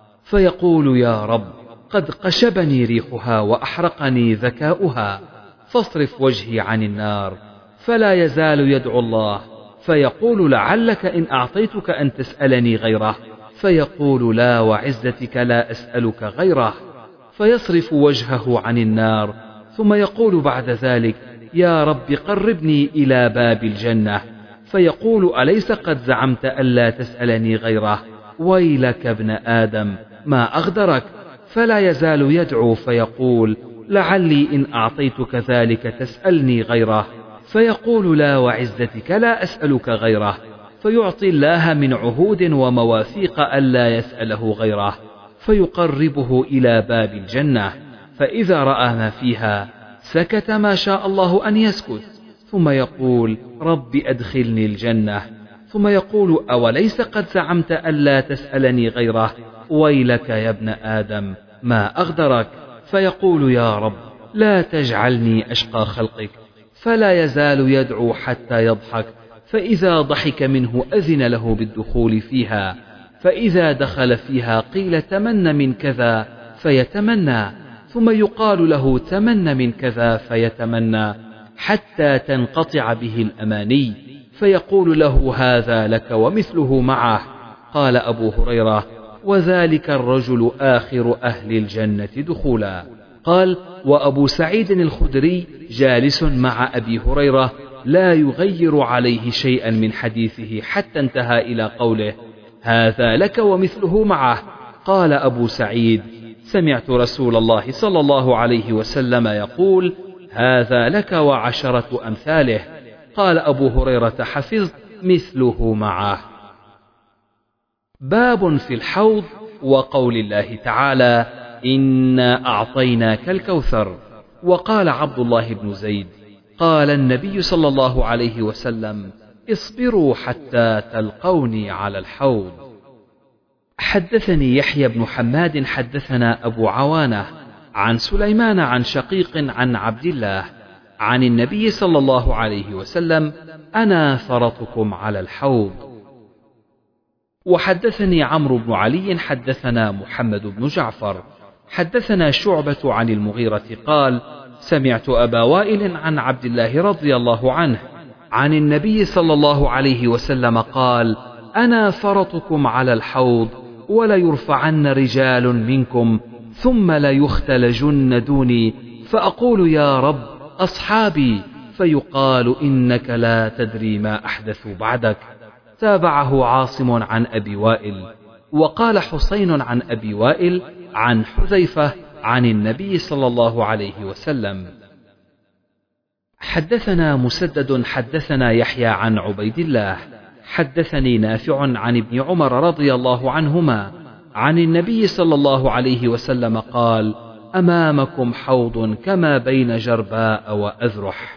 [SPEAKER 1] فيقول: يا رب، قد قشبني ريحها وأحرقني ذكاؤها، فاصرف وجهي عن النار. فلا يزال يدعو الله، فيقول: لعلك إن أعطيتك أن تسألني غيره، فيقول: لا وعزتك لا أسألك غيره، فيصرف وجهه عن النار، ثم يقول بعد ذلك: يا رب قربني إلى باب الجنة، فيقول أليس قد زعمت ألا تسألني غيره؟ ويلك ابن آدم ما أغدرك. فلا يزال يدعو فيقول لعلي إن أعطيتك ذلك تسألني غيره، فيقول لا وعزتك لا أسألك غيره، فيعطي الله من عهود ومواثيق ألا يسأله غيره، فيقربه إلى باب الجنة، فإذا رأى ما فيها سكت ما شاء الله أن يسكت، ثم يقول رب أدخلني الجنة، ثم يقول أوليس قد زعمت ألا تسألني غيره؟ ويلك يا ابن آدم ما أغدرك. فيقول يا رب لا تجعلني أشقى خلقك، فلا يزال يدعو حتى يضحك، فإذا ضحك منه أذن له بالدخول فيها، فإذا دخل فيها قيل تمن من كذا فيتمنى، ثم يقال له تمن من كذا فيتمنى، حتى تنقطع به الأماني، فيقول له هذا لك ومثله معه. قال أبو هريرة وذلك الرجل آخر أهل الجنة دخولا. قال وأبو سعيد الخدري جالس مع أبي هريرة لا يغير عليه شيئا من حديثه حتى انتهى إلى قوله هذا لك ومثله معه. قال أبو سعيد سمعت رسول الله صلى الله عليه وسلم يقول هذا لك وعشرة أمثاله. قال أبو هريرة حفظت مثله معه. باب في الحوض وقول الله تعالى إنا أعطيناك الكوثر. وقال عبد الله بن زيد قال النبي صلى الله عليه وسلم اصبروا حتى تلقوني على الحوض. حدثني يحيى بن حماد حدثنا أبو عوانة عن سليمان عن شقيق عن عبد الله عن النبي صلى الله عليه وسلم أنا فرطكم على الحوض. وحدثني عمرو بن علي حدثنا محمد بن جعفر حدثنا شعبة عن المغيرة قال سمعت أبا وائل عن عبد الله رضي الله عنه عن النبي صلى الله عليه وسلم قال أنا فرطكم على الحوض وليرفعن رجال منكم ثم ليختلجن دوني فأقول يا رب أصحابي، فيقال إنك لا تدري ما أحدثوا بعدك. تابعه عاصم عن أبي وائل. وقال حسين عن أبي وائل عن حذيفة عن النبي صلى الله عليه وسلم. حدثنا مسدد حدثنا يحيى عن عبيد الله حدثني نافع عن ابن عمر رضي الله عنهما عن النبي صلى الله عليه وسلم قال أمامكم حوض كما بين جرباء وأذرح.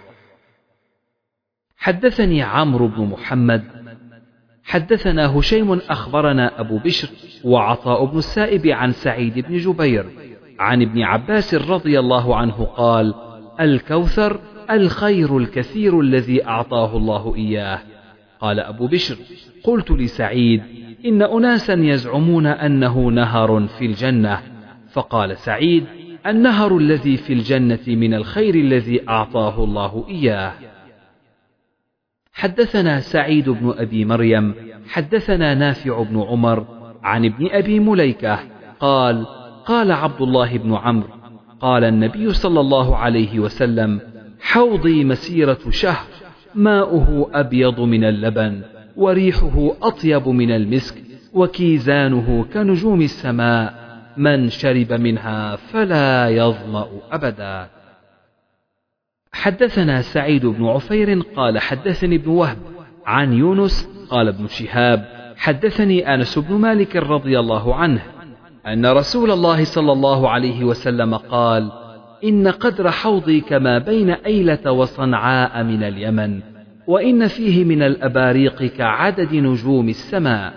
[SPEAKER 1] حدثني عمرو بن محمد حدثنا هشيم أخبرنا أبو بشر وعطاء بن السائب عن سعيد بن جبير عن ابن عباس رضي الله عنه قال الكوثر الخير الكثير الذي أعطاه الله إياه. قال أبو بشر قلت لسعيد إن أناسا يزعمون أنه نهر في الجنة، فقال سعيد النهر الذي في الجنة من الخير الذي أعطاه الله إياه. حدثنا سعيد بن أبي مريم حدثنا نافع بن عمر عن ابن أبي مليكة قال قال عبد الله بن عمرو قال النبي صلى الله عليه وسلم حوضي مسيرة شهر ماؤه أبيض من اللبن وريحه أطيب من المسك وكيزانه كنجوم السماء من شرب منها فلا يظمأ أبدا. حدثنا سعيد بن عفير قال حدثني ابن وهب عن يونس قال ابن شهاب حدثني أنس بن مالك رضي الله عنه أن رسول الله صلى الله عليه وسلم قال إن قدر حوضي كما بين أيلة وصنعاء من اليمن، وإن فيه من الأباريق كعدد نجوم السماء.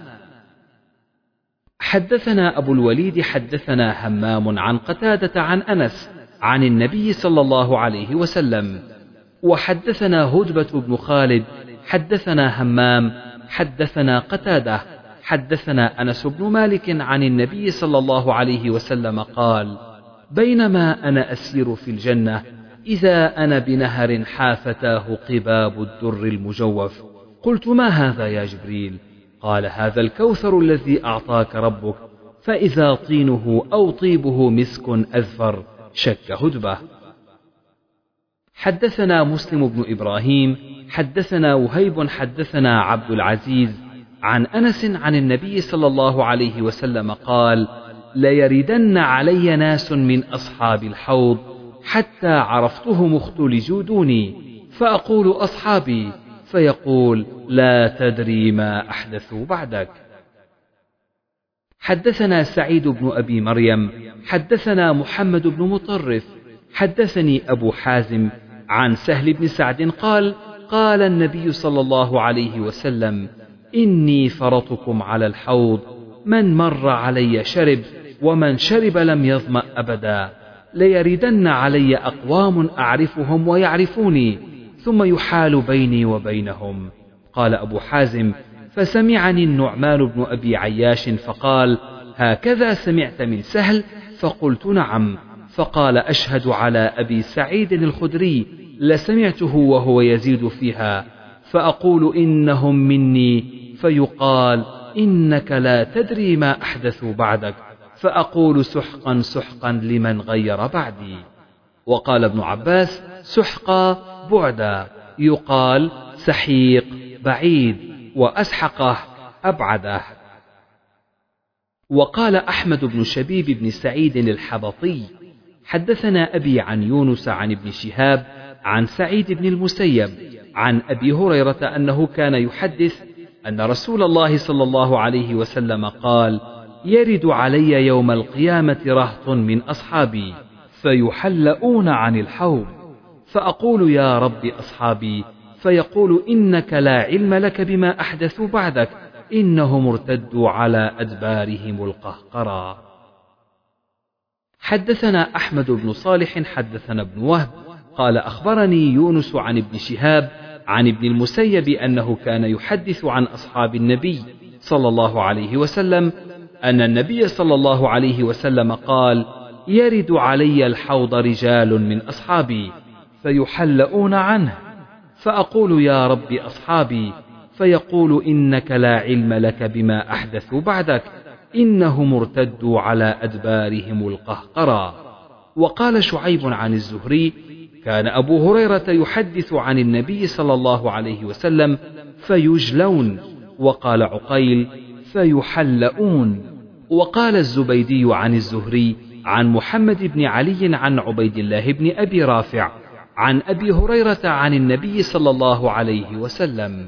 [SPEAKER 1] حدثنا أبو الوليد حدثنا همام عن قتادة عن أنس عن النبي صلى الله عليه وسلم. وحدثنا هدبة بن خالد حدثنا همام حدثنا قتادة حدثنا أنس بن مالك عن النبي صلى الله عليه وسلم قال بينما أنا أسير في الجنة إذا أنا بنهر حافتاه قباب الدر المجوف، قلت ما هذا يا جبريل؟ قال هذا الكوثر الذي أعطاك ربك، فإذا طينه أو طيبه مسك أذفر. شك هدبة. حدثنا مسلم بن إبراهيم حدثنا وهيب حدثنا عبد العزيز عن أنس عن النبي صلى الله عليه وسلم قال: ليردن علي ناس من أصحاب الحوض حتى عرفتهم اختلجوا دوني، فأقول أصحابي، فيقول: لا تدري ما أحدثوا بعدك. حدثنا سعيد بن أبي مريم حدثنا محمد بن مطرف حدثني أبو حازم عن سهل بن سعد قال: قال النبي صلى الله عليه وسلم: إني فرطكم على الحوض، من مر علي شرب، ومن شرب لم يظمأ أبدا. ليردن علي أقوام أعرفهم ويعرفوني، ثم يحال بيني وبينهم. قال أبو حازم: فسمعني النعمان بن أبي عياش فقال: هكذا سمعت من سهل؟ فقلت: نعم. فقال: أشهد على أبي سعيد الخدري لسمعته وهو يزيد فيها، فأقول: إنهم مني، فيقال: إنك لا تدري ما أحدثوا بعدك، فأقول: سحقا سحقا لمن غير بعدي. وقال ابن عباس: سحقا بعدا، يقال سحيق بعيد، وأسحقه أبعده. وقال أحمد بن شبيب بن سعيد الحبطي: حدثنا أبي عن يونس عن ابن شهاب عن سعيد بن المسيب عن أبي هريرة أنه كان يحدث أن رسول الله صلى الله عليه وسلم قال: يرد علي يوم القيامة رهط من أصحابي فيحلؤون عن الحوض، فأقول: يا رب أصحابي، فيقول: إنك لا علم لك بما أحدثوا بعدك، إنهم ارتدوا على أدبارهم القهقرى. حدثنا أحمد بن صالح حدثنا ابن وهب قال: أخبرني يونس عن ابن شهاب عن ابن المسيب أنه كان يحدث عن أصحاب النبي صلى الله عليه وسلم أن النبي صلى الله عليه وسلم قال: يرد علي الحوض رجال من أصحابي فيحلؤون عنه، فأقول: يا رب أصحابي، فيقول: إنك لا علم لك بما أحدثوا بعدك، إنهم ارتدوا على أدبارهم القهقرى. وقال شعيب عن الزهري: كان أبو هريرة يحدث عن النبي صلى الله عليه وسلم فيجلون، وقال عقيل: فيحلؤون. وقال الزبيدي عن الزهري عن محمد بن علي عن عبيد الله بن أبي رافع عن أبي هريرة عن النبي صلى الله عليه وسلم.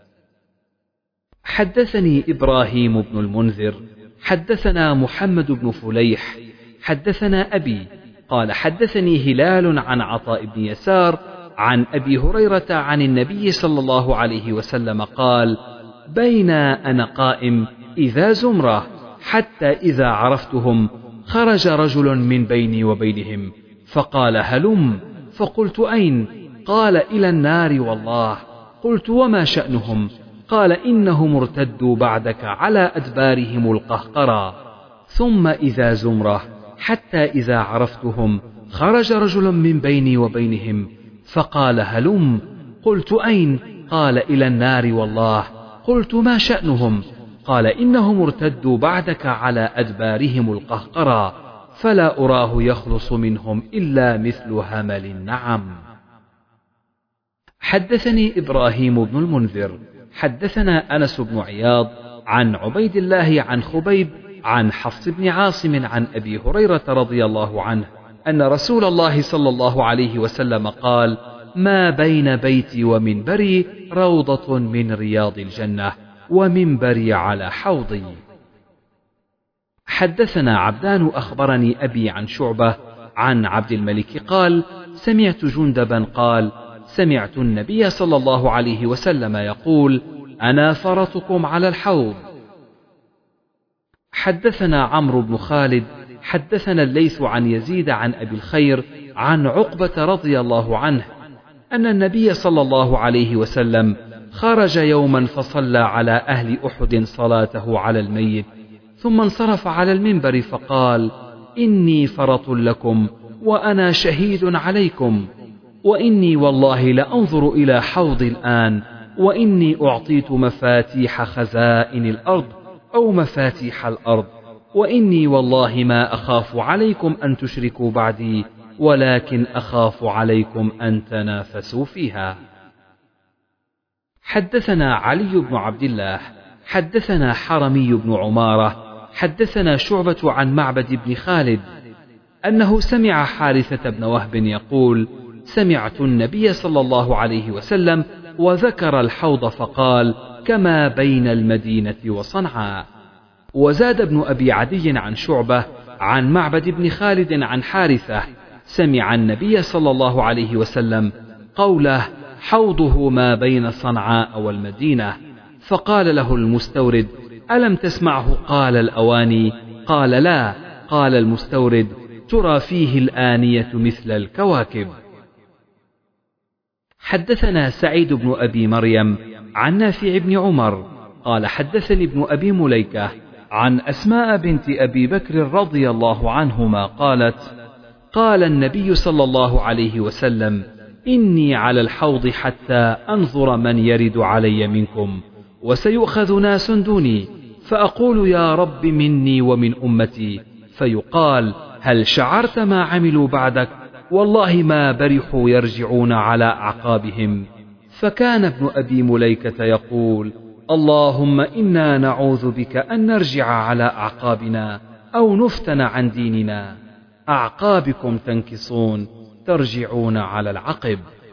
[SPEAKER 1] حدثني إبراهيم بن المنذر حدثنا محمد بن فليح حدثنا أبي قال: حدثني هلال عن عطاء بن يسار عن أبي هريرة عن النبي صلى الله عليه وسلم قال: بين أنا قائم إذا زمرة حتى إذا عرفتهم خرج رجل من بيني وبينهم فقال: هلم. فقلت: أين؟ قال: إلى النار والله. قلت: وما شأنهم؟ قال: إنهم ارتدوا بعدك على أدبارهم القهقرى. ثم إذا زمرة حتى إذا عرفتهم خرج رجل من بيني وبينهم فقال: هلم. قلت: أين؟ قال: إلى النار والله. قلت: ما شأنهم؟ قال: إنهم ارتدوا بعدك على أدبارهم القهقرى، فلا أراه يخلص منهم إلا مثل همل النعم. حدثني إبراهيم بن المنذر حدثنا أنس بن عياض عن عبيد الله عن خبيب عن حفص بن عاصم عن أبي هريرة رضي الله عنه أن رسول الله صلى الله عليه وسلم قال: ما بين بيتي ومنبري روضة من رياض الجنة، ومنبري على حوضي. حدثنا عبدان أخبرني أبي عن شعبة عن عبد الملك قال: سمعت جندبا قال: سمعت النبي صلى الله عليه وسلم يقول: أنا فرطكم على الحوض. حدثنا عمرو بن خالد حدثنا الليث عن يزيد عن أبي الخير عن عقبة رضي الله عنه أن النبي صلى الله عليه وسلم خرج يوما فصلى على أهل أحد صلاته على الميت، ثم انصرف على المنبر فقال: إني فرط لكم وأنا شهيد عليكم، وإني والله لأنظر إلى حوضي الآن، وإني أعطيت مفاتيح خزائن الأرض أو مفاتيح الأرض، وإني والله ما أخاف عليكم أن تشركوا بعدي ولكن أخاف عليكم أن تنافسوا فيها. حدثنا علي بن عبد الله حدثنا حرمي بن عمارة حدثنا شعبة عن معبد بن خالد أنه سمع حارثة بن وهب يقول: سمعت النبي صلى الله عليه وسلم وذكر الحوض فقال: كما بين المدينة وصنعاء. وزاد ابن أبي عدي عن شعبة عن معبد بن خالد عن حارثة: سمع النبي صلى الله عليه وسلم قوله: حوضه ما بين صنعاء والمدينة. فقال له المستورد: ألم تسمعه قال الأواني؟ قال: لا. قال المستورد: ترى فيه الآنية مثل الكواكب. حدثنا سعيد بن أبي مريم عن نافع بن عمر قال: حدثني ابن أبي مليكة عن أسماء بنت أبي بكر رضي الله عنهما قالت: قال النبي صلى الله عليه وسلم: إني على الحوض حتى أنظر من يرد علي منكم، وسيؤخذ ناس دوني، فأقول: يا رب مني ومن أمتي، فيقال: هل شعرت ما عملوا بعدك؟ والله ما برحوا يرجعون على أعقابهم. فكان ابن أبي مليكة يقول: اللهم إنا نعوذ بك أن نرجع على أعقابنا أو نفتن عن ديننا. أعقابكم تنكصون، ترجعون على العقب.